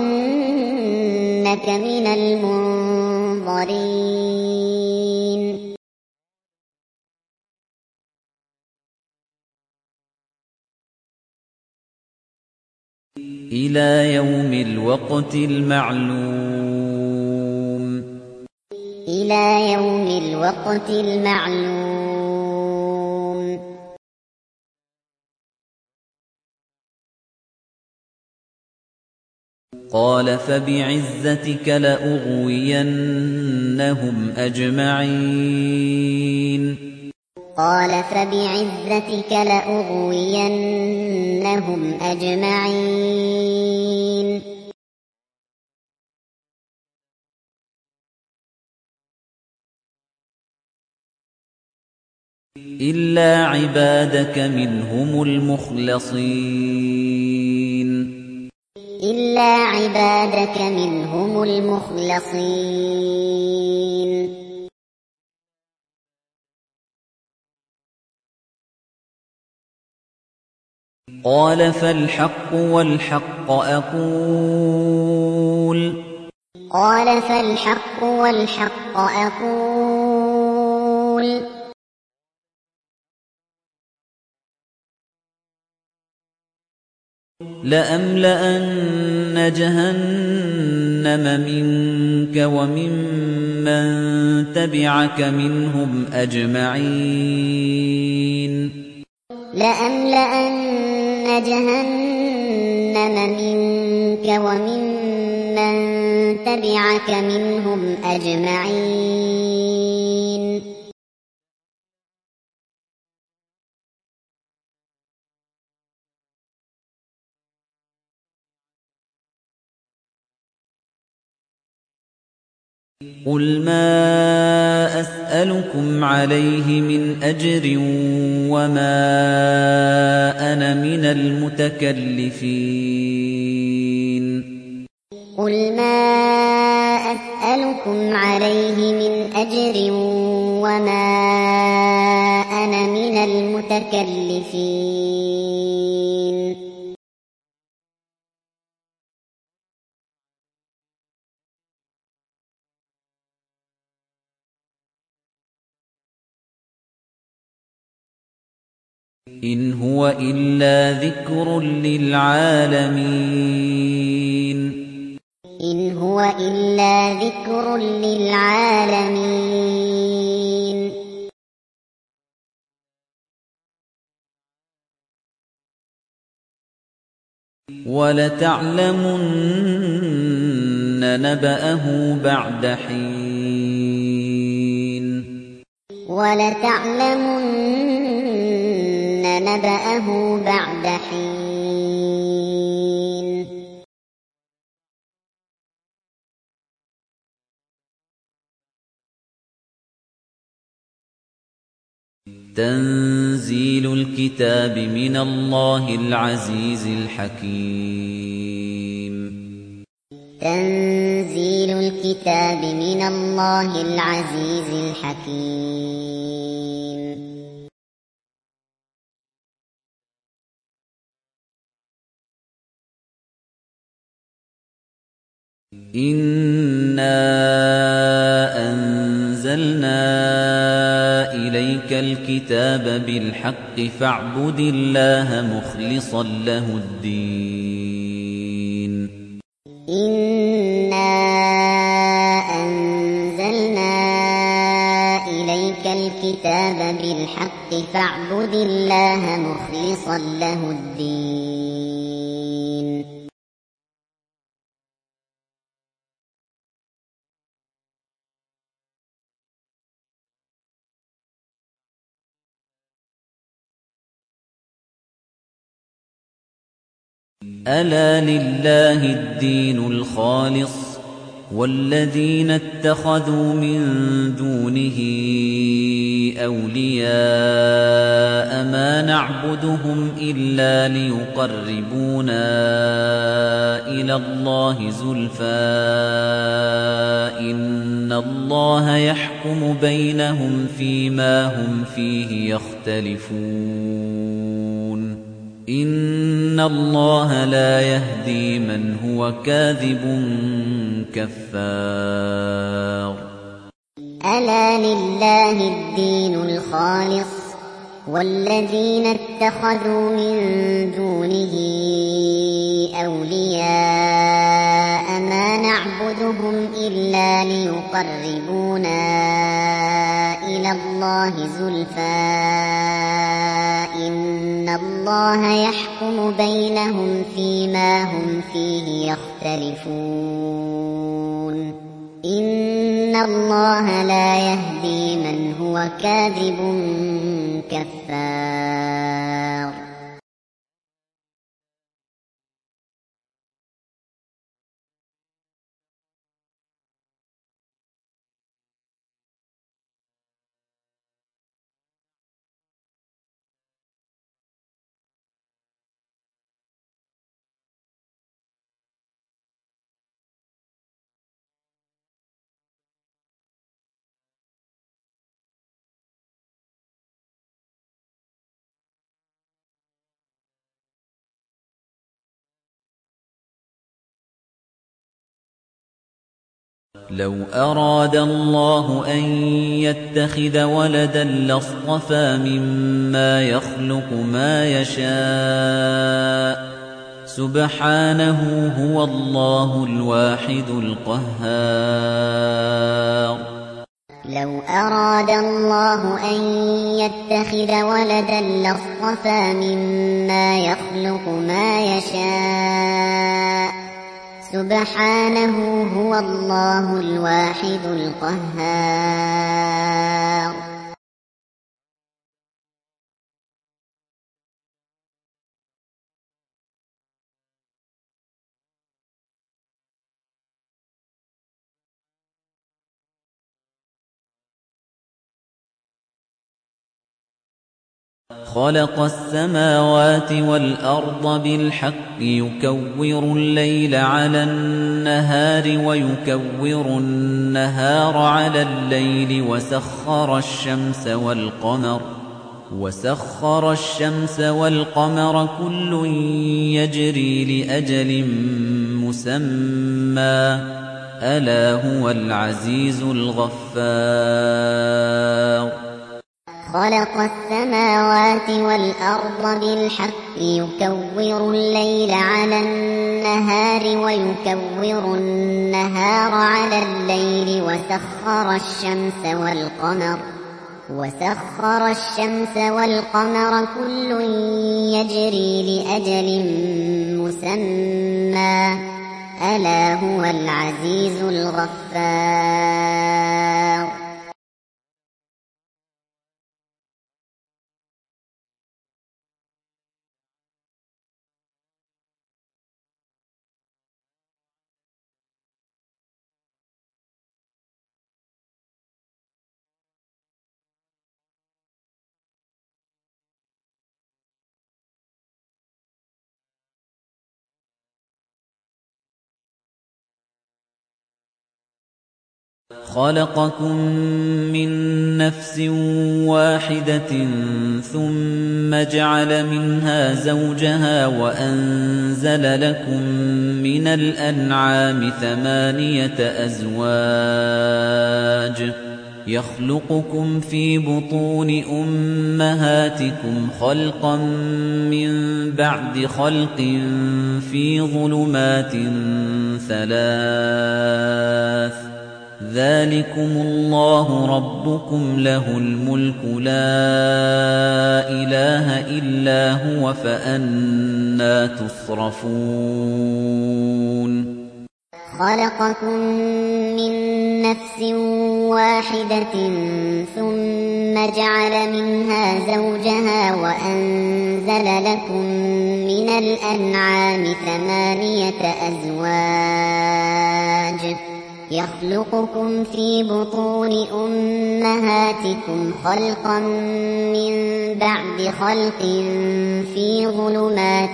فإنك من المنظرين إلى يوم الوقت المعلوم إلى يوم الوقت المعلوم قال فبعزتك لأغوينهم أجمعين قال فبعزتك لأغوينهم أجمعين إلا عبادك منهم المخلصين إلا عبادك منهم المخلصين قال فالحق والحق أقول قال فالحق والحق أقول لأملأن جهنم مِنكَ وَمِمَّن تَبِعَكَ مِنْهُمْ أَجْمَعِينَ لَأَمْلَأَنَّ جَهَنَّمَ مِنكَ وَمِمَّن تَبِعَكَ مِنْهُمْ أَجْمَعِينَ قُلْ مَا أَسْأَلُكُمْ عَلَيْهِ مِنْ أَجْرٍ وَمَا أَنَا مِنَ الْمُتَكَلِّفِينَ قُلْ مَا أَسْأَلُكُمْ عَلَيْهِ مِنْ أَجْرٍ وَمَا أَنَا مِنَ الْمُتَكَلِّفِينَ إِنْ هُوَ إِلَّا ذِكْرٌ لِّلْعَالَمِينَ إِنْ هُوَ إِلَّا ذِكْرٌ لِّلْعَالَمِينَ وَلَتَعْلَمُنَّ نَبَأَهُ بَعْدَ حِينٍ وَلَتَعْلَمُنَّ نَبَأَهُ بَعْدَ حِينٍ تَنزِيلُ الْكِتَابِ مِنَ اللَّهِ الْعَزِيزِ الْحَكِيمِ تَنزِيلُ الْكِتَابِ مِنَ اللَّهِ الْعَزِيزِ الْحَكِيمِ إِنَّا أَنزَلْنَا إِلَيْكَ الْكِتَابَ بِالْحَقِّ فَاعْبُدِ اللَّهَ مُخْلِصًا لَّهُ الدِّينَ إِنَّا أَنزَلْنَا إِلَيْكَ الْكِتَابَ بِالْحَقِّ فَاعْبُدِ اللَّهَ مُخْلِصًا لَّهُ الدِّينَ أَلَا لِلَّهِ الدِّينُ الْخَالِصُ وَالَّذِينَ اتَّخَذُوا مِن دُونِهِ أَوْلِيَاءَ مَا نَعْبُدُهُمْ إِلَّا لِيُقَرِّبُونَا إِلَى اللَّهِ زُلْفَىٰ إِنَّ اللَّهَ يَحْكُمُ بَيْنَهُمْ فِيمَا هُمْ فِيهِ يَخْتَلِفُونَ إِنَّ اللَّهَ لَا يَهْدِي مَنْ هُوَ كَاذِبٌ كَفَّارٌ أَلَا لِلَّهِ الدِّينُ الْخَالِصُ وَالَّذِينَ اتَّخَذُوا مِن دُونِهِ أَوْلِيَاءَ مَا نَعْبُدُهُمْ إِلَّا لِيُقَرِّبُونَا إِلَى اللَّهِ زُلْفَىٰ إِنَّ اللَّهَ يَحْكُمُ بَيْنَهُمْ فِيمَا هُمْ فِيهِ يَخْتَلِفُونَ إِنَّ اللَّهَ لَا يَهْدِي مَنْ هُوَ كَاذِبٌ كَفَّارٌ لو أراد الله أن يتخذ ولدا لاصطفى مما يخلق ما يشاء سبحانه هو الله الواحد القهار لو أراد الله أن يتخذ ولدا لاصطفى مما يخلق ما يشاء سبحانه هو الله الواحد القهار خلق السماوات والأرض بالحق يكور الليل على النهار ويكور النهار على الليل وسخر الشمس والقمر كل يجري لأجل مسمى ألا هو العزيز الغفار خلق السماوات والأرض بالحق يكور الليل على النهار ويكور النهار على الليل وسخر الشمس والقمر كل يجري لأجل مسمى ألا هو العزيز الغفار خلقكم من نفس واحدة ثم جعل منها زوجها وأنزل لكم من الأنعام 8 أزواج يخلقكم في بطون أمهاتكم خلقا من بعد خلق في ظلمات 3 ذلكم الله ربكم له الملك لا إله إلا هو فأنى تصرفون خلقكم من نفس واحدة ثم جعل منها زوجها وأنزل لكم من الأنعام 8 أزواج يخلقكم في بطون أمهاتكم خلقا من بعد خلق في ظلمات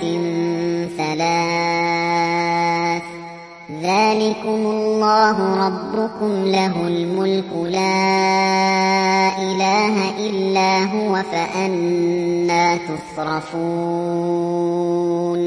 3 ذلكم الله ربكم له الملك لا إله إلا هو فأنى تصرفون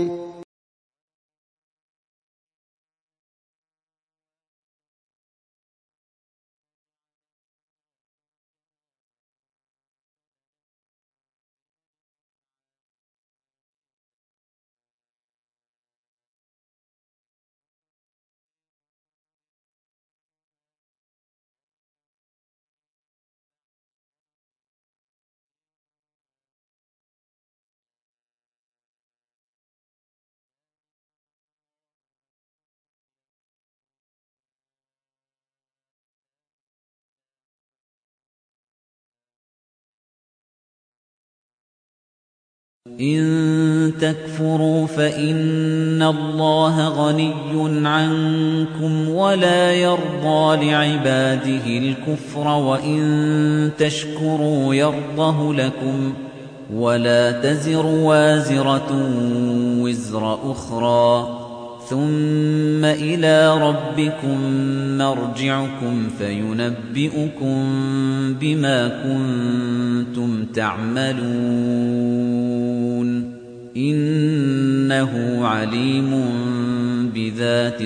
إن تكفروا فإن الله غني عنكم ولا يرضى لعباده الكفر وإن تشكروا يرضه لكم ولا تزر وازرة وزر أخرى ثم إلى ربكم مرجعكم فينبئكم بما كنتم تعملون إنه عليم بذات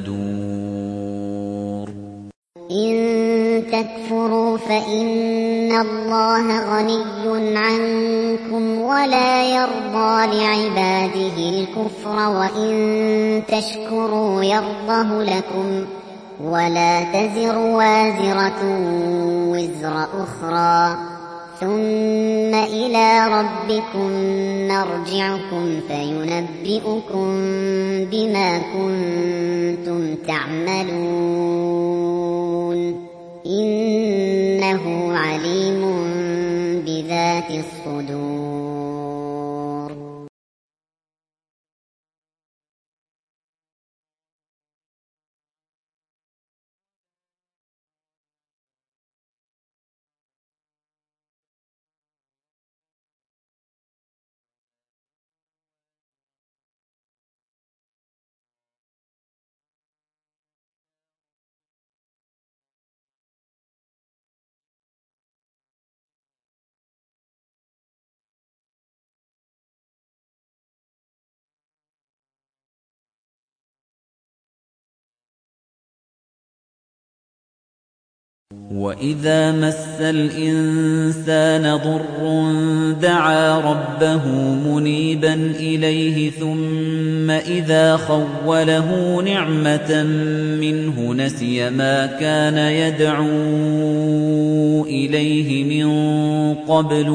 الصدور إن تكفروا فإن اللَّهَ غَنِيٌّ عَنكُمْ وَلَا يَرْضَىٰ لِعِبَادِهِ الْكُفْرَ وَإِن تَشْكُرُوا يَرْضَهُ لَكُمْ وَلَا تَزِرُ وَازِرَةٌ وِزْرَ أُخْرَىٰ ثُمَّ إِلَىٰ رَبِّكُمْ مَرْجِعُكُمْ فَيُنَبِّئُكُم بِمَا كُنتُمْ تَعْمَلُونَ إِنَّهُ عَلِيمٌ بِذَاتِ الصُّدُورِ وَإِذَا مَسَّ الْإِنسَانَ ضُرٌّ دَعَا رَبَّهُ مُنِيبًا إِلَيْهِ ثُمَّ إِذَا خَوَّلَهُ نِعْمَةً مِّنْهُ نَسِيَ مَا كَانَ يَدْعُو إِلَيْهِ مِن قَبْلُ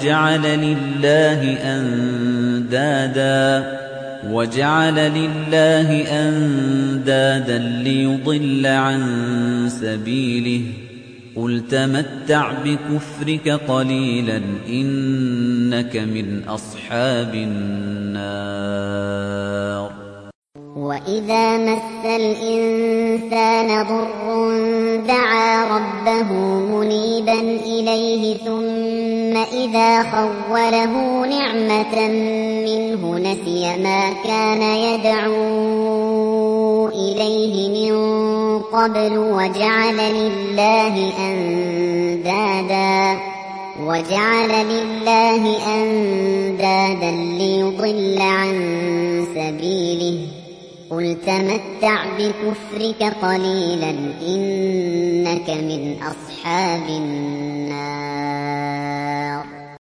وَجَعَلَ لِلَّهِ أَندَادًا لِّيُضِلَّ عَن سَبِيلِهِ قُلْ تَمَتَّعْ بِكُفْرِكَ قَلِيلًا إِنَّكَ مِنْ أَصْحَابِ النَّارِ وَإِذَا مَسَّ الْإِنسَانَ ضُرٌّ دَعَا رَبَّهُ مُنِيبًا إِلَيْهِ ثُمَّ إِذَا خَوَّلَهُ نِعْمَةً مِّنْهُ نَسِيَ مَا كَانَ يَدْعُو إِلَيْهِ مِن قَبْلُ وَجَعَلَ لِلَّهِ أَندَادًا لِّيُضِلَّ عَن سَبِيلِهِ قُلْ تَمَتَّعْ بِكُفْرِكَ قَلِيلًا إِنَّكَ مِنْ أَصْحَابِ النَّارِ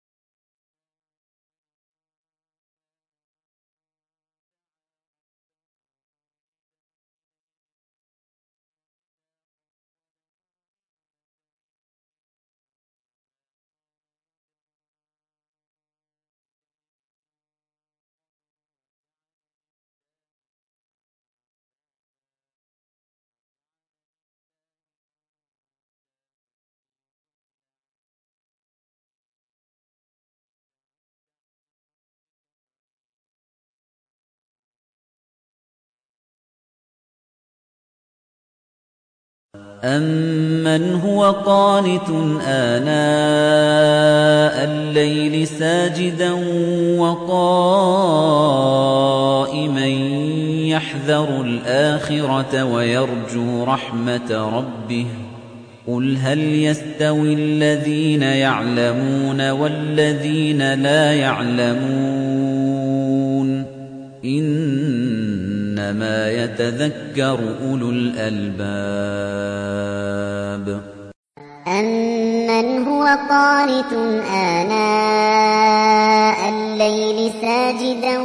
أَمَّنْ هُوَ قَانِتٌ آنَاءَ اللَّيْلِ سَاجِدًا وَقَائِمًا يَحْذَرُ الْآخِرَةَ وَيَرْجُو رَحْمَةَ رَبِّهِ قُلْ هَلْ يَسْتَوِي الَّذِينَ يَعْلَمُونَ وَالَّذِينَ لَا يَعْلَمُونَ إِنَّمَا يَتَذَكَّرُ أُولُو الْأَلْبَابِ أَمَّنْ هُوَ قَانِتٌ آنَاءَ اللَّيْلِ سَاجِدًا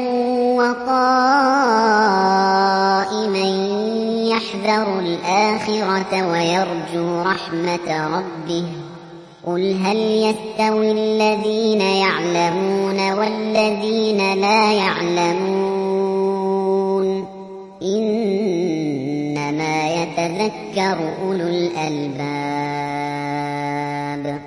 وَقَائِمًا يَحْذَرُ الْآخِرَةَ وَيَرْجُو رَحْمَةَ رَبِّهِ قُلْ هَلْ يَسْتَوِي الَّذِينَ يَعْلَمُونَ وَالَّذِينَ لَا يَعْلَمُونَ إِنَّمَا يَتَذَكَّرُ أُولُو الْأَلْبَابِ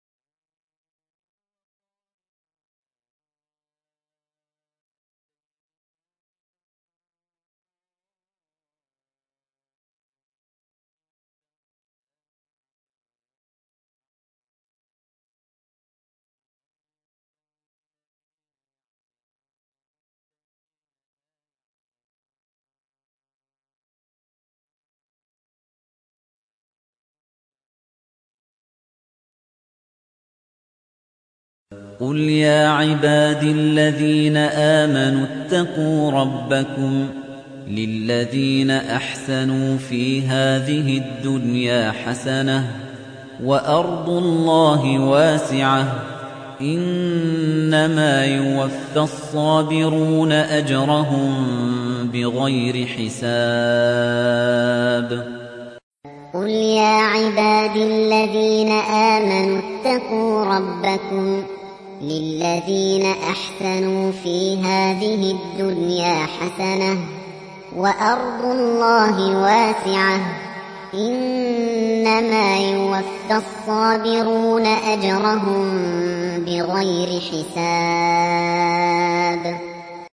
قُلْ يَا عِبَادِي الَّذِينَ آمَنُوا اتَّقُوا رَبَّكُمْ لِلَّذِينَ أَحْسَنُوا فِي هَٰذِهِ الدُّنْيَا حَسَنَةٌ وَأَرْضُ اللَّهِ وَاسِعَةٌ إِنَّمَا يُوَفَّى الصَّابِرُونَ أَجْرَهُم بِغَيْرِ حِسَابٍ قُلْ يَا عِبَادِي الَّذِينَ آمَنُوا اتَّقُوا رَبَّكُمْ لِلَّذِينَ أَحْسَنُوا فِي هَٰذِهِ الدُّنْيَا حَسَنَةٌ وَأَرْضُ اللَّهِ وَاسِعَةٌ إِنَّمَا يُوَفَّى الصَّابِرُونَ أَجْرَهُم بِغَيْرِ حِسَابٍ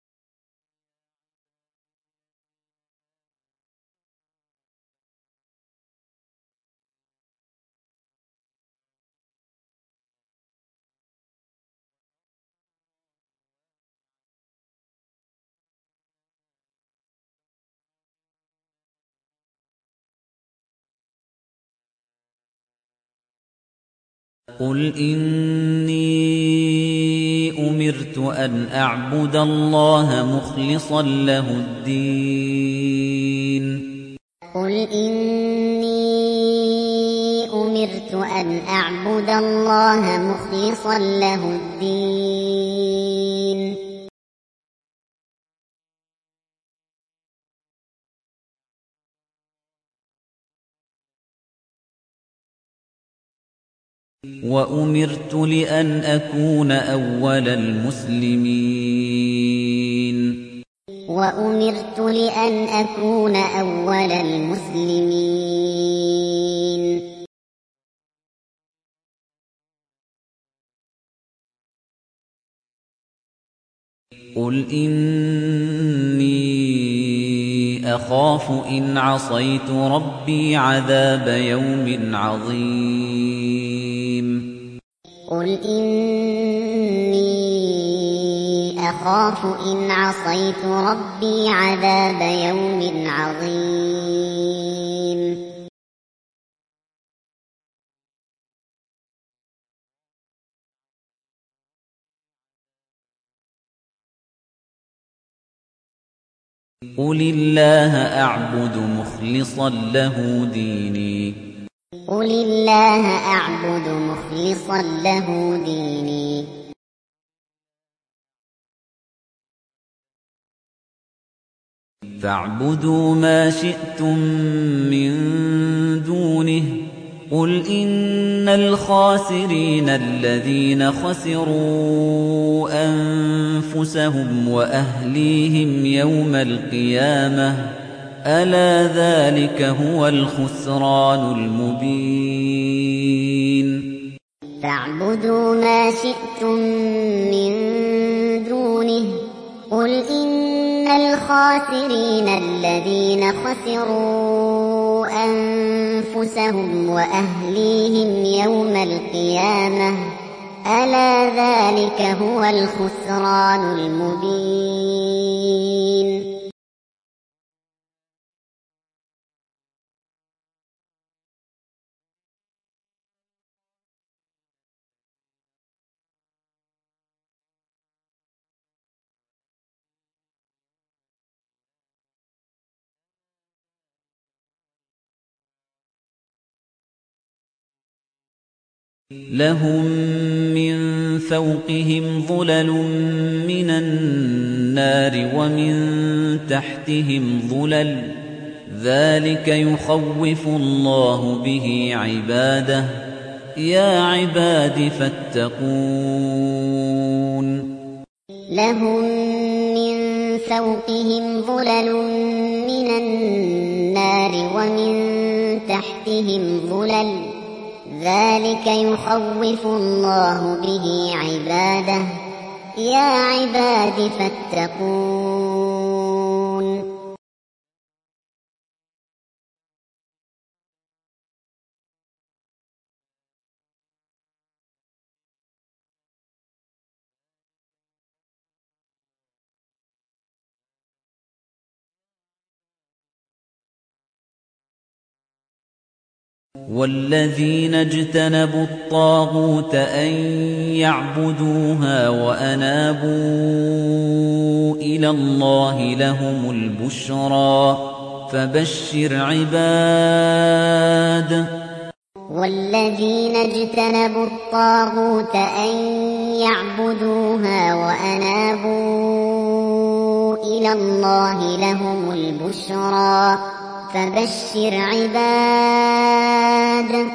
قُلْ إِنِّي أُمِرْتُ أَنْ أَعْبُدَ اللَّهَ مُخْلِصًا لَّهُ الدِّينَ قُلْ إِنِّي أُمِرْتُ أَنْ أَعْبُدَ اللَّهَ مُخْلِصًا لَّهُ الدِّينَ وَأُمِرْتُ لِأَنْ أَكُونَ أَوَّلَ الْمُسْلِمِينَ وَأُمِرْتُ لِأَنْ أَكُونَ أَوَّلَ الْمُسْلِمِينَ قُلْ إِنِّي أَخَافُ إِنْ عَصَيْتُ رَبِّي عَذَابَ يَوْمٍ عَظِيمٍ قُلْ إِنِّي أَخَافُ إِنْ عَصَيْتُ رَبِّي عَذَابَ يَوْمٍ عَظِيمٍ قُلِ اللَّهَ أَعْبُدُ مُخْلِصًا لَّهُ دِينِي قُلِ اللَّهَ أَعْبُدُ مُخْلِصًا لَّهُ دِينِي فَاعْبُدُوا مَا شِئْتُم مِّن دُونِهِ قُلْ إِنَّ الْخَاسِرِينَ الَّذِينَ خَسِرُوا أَنفُسَهُمْ وَأَهْلِيهِمْ يَوْمَ الْقِيَامَةِ أَلَا ذَلِكَ هُوَ الْخُسْرَانُ الْمُبِينُ فَاعْبُدُوا مَا شِئْتُم مِّن دُونِهِ قُلْ إِنَّ الْخَاسِرِينَ الَّذِينَ خَسِرُوا أَنفُسَهُمْ وَأَهْلِيهِمْ يَوْمَ الْقِيَامَةِ أَلَا ذَلِكَ هُوَ الْخُسْرَانُ الْمُبِينُ لَهُم مِّن فَوْقِهِمْ ظُلَلٌ مِّنَ النَّارِ وَمِن تَحْتِهِمْ ظُلَلٌ ۚ ذَٰلِكَ يُخَوِّفُ اللَّهُ بِهِ عِبَادَهُ ۚ يَا عِبَادِ فَاتَّقُونِ لَهُم مِّن فَوْقِهِمْ ظُلَلٌ مِّنَ النَّارِ وَمِن تَحْتِهِمْ ظُلَلٌ ۚ ذَٰلِكَ يُخَوِّفُ اللَّهُ بِهِ عِبَادَهُ ۚ يَا عِبَادِ فَاتَّقُونِ وَالَّذِينَ اجْتَنَبُوا الطَّاغُوتَ أَن يَعْبُدُوهَا وَأَنَابُوا إِلَى اللَّهِ لَهُمُ الْبُشْرَىٰ ۚ فَبَشِّرْ عِبَادِ والذين اجتنبوا الطاغوت أن يعبدوها وأنابوا إلى الله لهم البشرى فبشر عباد.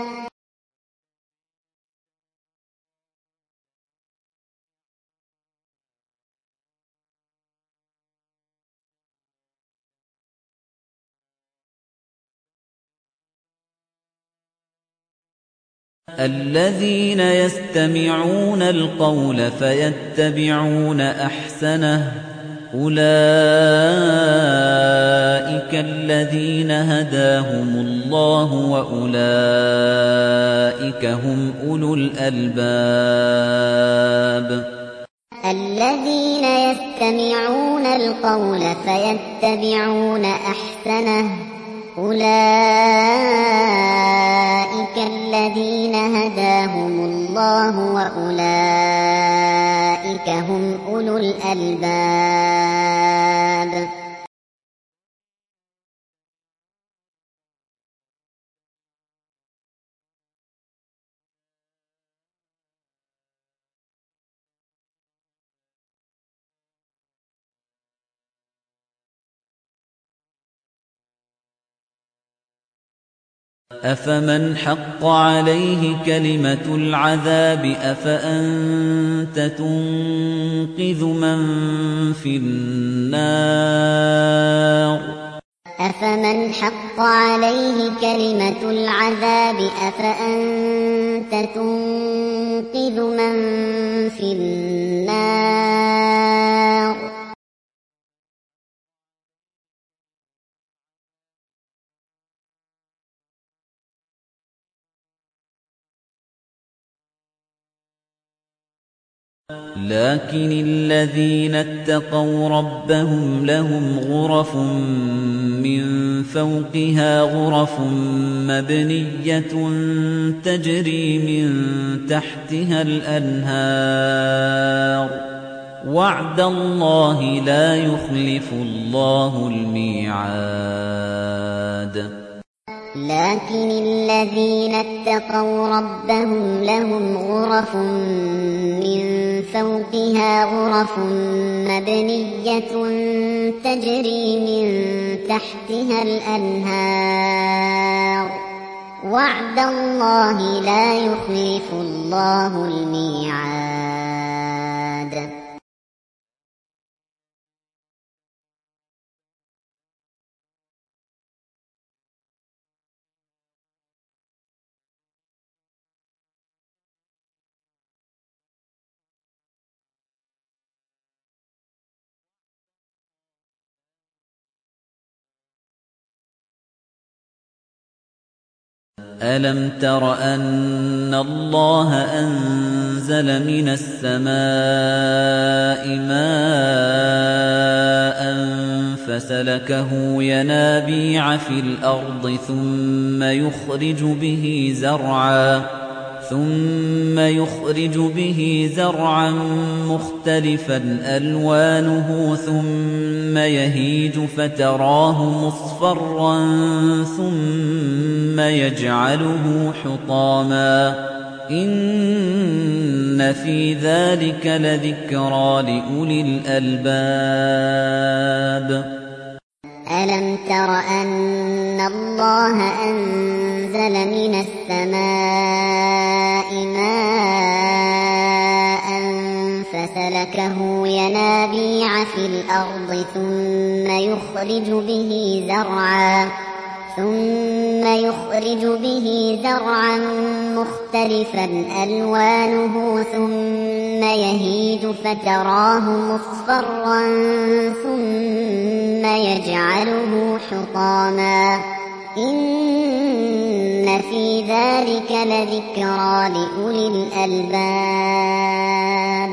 الذين يستمعون القول فيتبعون أحسنه أولئك الذين هداهم الله وأولئك هم أولو الألباب. الذين يستمعون القول فيتبعون أحسنه أولئك الذين هداهم الله وأولئك هم أولو الألباب. أفمن حق عليه كلمة العذاب أفأنت تنقذ من في النار. أفمن حق عليه كلمة العذاب أفأنت تنقذ من في النار. لكن الذين اتقوا ربهم لهم غرف من فوقها غرف مبنية تجري من تحتها الأنهار وعد الله لا يخلف الله الميعاد. لكن الذين اتقوا ربهم لهم غرف من فوقها غرف مبنية تجري من تحتها الأنهار وعد الله لا يخلف الله الميعاد. ألم تر أن الله أنزل من السماء ماء فسلكه ينابيع في الأرض ثم يخرج به زرعا مختلفا ألوانه ثم يهيج فتراه مصفرا ثم يجعله حطاما إن في ذلك لذكرى لأولي الألباب. ألم تر أن الله أنزل من السماء ماء فسلكه ينابيع في الأرض ثم يخرج به زرعا مختلفا ألوانه ثم يهيج فتراه مصفرا ثم يجعله حطاما إن في ذلك لذكرى لأولي الألباب.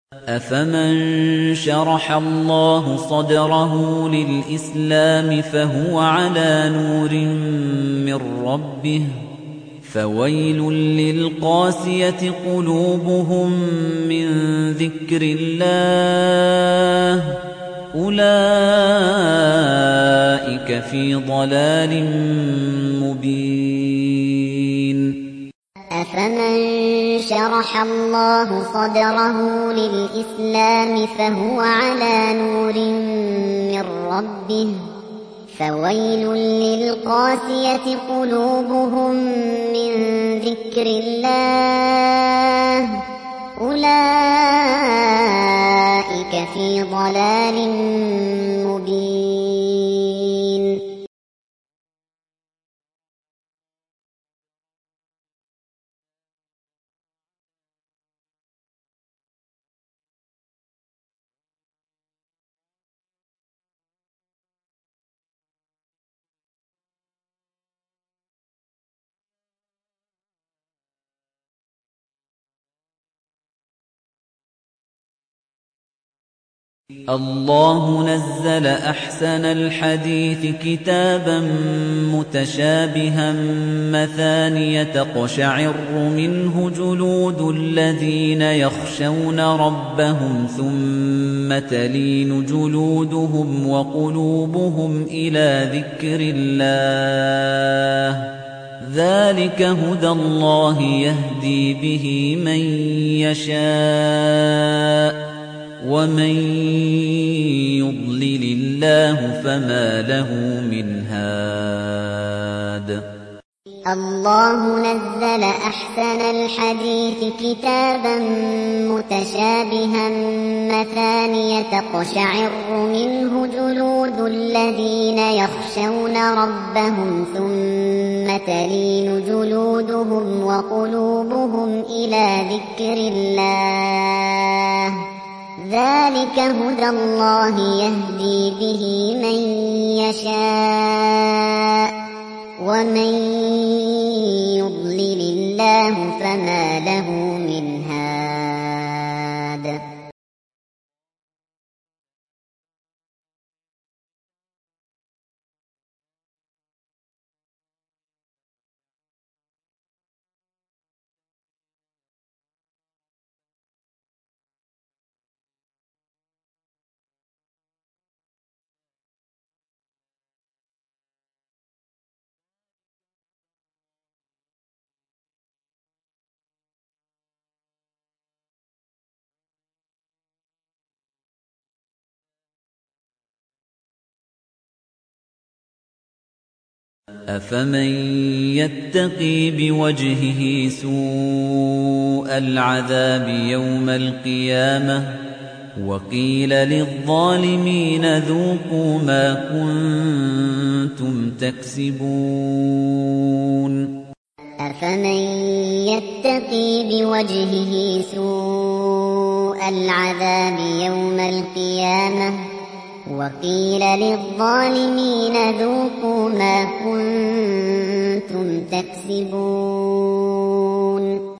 أَفَمَن شَرَحَ اللَّهُ صَدْرَهُ لِلْإِسْلَامِ فَهُوَ عَلَىٰ نُورٍ مِّن رَّبِّهِ ۚ فَوَيْلٌ لِّلْقَاسِيَةِ قُلُوبُهُم مِّن ذِكْرِ اللَّهِ ۚ أُولَٰئِكَ فِي ضَلَالٍ مُّبِينٍ أَفَمَن شَرَحَ اللَّهُ صَدْرَهُ لِلْإِسْلَامِ فَهُوَ عَلَىٰ نُورٍ مِّن رَّبِّهِ ۚ فَوَيْلٌ لِّلْقَاسِيَةِ قُلُوبُهُم مِّن ذِكْرِ اللَّهِ ۚ أُولَٰئِكَ فِي ضَلَالٍ مُّبِينٍ الله نزل أحسن الحديث كتابا متشابها مثانية تقشعر منه جلود الذين يخشون ربهم ثم تلين جلودهم وقلوبهم إلى ذكر الله ذلك هدى الله يهدي به من يشاء ومن يضلل الله فما له من هاد الله نزل أحسن الحديث كتابا متشابها مثانية تقشعر منه جلود الذين يخشون ربهم ثم تلين جلودهم وقلوبهم إلى ذكر الله ذلك هدى الله يهدي به من يشاء ومن يضلل الله فما له من هاد أفمن يتقي بوجهه سوء العذاب يوم القيامة وقيل للظالمين ذوقوا ما كنتم تكسبون أفمن يتقي بوجهه سوء العذاب يوم القيامة وقيل للظالمين ذوقوا ما كنتم تكسبون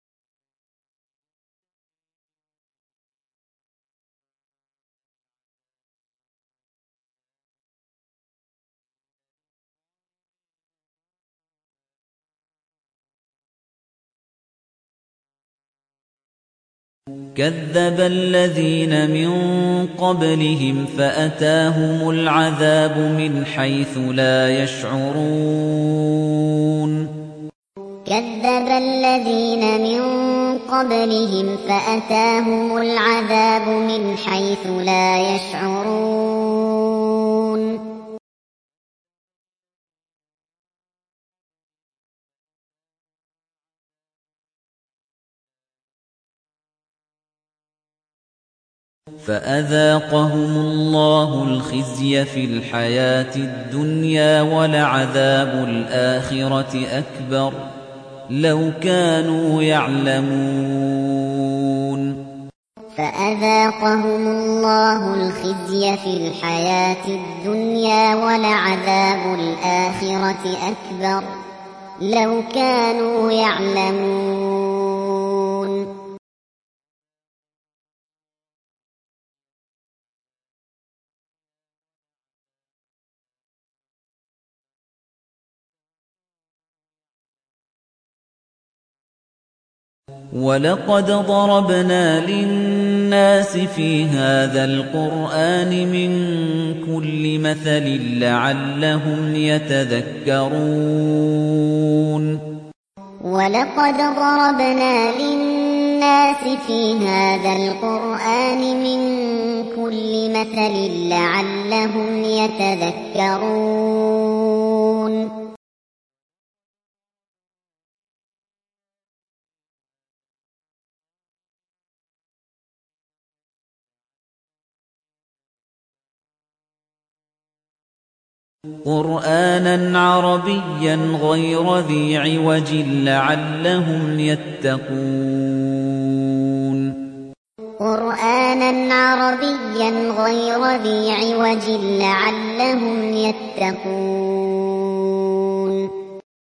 كذب الذين من قبلهم فأتاهم العذاب من حيث لا يشعرون كذب الذين من قبلهم فأتاهم العذاب من حيث لا يشعرون فأذاقهم الله الخزي في الحياة الدنيا ولعذاب الآخرة أكبر لو كانوا يعلمون فأذاقهم الله الخزي في الحياة الدنيا ولعذاب الآخرة أكبر لو كانوا يعلمون وَلَقَدْ ضَرَبْنَا لِلنَّاسِ فِي هَذَا الْقُرْآنِ مِنْ كُلِّ مَثَلٍ لَعَلَّهُمْ يَتَذَكَّرُونَ وَلَقَدْ ضَرَبْنَا لِلنَّاسِ فِي هَذَا الْقُرْآنِ مِنْ كُلِّ مَثَلٍ لَعَلَّهُمْ يَتَذَكَّرُونَ قُرْآنًا عَرَبِيًّا غَيْرَ ذِي عِوَجٍ لَعَلَّهُمْ يَتَّقُونَ قُرْآنًا عَرَبِيًّا غَيْرَ ذِي عِوَجٍ لَعَلَّهُمْ يَتَّقُونَ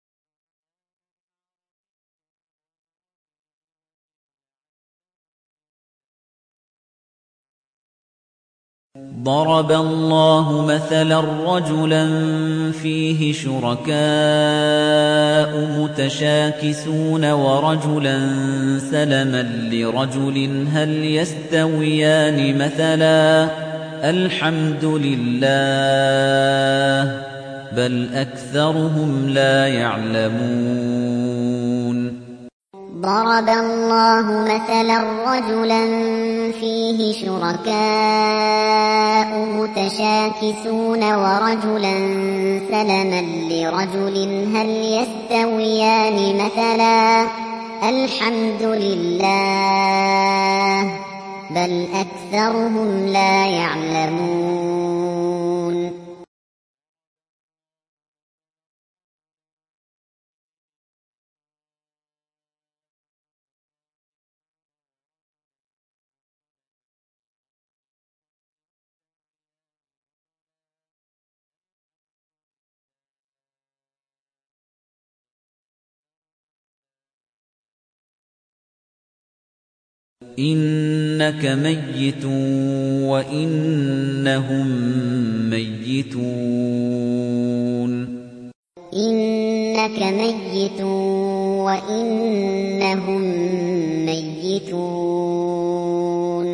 ضَرَبَ اللَّهُ مَثَلًا رَّجُلًا فِيهِ شُرَكَاءُ مُتَشَاكِسُونَ وَرَجُلًا سَلَمًا لِّرَجُلٍ هَلْ يَسْتَوِيَانِ مَثَلًا ۚ الْحَمْدُ لِلَّهِ ۚ بَلْ أَكْثَرُهُمْ لَا يَعْلَمُونَ ضَرَبَ اللَّهُ مَثَلًا رَّجُلًا فِيهِ شُرَكَاءُ مُتَشَاكِسُونَ وَرَجُلًا سَلَمًا لِّرَجُلٍ هَلْ يَسْتَوِيَانِ مَثَلًا ۚ الْحَمْدُ لِلَّهِ ۚ بَلْ أَكْثَرُهُمْ لَا يَعْلَمُونَ إِنَّكَ مَيِّتٌ وَإِنَّهُم مَّيِّتُونَ إِنَّكَ مَيِّتٌ وَإِنَّهُم مَّيِّتُونَ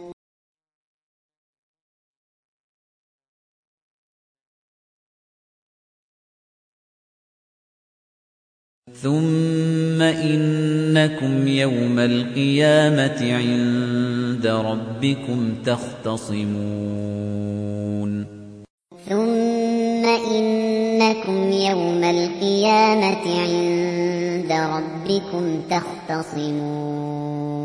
ثُمَّ إِنَّكُمْ يَوْمَ الْقِيَامَةِ عِندَ رَبِّكُمْ تَخْتَصِمُونَ ثُمَّ إِنَّكُمْ يَوْمَ الْقِيَامَةِ عِندَ رَبِّكُمْ تَخْتَصِمُونَ